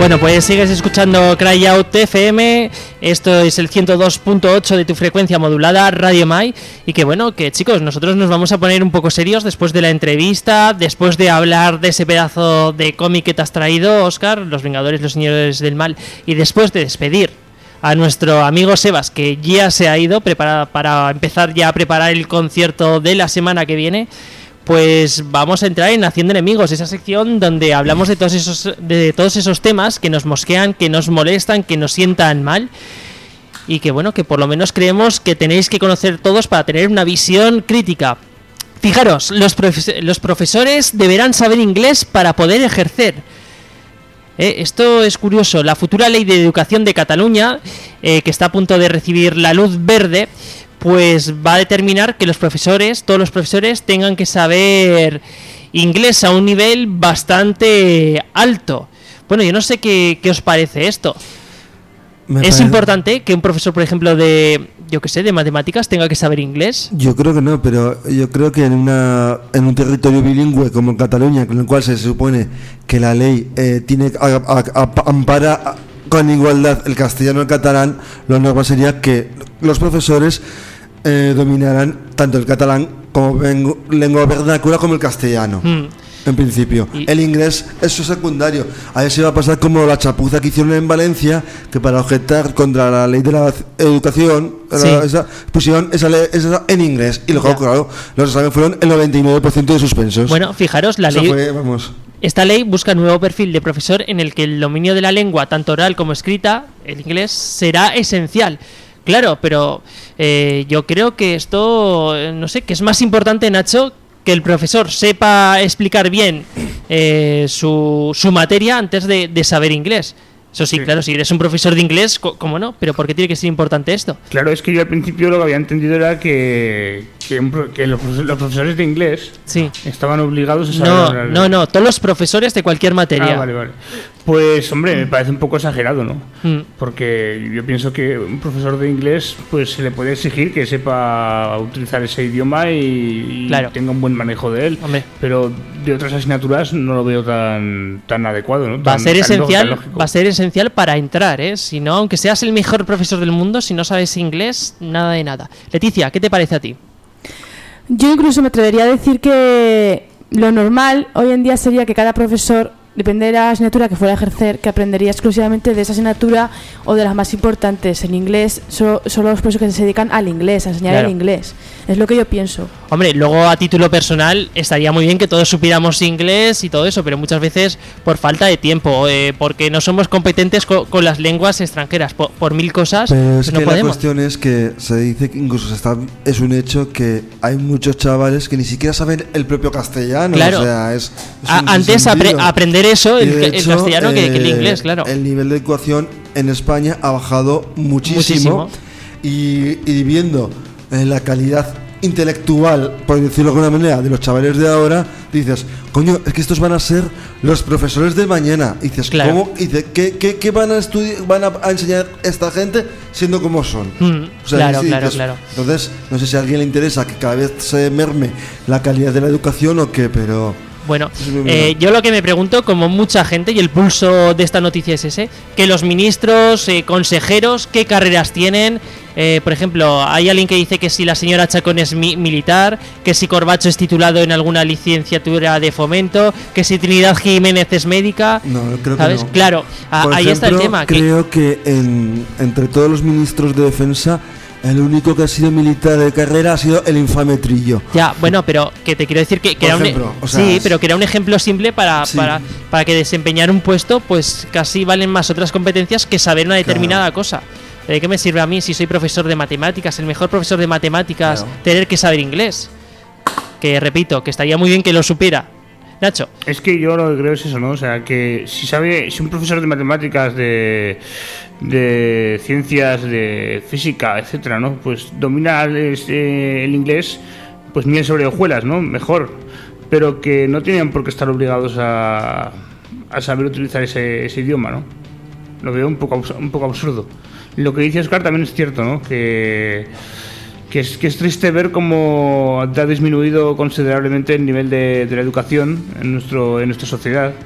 S1: Bueno, pues sigues escuchando Cry Out F M. Esto es el ciento dos punto ocho de tu frecuencia modulada, Radio Mai. Y que bueno, que chicos, nosotros nos vamos a poner un poco serios después de la entrevista, después de hablar de ese pedazo de cómic que te has traído, Óscar, Los Vengadores, los Señores del Mal, y después de despedir a nuestro amigo Sebas, que ya se ha ido prepara, para empezar ya a preparar el concierto de la semana que viene. Pues vamos a entrar en Haciendo Enemigos, esa sección donde hablamos de todos esos de todos esos temas que nos mosquean, que nos molestan, que nos sientan mal y que bueno, que por lo menos creemos que tenéis que conocer todos para tener una visión crítica. Fijaros, los, profe- los profesores deberán saber inglés para poder ejercer. Eh, esto es curioso. La futura ley de educación de Cataluña, eh, que está a punto de recibir la luz verde, pues va a determinar que los profesores, todos los profesores, tengan que saber inglés a un nivel bastante alto. Bueno, yo no sé qué, qué os parece esto.
S13: Me
S1: ¿Es
S13: parece-
S1: importante que un profesor, por ejemplo, de, yo qué sé, de matemáticas tenga que saber inglés?
S13: Yo creo que no, pero yo creo que en una en un territorio bilingüe como Cataluña, con el cual se supone que la ley eh, tiene a, a- a- ampara con igualdad el castellano y el catalán, lo normal sería que los profesores eh, dominarán tanto el catalán como vengo- lengua vernácula como el castellano.
S1: Hmm.
S13: En principio, el inglés eso es secundario. A ver si va a pasar como la chapuza que hicieron en Valencia, que para objetar contra la ley de la educación,
S1: Sí.
S13: la- esa, pusieron esa ley esa en inglés. Y luego,
S1: Ya.
S13: claro, los exámenes fueron el noventa y nueve por ciento de suspensos.
S1: Bueno, fijaros, la
S13: Eso
S1: ley...
S13: fue, vamos.
S1: Esta ley busca un nuevo perfil de profesor en el que el dominio de la lengua, tanto oral como escrita, el inglés, será esencial. Claro, pero eh, yo creo que esto, eh, no sé, que es más importante, Nacho, que el profesor sepa explicar bien eh, su, su materia antes de, de saber inglés. Eso sí, claro, si eres un profesor de inglés, co- ¿cómo no? Pero ¿por qué tiene que ser importante esto?
S2: Claro, es que yo al principio lo que había entendido era que, que, un pro- que los, profes- los profesores de inglés
S1: sí.
S2: estaban obligados a saber
S1: No,
S2: hablar-
S1: no, no, todos los profesores de cualquier materia.
S2: Ah, vale, vale. Pues, hombre, me parece un poco exagerado, ¿no?
S1: Mm.
S2: Porque yo pienso que un profesor de inglés, pues se le puede exigir que sepa utilizar ese idioma y, y
S1: Claro.
S2: tenga un buen manejo de él.
S1: Hombre.
S2: Pero de otras asignaturas no lo veo tan, tan adecuado, ¿no?
S1: Va a
S2: Tan-
S1: ser
S2: tan lo- tan
S1: esencial,
S2: lógico.
S1: va a ser esencial para entrar, ¿eh? Si no, aunque seas el mejor profesor del mundo, si no sabes inglés, nada de nada. Leticia, ¿qué te parece a ti?
S14: Yo incluso me atrevería a decir que lo normal hoy en día sería que cada profesor, depende de la asignatura que fuera a ejercer, que aprendería exclusivamente de esa asignatura o de las más importantes. En inglés, solo, solo los profesores que se dedican al inglés, a enseñar
S1: Claro.
S14: el inglés. Es lo que yo pienso.
S1: Hombre, luego a título personal estaría muy bien que todos supiéramos inglés y todo eso, pero muchas veces por falta de tiempo, eh, porque no somos competentes co- con las lenguas extranjeras, por, por mil cosas,
S13: Pero es
S1: pues no
S13: que la
S1: podemos.
S13: cuestión es que se dice que incluso se está, es un hecho que hay muchos chavales que ni siquiera saben el propio castellano.
S1: Claro.
S13: O sea, es, es
S1: A-
S13: un
S1: antes apre-
S13: sinsentido.
S1: aprender eso,
S13: Y
S1: el,
S13: de
S1: el
S13: hecho,
S1: castellano, que, que el
S13: eh,
S1: inglés, claro.
S13: El nivel de educación en España ha bajado
S1: Muchísimo.
S13: muchísimo. Y, y viendo eh, la calidad intelectual, por decirlo de alguna manera, de los chavales de ahora, dices, coño, es que estos van a ser los profesores de mañana. Y dices,
S1: Claro.
S13: ¿cómo? Y dices, ¿qué, qué, qué van a estudiar, van a, a enseñar esta gente siendo como son?
S1: Mm,
S13: O sea,
S1: claro,
S13: sí,
S1: claro,
S13: dices,
S1: claro.
S13: Entonces, no sé si a alguien le interesa que cada vez se merme la calidad de la educación o qué, pero...
S1: Bueno,
S13: Eso es muy
S1: eh,
S13: bueno.
S1: yo lo que me pregunto, como mucha gente, y el pulso de esta noticia es ese, que los ministros, eh, consejeros, ¿qué carreras tienen? Eh, por ejemplo, hay alguien que dice que si la señora Chacón es mi- militar, que si Corbacho es titulado en alguna licenciatura de fomento, que si Trinidad Jiménez es médica.
S13: No, creo que
S1: ¿Sabes?
S13: no.
S1: Claro, a-
S13: Por
S1: ahí está el
S13: ejemplo,
S1: tema. que-
S13: Creo que en, entre todos los ministros de defensa, el único que ha sido militar de carrera ha sido el infame Trillo.
S1: Ya, bueno, pero que te quiero decir que, que
S13: Por
S1: era un, e-
S13: ejemplo, o sea,
S1: sí,
S13: es-
S1: pero que era un ejemplo simple para,
S13: Sí.
S1: para, para que desempeñar un puesto, pues casi valen más otras competencias que saber una determinada cosa. ¿De qué me sirve a mí si soy profesor de matemáticas, el mejor profesor de matemáticas,
S2: Claro.
S1: tener que saber inglés? Que repito, que estaría muy bien que lo supiera. Nacho.
S2: Es que yo lo que creo es eso, ¿no? O sea, que si sabe, si un profesor de matemáticas, de, de ciencias, de física, etcétera, ¿no? Pues domina el, este, el inglés, pues miel sobre hojuelas, ¿no? Mejor. Pero que no tienen por qué estar obligados a, a saber utilizar ese, ese idioma, ¿no? Lo veo un poco, abs- un poco absurdo. Lo que dice Oscar también es cierto, ¿no? Que, que, es, que es triste ver cómo ha disminuido considerablemente el nivel de, de la educación en, nuestro, en nuestra sociedad.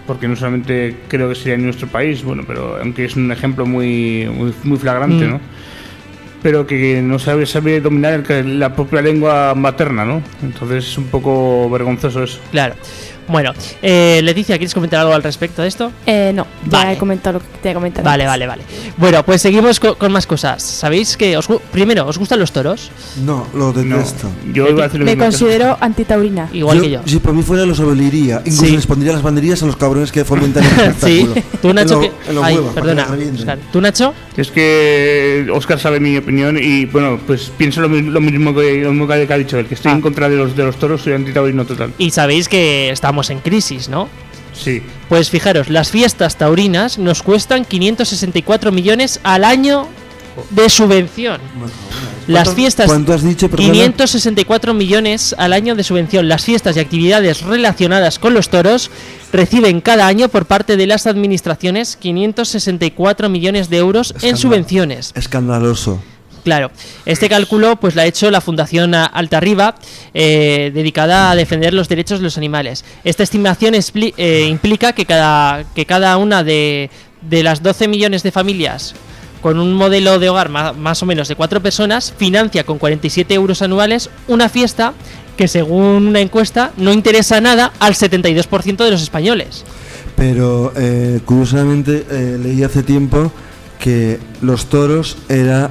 S2: porque no solamente creo que sería en nuestro país, bueno, pero aunque es un ejemplo muy, muy, muy flagrante, mm. ¿no? Pero que no sabe, sabe dominar el, la propia lengua materna, ¿no? Entonces es un poco vergonzoso eso.
S1: Claro. Bueno, eh, Leticia, ¿quieres comentar algo al respecto de esto?
S14: Eh, no, ya
S1: vale.
S14: he comentado lo que te he comentado.
S1: Vale, vale, vale. Bueno, pues seguimos con, con más cosas. ¿Sabéis que os, primero, os gustan los toros?
S13: No, lo detesto.
S2: No. Yo iba a decir lo
S14: Me
S2: mismo.
S14: considero antitaurina.
S1: Igual
S13: yo,
S1: que yo.
S13: Si por mí fuera, los aboliría. Incluso
S1: Sí.
S13: les pondría las banderillas a los cabrones que fomentan el espectáculo.
S1: Sí. ¿Tú, Nacho?
S13: En lo-
S1: que...
S13: en los
S1: Ay,
S13: huevos, para
S1: perdona.
S13: que les revienten.
S1: Oscar. ¿Tú, Nacho?
S2: Es que Oscar sabe mi opinión y bueno, pues pienso lo, mi- lo mismo que lo mismo que ha dicho él, que estoy
S1: Ah.
S2: en contra de los de los toros, soy antitaurino total.
S1: Y sabéis que estamos en crisis, ¿no?
S2: Sí.
S1: Pues fijaros, las fiestas taurinas nos cuestan quinientos sesenta y cuatro millones al año de subvención. Las fiestas
S13: ¿Cuánto has dicho, perdona?
S1: quinientos sesenta y cuatro millones al año de subvención. Las fiestas y actividades relacionadas con los toros reciben cada año por parte de las administraciones quinientos sesenta y cuatro millones de euros en
S13: Escandal-
S1: subvenciones.
S13: Escandaloso.
S1: Claro, este cálculo pues lo ha hecho la Fundación Altarriba, eh, dedicada a defender los derechos de los animales. Esta estimación expli- eh, implica que cada, que cada una de, de las doce millones de familias con un modelo de hogar ma- más o menos de cuatro personas financia con cuarenta y siete euros anuales una fiesta que, según una encuesta, no interesa nada al setenta y dos por ciento de los españoles.
S13: Pero eh, curiosamente eh, leí hace tiempo que los toros era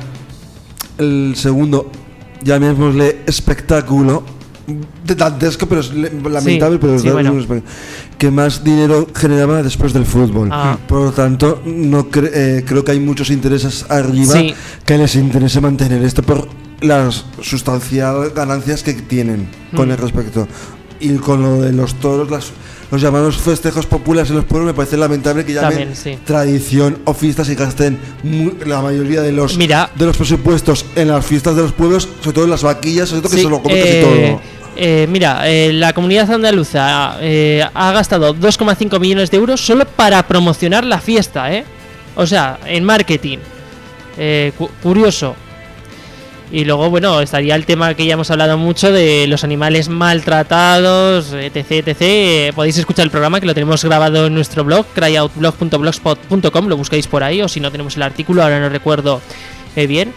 S13: el segundo, llamémosle, espectáculo de dantesco, pero es le- lamentable,
S1: Sí,
S13: pero es
S1: sí,
S13: verdad,
S1: bueno.
S13: es un espe- que más dinero generaba después del fútbol.
S1: Ah.
S13: Por lo tanto, no cre- eh, creo que hay muchos intereses arriba
S1: Sí.
S13: que les interese mantener esto por las sustanciales ganancias que tienen con
S1: Mm.
S13: el respecto. Y con lo de los toros, las, los llamados festejos populares en los pueblos, me parece lamentable que llamen
S1: También, sí.
S13: tradición o fiestas y gasten mu- la mayoría de los
S1: Mira.
S13: de los presupuestos en las fiestas de los pueblos, sobre todo en las vaquillas, sobre todo que
S1: Sí,
S13: se lo come
S1: eh,
S13: casi todo.
S1: eh, mira, eh, la comunidad andaluza eh, ha gastado dos coma cinco millones de euros solo para promocionar la fiesta, ¿eh? O sea, en marketing. Eh, cu- curioso. Y luego, bueno, estaría el tema que ya hemos hablado mucho de los animales maltratados, etc, etcétera. Eh, podéis escuchar el programa que lo tenemos grabado en nuestro blog, cryoutblog punto blogspot punto com, lo buscáis por ahí, o si no tenemos el artículo, ahora no recuerdo eh, bien.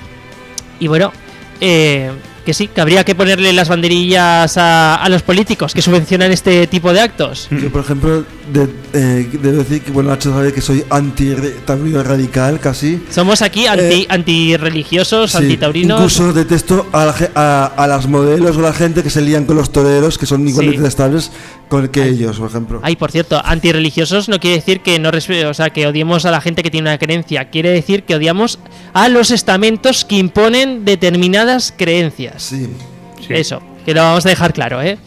S1: Y bueno, eh, que sí, que habría que ponerle las banderillas a, a los políticos que subvencionan este tipo de actos.
S13: Yo, por ejemplo, de, eh, debo decir que, bueno, Nacho sabe que soy anti-taurino radical, casi.
S1: Somos aquí anti,
S13: Eh,
S1: antirreligiosos,
S13: Sí,
S1: antitaurinos.
S13: incluso detesto a, la ge- a, a las modelos o la gente que se lían con los toreros, que son igual de
S1: Sí.
S13: detestables con que ellos, por ejemplo.
S1: Ay, por cierto, antirreligiosos no quiere decir que no respe- o sea, que odiemos a la gente que tiene una creencia, quiere decir que odiamos a los estamentos que imponen determinadas creencias.
S13: Sí.
S1: Eso, que lo vamos a dejar claro, ¿eh?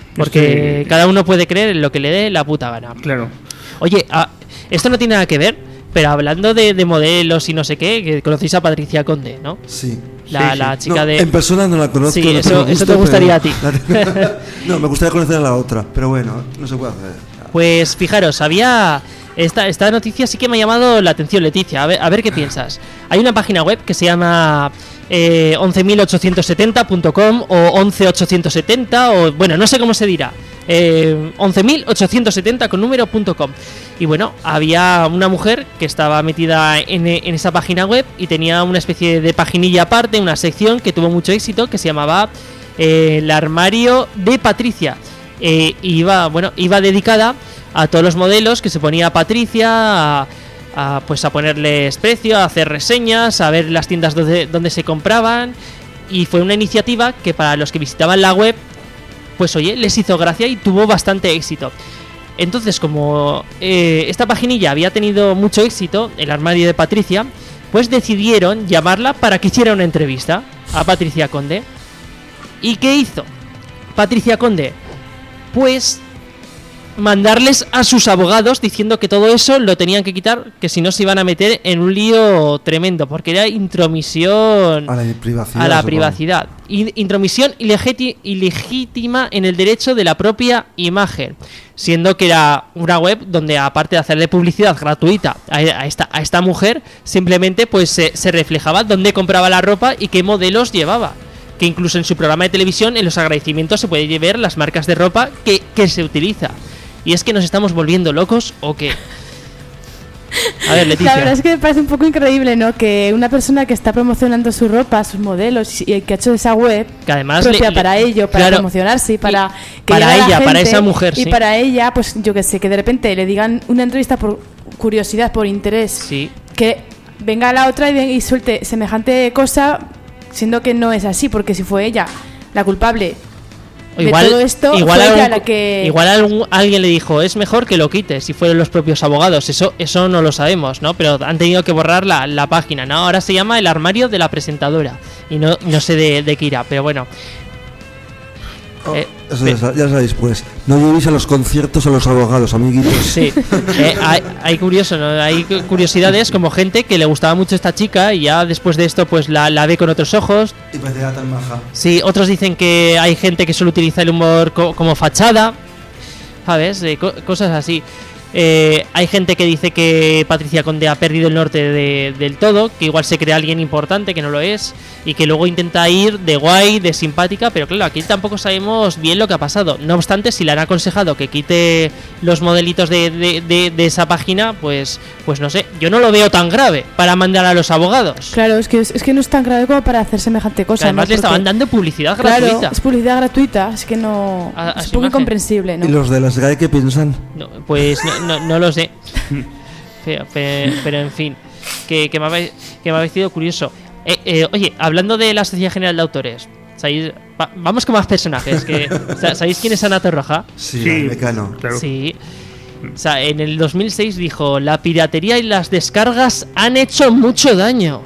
S1: Porque
S2: Estoy-
S1: cada uno puede creer en lo que le dé la puta gana.
S2: Claro.
S1: Oye, ah, esto no tiene nada que ver, pero hablando de, de modelos y no sé qué, que conocéis a Patricia Conde, ¿no?
S13: Sí.
S1: La,
S2: Sí, sí.
S1: la chica
S13: No,
S1: de...
S13: En persona no la conozco.
S1: Sí,
S13: no,
S1: eso-
S13: pero me
S1: eso
S13: gusta,
S1: te gustaría
S13: pero-
S1: a ti.
S13: No, me gustaría conocer a la otra, pero bueno, no se puede hacer.
S1: Pues fijaros, había... Esta, esta noticia sí que me ha llamado la atención, Leticia. A ver, a ver qué piensas. Hay una página web que se llama eh, once mil ochocientos setenta punto com o once mil ochocientos setenta o... Bueno, no sé cómo se dirá. Eh, once mil ochocientos setenta con número punto com. Y bueno, había una mujer que estaba metida en, en esa página web y tenía una especie de paginilla aparte, una sección que tuvo mucho éxito que se llamaba eh, el armario de Patricia. Eh, iba, bueno, iba dedicada a todos los modelos que se ponía Patricia a, a, pues a ponerles precio, a hacer reseñas, a ver las tiendas donde, donde se compraban, y fue una iniciativa que para los que visitaban la web, pues oye, les hizo gracia y tuvo bastante éxito. Entonces, como eh, esta paginilla había tenido mucho éxito, el armario de Patricia, pues decidieron llamarla para que hiciera una entrevista a Patricia Conde. ¿Y qué hizo Patricia Conde? Pues mandarles a sus abogados diciendo que todo eso lo tenían que quitar, que si no se iban a meter en un lío tremendo, porque era intromisión
S13: A la privacidad.
S1: a la
S13: supongo.
S1: privacidad, In- intromisión ilegiti- ilegítima en el derecho de la propia imagen, siendo que era una web donde, aparte de hacerle publicidad gratuita a, a esta, a esta mujer, simplemente pues se, se reflejaba dónde compraba la ropa y qué modelos llevaba. Que incluso en su programa de televisión, en los agradecimientos, se puede ver las marcas de ropa que, que se utiliza. ¿Y es que nos estamos volviendo locos o qué? A ver, Leticia.
S14: La verdad es que me parece un poco increíble, ¿no? Que una persona que está promocionando su ropa, sus modelos y que ha hecho esa web
S1: que además
S14: propia
S1: le,
S14: para
S1: le,
S14: ello, para
S1: claro,
S14: promocionarse y para
S1: y
S14: que
S1: para
S14: llegue a la
S1: ella,
S14: gente,
S1: para esa mujer,
S14: y
S1: sí.
S14: para ella, pues yo que sé, que de repente le digan una entrevista por curiosidad, por interés,
S1: sí.
S14: que venga la otra y, y suelte semejante cosa, siendo que no es así, porque si fue ella la culpable
S1: igual,
S14: de todo esto,
S1: igual
S14: fue
S1: algún,
S14: ella la que...
S1: Igual algún, alguien le dijo, es mejor que lo quites, si fueron los propios abogados, eso eso no lo sabemos, ¿no? Pero han tenido que borrar la, la página, ¿no? Ahora se llama El armario de la presentadora, y no, no sé de, de qué irá, pero bueno.
S13: Oh,
S1: eh,
S13: eso ya, ya sabéis, pues. No llevéis a los conciertos a los abogados, amiguitos.
S1: Sí, eh, hay, hay curioso, ¿no? Hay curiosidades como gente que le gustaba mucho esta chica y ya después de esto pues la, la ve con otros ojos.
S13: Y parecía tan maja.
S1: Sí, otros dicen que hay gente que solo utiliza el humor co como fachada, ¿sabes? Eh, co cosas así. Eh, hay gente que dice que Patricia Conde ha perdido el norte de, del todo, que igual se cree alguien importante que no lo es y que luego intenta ir de guay, de simpática, pero claro, aquí tampoco sabemos bien lo que ha pasado. No obstante, si le han aconsejado que quite los modelitos de, de, de, de esa página, pues pues no sé, yo no lo veo tan grave para mandar a los abogados.
S14: Claro, es que, es, es que no es tan grave como para hacer semejante cosa.
S1: Que además
S14: ¿no?
S1: le estaban dando publicidad gratuita.
S14: Claro, es publicidad gratuita, es que no...
S1: A, a
S14: es poco incomprensible, ¿no?
S13: ¿Y los de las G A E qué piensan?
S1: No, pues no, no, no lo sé. pero, pero, pero en fin, que, que, me ha, que me ha parecido curioso. Eh, eh, oye, hablando de la Sociedad General de Autores, ¿sabéis? Va, vamos con más personajes. Que, ¿sabéis quién es Ana Torroja?
S13: Sí, sí, Mecano.
S1: Claro. Sí. O sea, en el dos mil seis dijo: la piratería y las descargas han hecho mucho daño.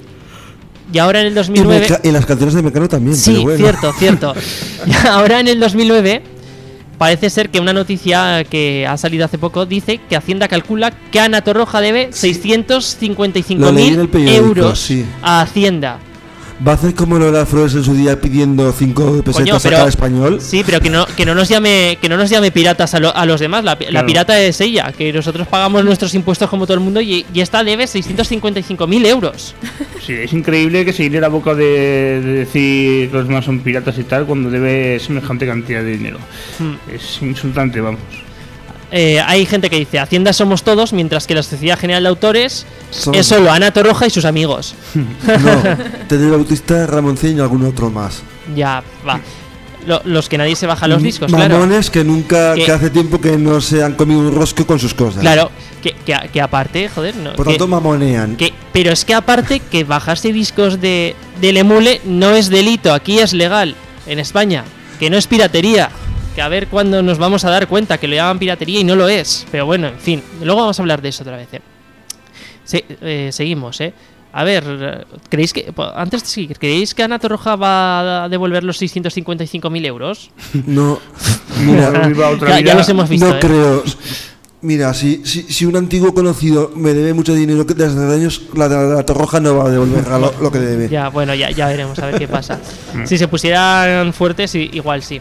S1: Y ahora en el dos mil nueve...
S13: Y, y las canciones de Mecano también.
S1: Sí,
S13: pero bueno.
S1: cierto, cierto. Y ahora en el dos mil nueve... Parece ser que una noticia que ha salido hace poco dice que Hacienda calcula que Ana Torroja debe seiscientos cincuenta y cinco mil euros sí. a Hacienda.
S13: ¿Va a hacer como Lola Flores en su día pidiendo cinco pesetas Coño, pero, a cada español?
S1: Sí, pero que no, que no nos llame que no nos llame piratas a, lo, a los demás. La, claro. la pirata es ella, que nosotros pagamos nuestros impuestos como todo el mundo y, y esta debe seiscientos cincuenta y cinco mil euros.
S2: Sí, es increíble que se irle la boca de, de decir que los demás son piratas y tal cuando debe semejante cantidad de dinero. Hmm. Es insultante, vamos.
S1: Eh, hay gente que dice Hacienda somos todos, mientras que la Sociedad General de Autores Son... es solo Ana Torroja y sus amigos.
S13: No, Teddy Bautista, Ramoncín y algún otro más.
S1: Ya, va. Lo, los que nadie se baja los discos,
S13: Mamones
S1: claro.
S13: que nunca, que, que hace tiempo que no se han comido un rosco con sus cosas.
S1: Claro, que, que, que aparte, joder, no.
S13: Por tanto, mamonean.
S1: Que, pero es que aparte que bajarse discos de del emule no es delito, aquí es legal, en España, que no es piratería. Que a ver cuándo nos vamos a dar cuenta que le llaman piratería y no lo es. Pero bueno, en fin, luego vamos a hablar de eso otra vez. ¿eh? Se, eh, seguimos, ¿eh? A ver, ¿creéis que antes de seguir, ¿creéis que Ana Torroja va a devolver los seiscientos cincuenta y cinco mil euros?
S13: No, mira,
S1: ya, ya los hemos visto.
S13: No
S1: ¿eh?
S13: creo. Mira, si, si, si un antiguo conocido me debe mucho dinero desde hace años, la, la, la Torroja no va a devolver lo, lo que debe.
S1: Ya, bueno, ya, ya veremos a ver qué pasa. Si se pusieran fuertes, igual sí.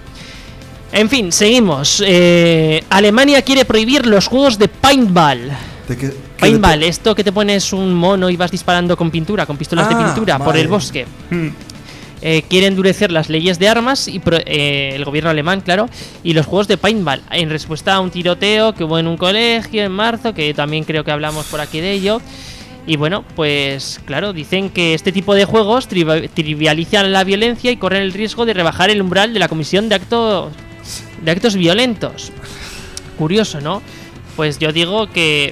S1: En fin, seguimos. Eh, Alemania quiere prohibir los juegos de paintball.
S13: ¿De qué, qué
S1: paintball, de esto que te pones un mono y vas disparando con pintura, con pistolas ah, de pintura, vale. por el bosque. Hmm. Eh, quiere endurecer las leyes de armas y pro, eh, el gobierno alemán, claro, y los juegos de paintball. En respuesta a un tiroteo que hubo en un colegio en marzo, que también creo que hablamos por aquí de ello. Y bueno, pues claro, dicen que este tipo de juegos tri trivializan la violencia y corren el riesgo de rebajar el umbral de la comisión de actos de actos violentos. Curioso, ¿no? Pues yo digo que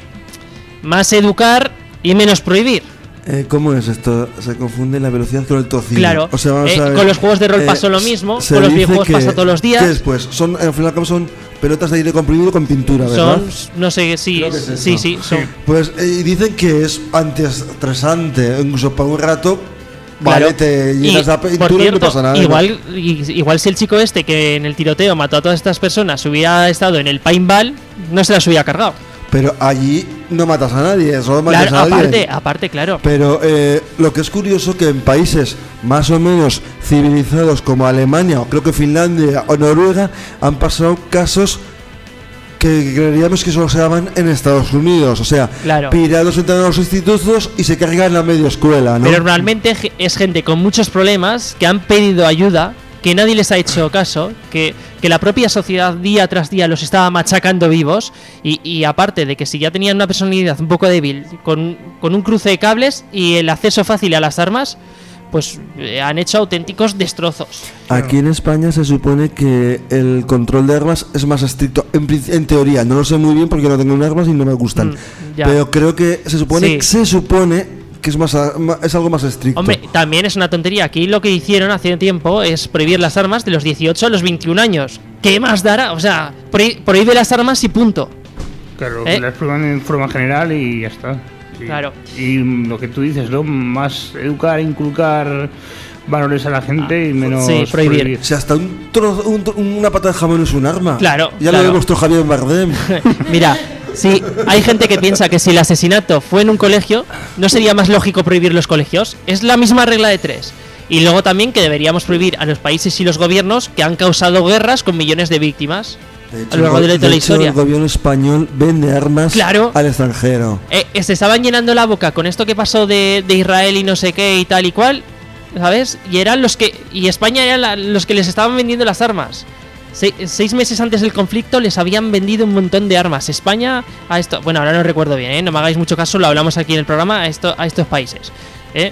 S1: más educar y menos prohibir.
S13: Eh, ¿Cómo es esto? Se confunde la velocidad con el tocino.
S1: Claro,
S13: o sea, vamos
S1: eh,
S13: a ver,
S1: con los juegos de rol eh, pasó lo mismo, con los videojuegos pasa todos los días.
S13: ¿Qué después? Son, al final son pelotas de aire comprimido con pintura, ¿verdad?
S1: Son, no sé, sí, es sí, sí, son.
S13: Pues eh, dicen que es antiestresante, incluso para un rato. Vale, claro. Te llenas la pintura cierto, y no pasa nada.
S1: Igual, ¿no? igual si el chico este que en el tiroteo mató a todas estas personas hubiera estado en el paintball, no se las hubiera cargado.
S13: Pero allí no matas a nadie, solo matas
S1: claro,
S13: a alguien.
S1: Aparte, aparte, claro.
S13: Pero eh, lo que es curioso que en países más o menos civilizados como Alemania, o creo que Finlandia o Noruega, han pasado casos que creeríamos que solo se daban en Estados Unidos. O sea,
S1: claro.
S13: pirados entran a los institutos y se cargan la media escuela, ¿no?
S1: Pero normalmente es gente con muchos problemas que han pedido ayuda que nadie les ha hecho caso, que, que la propia sociedad día tras día los estaba machacando vivos, y, y aparte de que si ya tenían una personalidad un poco débil, con, con un cruce de cables y el acceso fácil a las armas, pues eh, han hecho auténticos destrozos.
S13: Aquí en España se supone que el control de armas es más estricto, en, en teoría, no lo sé muy bien porque no tengo armas y no me gustan, mm, pero creo que se supone, sí. se supone que es más es algo más estricto.
S1: Hombre, también es una tontería. Aquí lo que hicieron hace tiempo es prohibir las armas de los dieciocho a los veintiún años. ¿Qué más dará? O sea, prohí- prohíbe las armas y punto.
S2: Claro,
S1: ¿Eh?
S2: que las prohíban en forma general y ya está. Sí.
S1: Claro.
S2: Y lo que tú dices, ¿no? Más educar, inculcar valores a la gente ah, y menos
S1: sí, prohibir.
S2: prohibir.
S13: O sea, hasta un trozo, un, una pata de jamón es un arma.
S1: Claro.
S13: Ya
S1: claro.
S13: lo ve vuestro Javier Bardem.
S1: Mira, sí, hay gente que piensa que si el asesinato fue en un colegio, ¿no sería más lógico prohibir los colegios? Es la misma regla de tres. Y luego también que deberíamos prohibir a los países y los gobiernos que han causado guerras con millones de víctimas.
S13: De hecho,
S1: a lo largo de, de
S13: la
S1: hecho, historia.
S13: El gobierno español vende armas
S1: claro.
S13: al extranjero.
S1: Eh, eh, se estaban llenando la boca con esto que pasó de, de Israel y no sé qué y tal y cual, ¿sabes? Y eran los que y España eran la, los que les estaban vendiendo las armas. Se, seis meses antes del conflicto les habían vendido un montón de armas. España a esto, bueno, ahora no recuerdo bien, ¿eh? No me hagáis mucho caso, lo hablamos aquí en el programa a esto a estos países, ¿eh?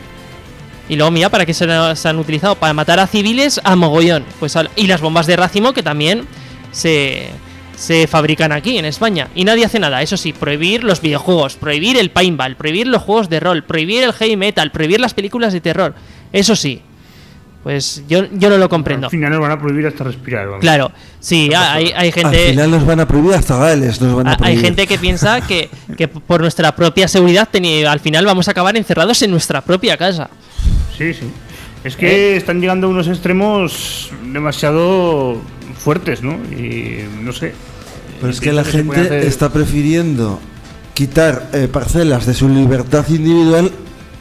S1: Y luego mira para qué se, se han utilizado, para matar a civiles a mogollón, pues a, y las bombas de racimo que también se se fabrican aquí en España y nadie hace nada. Eso sí, prohibir los videojuegos, prohibir el paintball, prohibir los juegos de rol, prohibir el heavy metal, prohibir las películas de terror. Eso sí, pues yo, yo no lo comprendo.
S2: Al final nos van a prohibir hasta respirar. Vamos.
S1: Claro, sí, hay, hay gente...
S13: Al final nos van a prohibir hasta Gales, nos van a prohibir.
S1: Hay gente que piensa que, que por nuestra propia seguridad teni- al final vamos a acabar encerrados en nuestra propia casa.
S2: Sí, sí. Es que
S1: ¿Eh?
S2: están llegando a unos extremos demasiado fuertes, ¿no? Y no sé.
S13: Pero es que la gente hacer... está prefiriendo quitar eh, parcelas de su libertad individual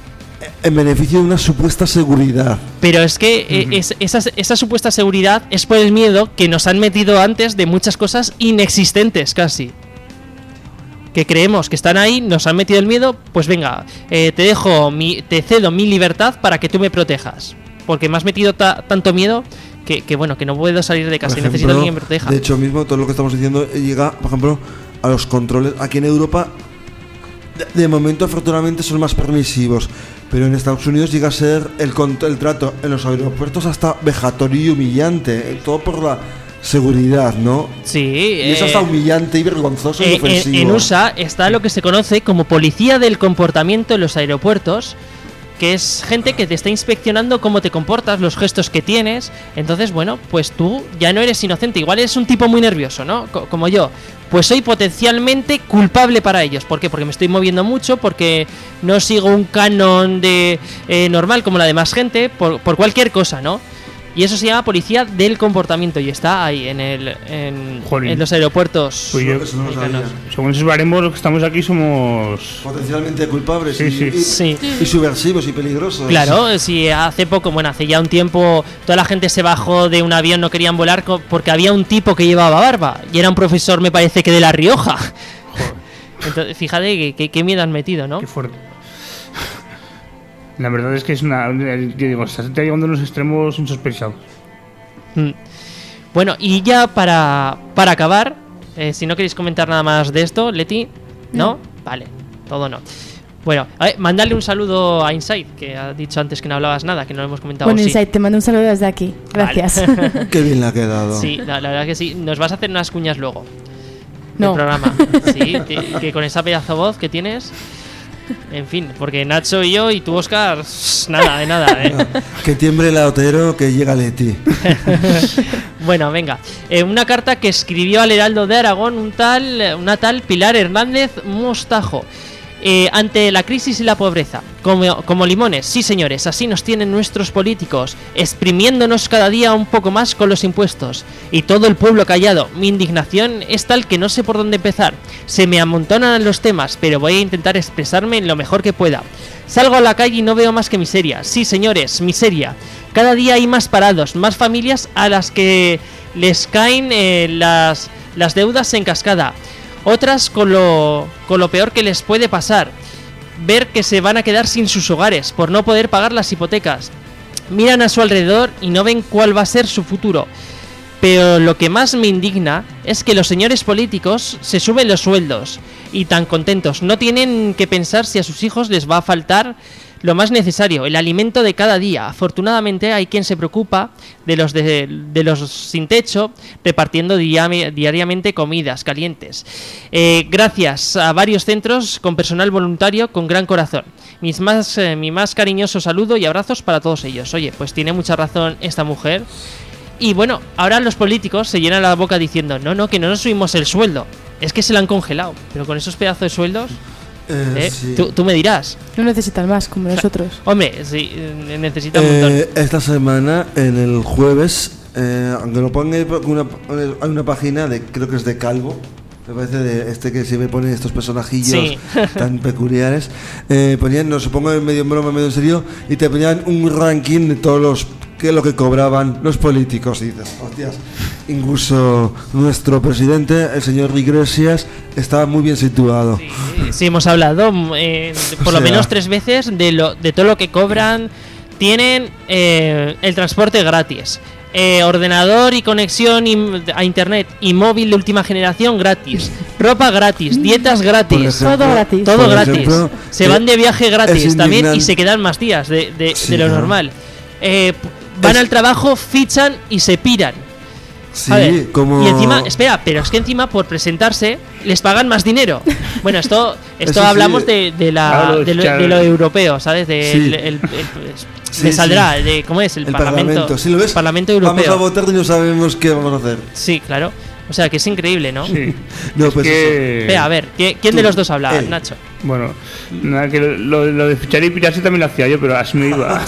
S13: en beneficio de una supuesta seguridad.
S1: Pero es que eh, uh-huh. es, esa, esa supuesta seguridad es por el miedo que nos han metido antes de muchas cosas inexistentes casi. Que creemos que están ahí, nos han metido el miedo, pues venga, eh, te dejo, mi, te cedo mi libertad para que tú me protejas. Porque me has metido ta- tanto miedo que, que bueno, que no puedo salir de casa, por ejemplo, y necesito que alguien me proteja.
S13: De hecho mismo todo lo que estamos diciendo llega, por ejemplo, a los controles. Aquí en Europa de, de momento afortunadamente son más permisivos, pero en Estados Unidos llega a ser el, el trato en los aeropuertos hasta vejatorio y humillante, todo por la seguridad, ¿no?
S1: Sí.
S13: Y eso eh, hasta humillante y vergonzoso eh, y ofensivo.
S1: En, en U S A está lo que se conoce como policía del comportamiento en los aeropuertos, que es gente que te está inspeccionando cómo te comportas, los gestos que tienes. Entonces, bueno, pues tú ya no eres inocente. Igual eres un tipo muy nervioso, ¿no? Co- como yo. Pues soy potencialmente culpable para ellos. ¿Por qué? Porque me estoy moviendo mucho, porque no sigo un canon de eh, normal como la demás gente, por, por cualquier cosa, ¿no? Y eso se llama policía del comportamiento y está ahí en el en, en los aeropuertos.
S2: Pues yo, según esos baremos, los que estamos aquí somos
S13: potencialmente culpables
S2: sí,
S13: y,
S2: sí.
S13: Y,
S1: sí.
S13: y subversivos y peligrosos.
S1: Claro, si hace poco, bueno, hace ya un tiempo toda la gente se bajó de un avión, no querían volar porque había un tipo que llevaba barba y era un profesor, me parece que de La Rioja. Joder. Entonces, fíjate qué qué miedo han metido, ¿no?
S2: Qué fuerte. La verdad es que es una... Yo digo, se está llegando a unos extremos insospechados.
S1: Mm. Bueno, y ya para, para acabar, eh, si no queréis comentar nada más de esto, Leti, ¿no? no. Vale, todo no. Bueno, a ver, mandale un saludo a Inside, que ha dicho antes que no hablabas nada, que no lo hemos comentado.
S14: Bueno,
S1: sí.
S14: Inside, te mando un saludo desde aquí. Gracias.
S1: Vale.
S13: Qué bien le ha quedado.
S1: Sí, la, la verdad que sí. Nos vas a hacer unas cuñas luego.
S14: No.
S1: Del programa. Sí, que, que con esa pedazo voz que tienes... En fin, porque Nacho y yo y tú, Oscar, nada, de nada, ¿eh?
S13: Que tiembre el Otero, que llega Leti.
S1: Bueno, venga. Eh, una carta que escribió al Heraldo de Aragón un tal, una tal Pilar Hernández Mostajo. Eh, ante la crisis y la pobreza, como, como limones, sí señores, así nos tienen nuestros políticos, exprimiéndonos cada día un poco más con los impuestos, y todo el pueblo callado. Mi indignación es tal que no sé por dónde empezar, se me amontonan los temas, pero voy a intentar expresarme en lo mejor que pueda. Salgo a la calle y no veo más que miseria, sí señores, miseria. Cada día hay más parados, más familias a las que les caen eh, las, las deudas en cascada. Otras con lo, con lo peor que les puede pasar, ver que se van a quedar sin sus hogares por no poder pagar las hipotecas. Miran a su alrededor y no ven cuál va a ser su futuro. Pero lo que más me indigna es que los señores políticos se suben los sueldos y tan contentos. No tienen que pensar si a sus hijos les va a faltar lo más necesario, el alimento de cada día. Afortunadamente hay quien se preocupa de los de, de los sin techo, repartiendo diari- diariamente comidas calientes. Eh, gracias a varios centros con personal voluntario con gran corazón. Mis más, eh, mi más cariñoso saludo y abrazos para todos ellos. Oye, pues tiene mucha razón esta mujer. Y bueno, ahora los políticos se llenan la boca diciendo, no, no, que no nos subimos el sueldo. Es que se lo han congelado. Pero con esos pedazos de sueldos...
S13: Eh,
S1: ¿Eh?
S13: sí.
S1: tú, tú me dirás.
S14: No necesitan más como nosotros.
S1: Hombre, sí, eh, necesitan un montón.
S13: Eh, esta semana, en el jueves, eh, aunque lo ponga una, hay una página de, creo que es de Calvo, me parece de este que siempre pone estos personajillos
S1: Sí.
S13: tan peculiares. Eh, ponían, no se ponga medio en broma, medio en serio, y te ponían un ranking de todos los que es lo que cobraban los políticos. Y dices, hostias, incluso nuestro presidente, el señor Iglesias, estaba muy bien situado.
S1: Sí, sí, hemos hablado eh, por
S13: O
S1: lo
S13: sea,
S1: menos tres veces de lo de todo lo que cobran. Tienen eh, el transporte gratis, eh, ordenador y conexión y- a internet y móvil de última generación gratis, ropa gratis, dietas gratis,
S13: Por ejemplo-
S14: Todo gratis.
S1: todo
S13: por
S1: gratis.
S13: ejemplo,
S1: Se
S13: eh,
S1: van de viaje gratis
S13: es
S1: también y
S13: indignante.
S1: se quedan más días de, de-
S13: Sí,
S1: de lo
S13: claro.
S1: normal. Eh, p- van
S13: Es-
S1: al trabajo, fichan y se piran.
S13: Sí,
S1: ¿Vale?
S13: como...
S1: Y encima, espera, pero es que encima por presentarse les pagan más dinero. Bueno, esto esto
S13: Eso sí.
S1: hablamos de, de la
S2: Claro,
S1: de, lo,
S2: fichar-
S1: de lo europeo, ¿sabes? De
S13: Sí.
S1: el- el- el-
S13: Sí,
S1: me saldrá
S13: sí.
S1: de cómo es el,
S13: El
S1: Parlamento,
S13: Parlamento, si lo ves,
S1: Parlamento
S13: vamos
S1: Europeo.
S13: a votar y no sabemos qué vamos a hacer.
S1: Sí, claro. O sea, que es increíble, ¿no?
S2: Sí.
S13: No,
S2: Es
S13: pues
S2: que-
S1: Espera, a ver, ¿qui- ¿quién de
S13: Tú,
S1: los dos habla,
S13: él.
S1: Nacho?
S2: Bueno, nada, que lo, lo de fichar y pirarse también lo hacía yo, pero así me iba.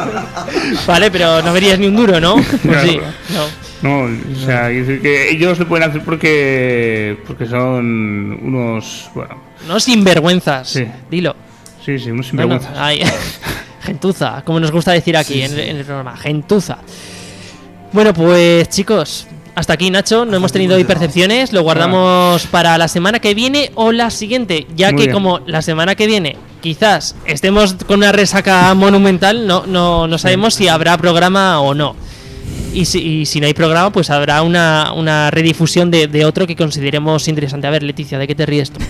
S1: Vale, pero no verías ni un duro, ¿no? Pues
S2: Claro.
S1: sí, no.
S2: No, o sea, quiero decir que ellos lo pueden hacer porque porque son unos, bueno,
S1: No sinvergüenzas.
S2: Sí.
S1: Dilo.
S2: sí, sí, unos
S1: No, no,
S2: sinvergüenzas.
S1: ay, gentuza, como nos gusta decir aquí
S13: Sí,
S1: en,
S13: sí.
S1: en el programa, gentuza. Bueno, pues chicos, hasta aquí Nacho, no hemos
S13: aquí
S1: tenido
S13: hemos
S1: hoy
S13: llegado.
S1: percepciones, lo guardamos para la semana que viene o la siguiente, ya
S2: Muy
S1: que
S2: bien.
S1: como la semana que viene quizás estemos con una resaca monumental, no, no, no sabemos si habrá programa o no. Y si, y si no hay programa, pues habrá una, una redifusión de, de otro que consideremos interesante. A ver, Leticia, ¿de qué te ríes tú?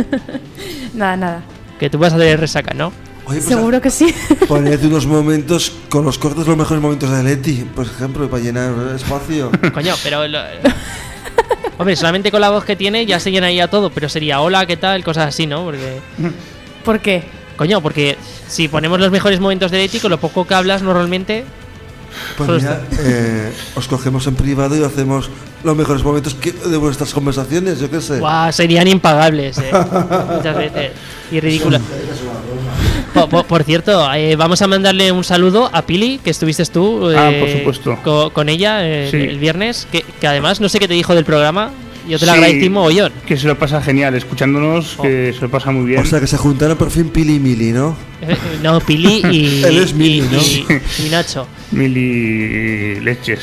S14: Nada, nada.
S1: Que tú vas a tener resaca, ¿no?
S13: Oye, pues,
S14: Seguro que sí.
S13: poned unos momentos con los cortes, los mejores momentos de Leti, por ejemplo, para llenar espacio.
S1: Coño, pero... lo- Hombre, solamente con la voz que tiene ya se llenaría todo, pero sería hola, ¿qué tal? Cosas así, ¿no? Porque...
S14: ¿Por qué?
S1: Coño, porque si ponemos los mejores momentos de Leti, con lo poco que hablas normalmente...
S13: Pues
S1: Solo
S13: mira, eh, os cogemos en privado y hacemos los mejores momentos que- de vuestras conversaciones, yo qué sé.
S1: Guau, serían impagables, eh. Muchas veces. Y ridículas. Po- po- Por, cierto, eh, vamos a mandarle un saludo a Pili, que estuviste tú eh,
S2: Ah, por supuesto.
S1: co- con ella eh,
S2: Sí.
S1: el viernes, que, que además no sé qué te dijo del programa. Yo te lo
S2: Sí,
S1: agradecí mogollón.
S2: Que se lo pasa genial, escuchándonos,
S1: Oh.
S2: que se lo pasa muy bien.
S13: O sea que se juntaron por fin Pili y Mili, ¿no?
S1: Eh, No, Pili y,
S13: Él es Mili,
S1: y-
S13: ¿no?
S1: y- y Nacho.
S2: Mil y leches.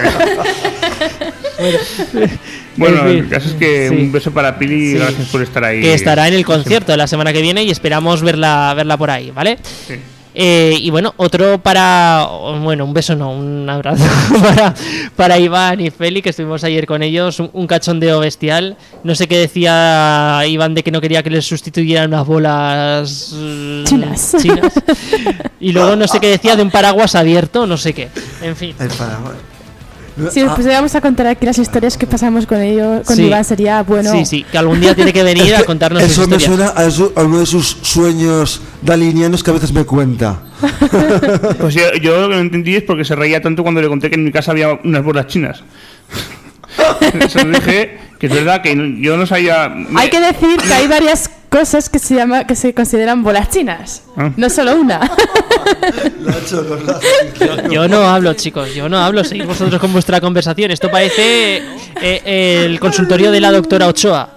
S2: Bueno,
S1: En fin,
S2: el caso es que
S1: sí.
S2: un beso para Pili y
S1: Sí.
S2: gracias por estar ahí.
S1: Que estará en el concierto la semana que viene y esperamos verla verla por ahí, ¿vale?
S2: Sí.
S1: Eh, y bueno, otro para... Bueno, un beso no, un abrazo para, para Iván y Feli, que estuvimos ayer con ellos, un, un cachondeo bestial. No sé qué decía Iván de que no quería que les sustituyeran unas bolas... mm,
S14: Chinas.
S1: chinas. Y luego no sé qué decía de un paraguas abierto, no sé qué. En fin.
S13: El paraguas.
S14: Si después le vamos a contar aquí las historias que pasamos con ellos, con
S1: Sí.
S14: Iván, sería bueno.
S1: Sí, sí, que algún día tiene que venir
S13: Es
S1: a
S13: que
S1: contarnos sus
S13: eso me
S1: historias.
S13: suena a, eso- a uno de sus sueños dalinianos que a veces me cuenta.
S2: Pues yo, yo lo que no entendí es porque se reía tanto cuando le conté que en mi casa había unas bolas chinas. Eso le dije que es verdad que no- yo no sabía. me-
S14: Hay que decir que hay varias cosas que se llama que se consideran bolas chinas,
S2: Ah.
S14: no solo una.
S1: Yo, yo no hablo, chicos, yo no hablo. Seguid vosotros con vuestra conversación. Esto parece eh, el consultorio de la doctora Ochoa.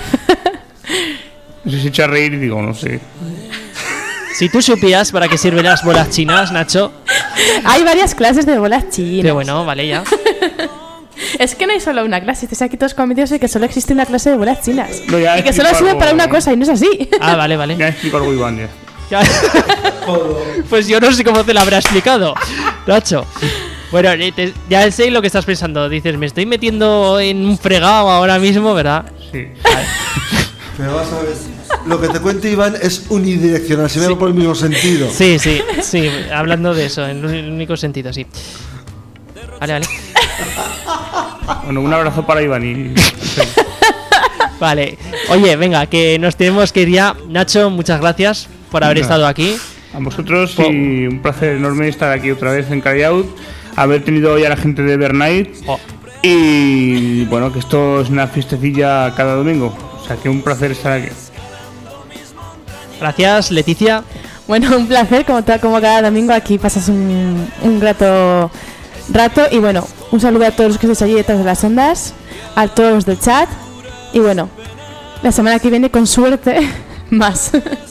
S2: Se se echa a reír y digo, no sé.
S1: Si tú supieras para qué sirven las bolas chinas, Nacho.
S14: Hay varias clases de bolas chinas.
S1: Pero bueno, vale, ya.
S14: Es que no hay solo una clase, estáis aquí todos convencidos de que solo existe una clase de bolas chinas.
S2: No, ya
S14: y que
S2: explico
S14: solo sirve
S2: algo.
S14: para una cosa y no es así.
S1: Ah, vale, vale.
S2: Ya explico algo, Iván. Ya.
S1: Ya. Pues yo no sé cómo te lo habrá explicado. Nacho. Bueno, te, ya sé lo que estás pensando. Dices, me estoy metiendo en un fregado ahora mismo, ¿verdad?
S2: Sí.
S13: Pero vas a ver, lo que te cuento, Iván, es unidireccional, se ve sí. por el mismo sentido.
S1: Sí, sí, sí, hablando de eso, en el único sentido, sí. Vale, vale.
S2: Bueno, un abrazo para Iván y...
S1: Vale, oye, venga, que nos tenemos que ir ya. Nacho, muchas gracias por haber venga. estado aquí.
S2: A vosotros oh. y un placer enorme estar aquí otra vez en Carry Out, haber tenido hoy a la gente de Evernight oh. y bueno, que esto es una fiestecilla cada domingo, o sea que un placer estar aquí.
S1: Gracias, Leticia.
S14: Bueno, un placer, como, como cada domingo aquí pasas un, un grato rato y bueno, un saludo a todos los que estáis allí detrás de las ondas, a todos los del chat y bueno, la semana que viene con suerte más.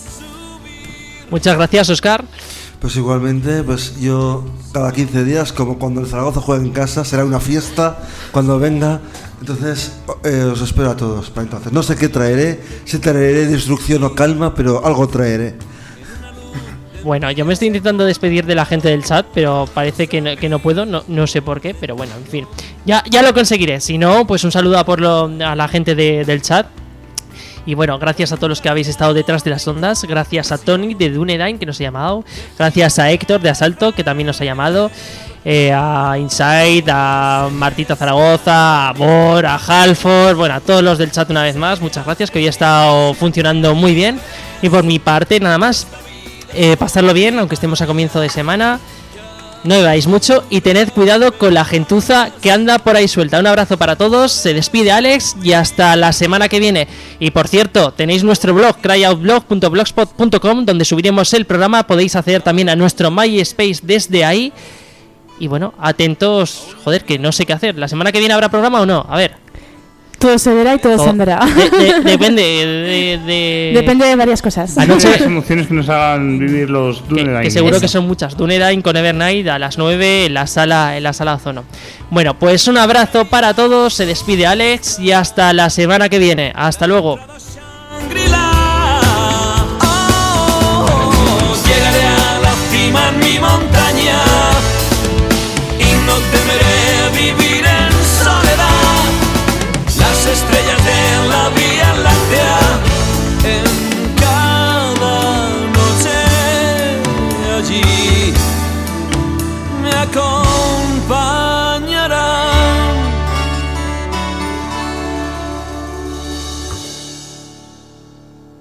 S1: Muchas gracias, Óscar.
S13: Pues igualmente, pues yo cada quince días, como cuando el Zaragoza juega en casa, será una fiesta cuando venga. Entonces eh, os espero a todos para entonces. No sé qué traeré, si traeré destrucción o calma, pero algo traeré.
S1: Bueno, yo me estoy intentando despedir de la gente del chat, pero parece que no, que no puedo, no, no sé por qué, pero bueno, en fin. Ya, ya lo conseguiré, si no, pues un saludo a, por lo, a la gente de, del chat. Y bueno, gracias a todos los que habéis estado detrás de las ondas. Gracias a Tony de Dunedain, que nos ha llamado. Gracias a Héctor de Asalto, que también nos ha llamado. Eh, a Inside, a Martita Zaragoza, a Bor, a Halford. Bueno, a todos los del chat una vez más. Muchas gracias, que hoy ha estado funcionando muy bien. Y por mi parte, nada más. Eh, pasarlo bien, aunque estemos a comienzo de semana. No bebáis mucho y tened cuidado con la gentuza que anda por ahí suelta. Un abrazo para todos, se despide Alex y hasta la semana que viene. Y por cierto, tenéis nuestro blog, cryoutblog punto blogspot punto com, donde subiremos el programa. Podéis acceder también a nuestro MySpace desde ahí. Y bueno, atentos, joder, que no sé qué hacer. ¿La semana que viene habrá programa o no? A ver.
S14: Todo se verá y todo oh, se andará.
S1: De, de, depende de, de...
S14: Depende de varias cosas.
S2: Anoche las emociones que nos hagan vivir los Dunedain.
S1: Que, que seguro que son muchas. Dunedain con Evernight a las nueve en la sala en la sala Ozono. Bueno, pues un abrazo para todos. Se despide Alex y hasta la semana que viene. Hasta luego.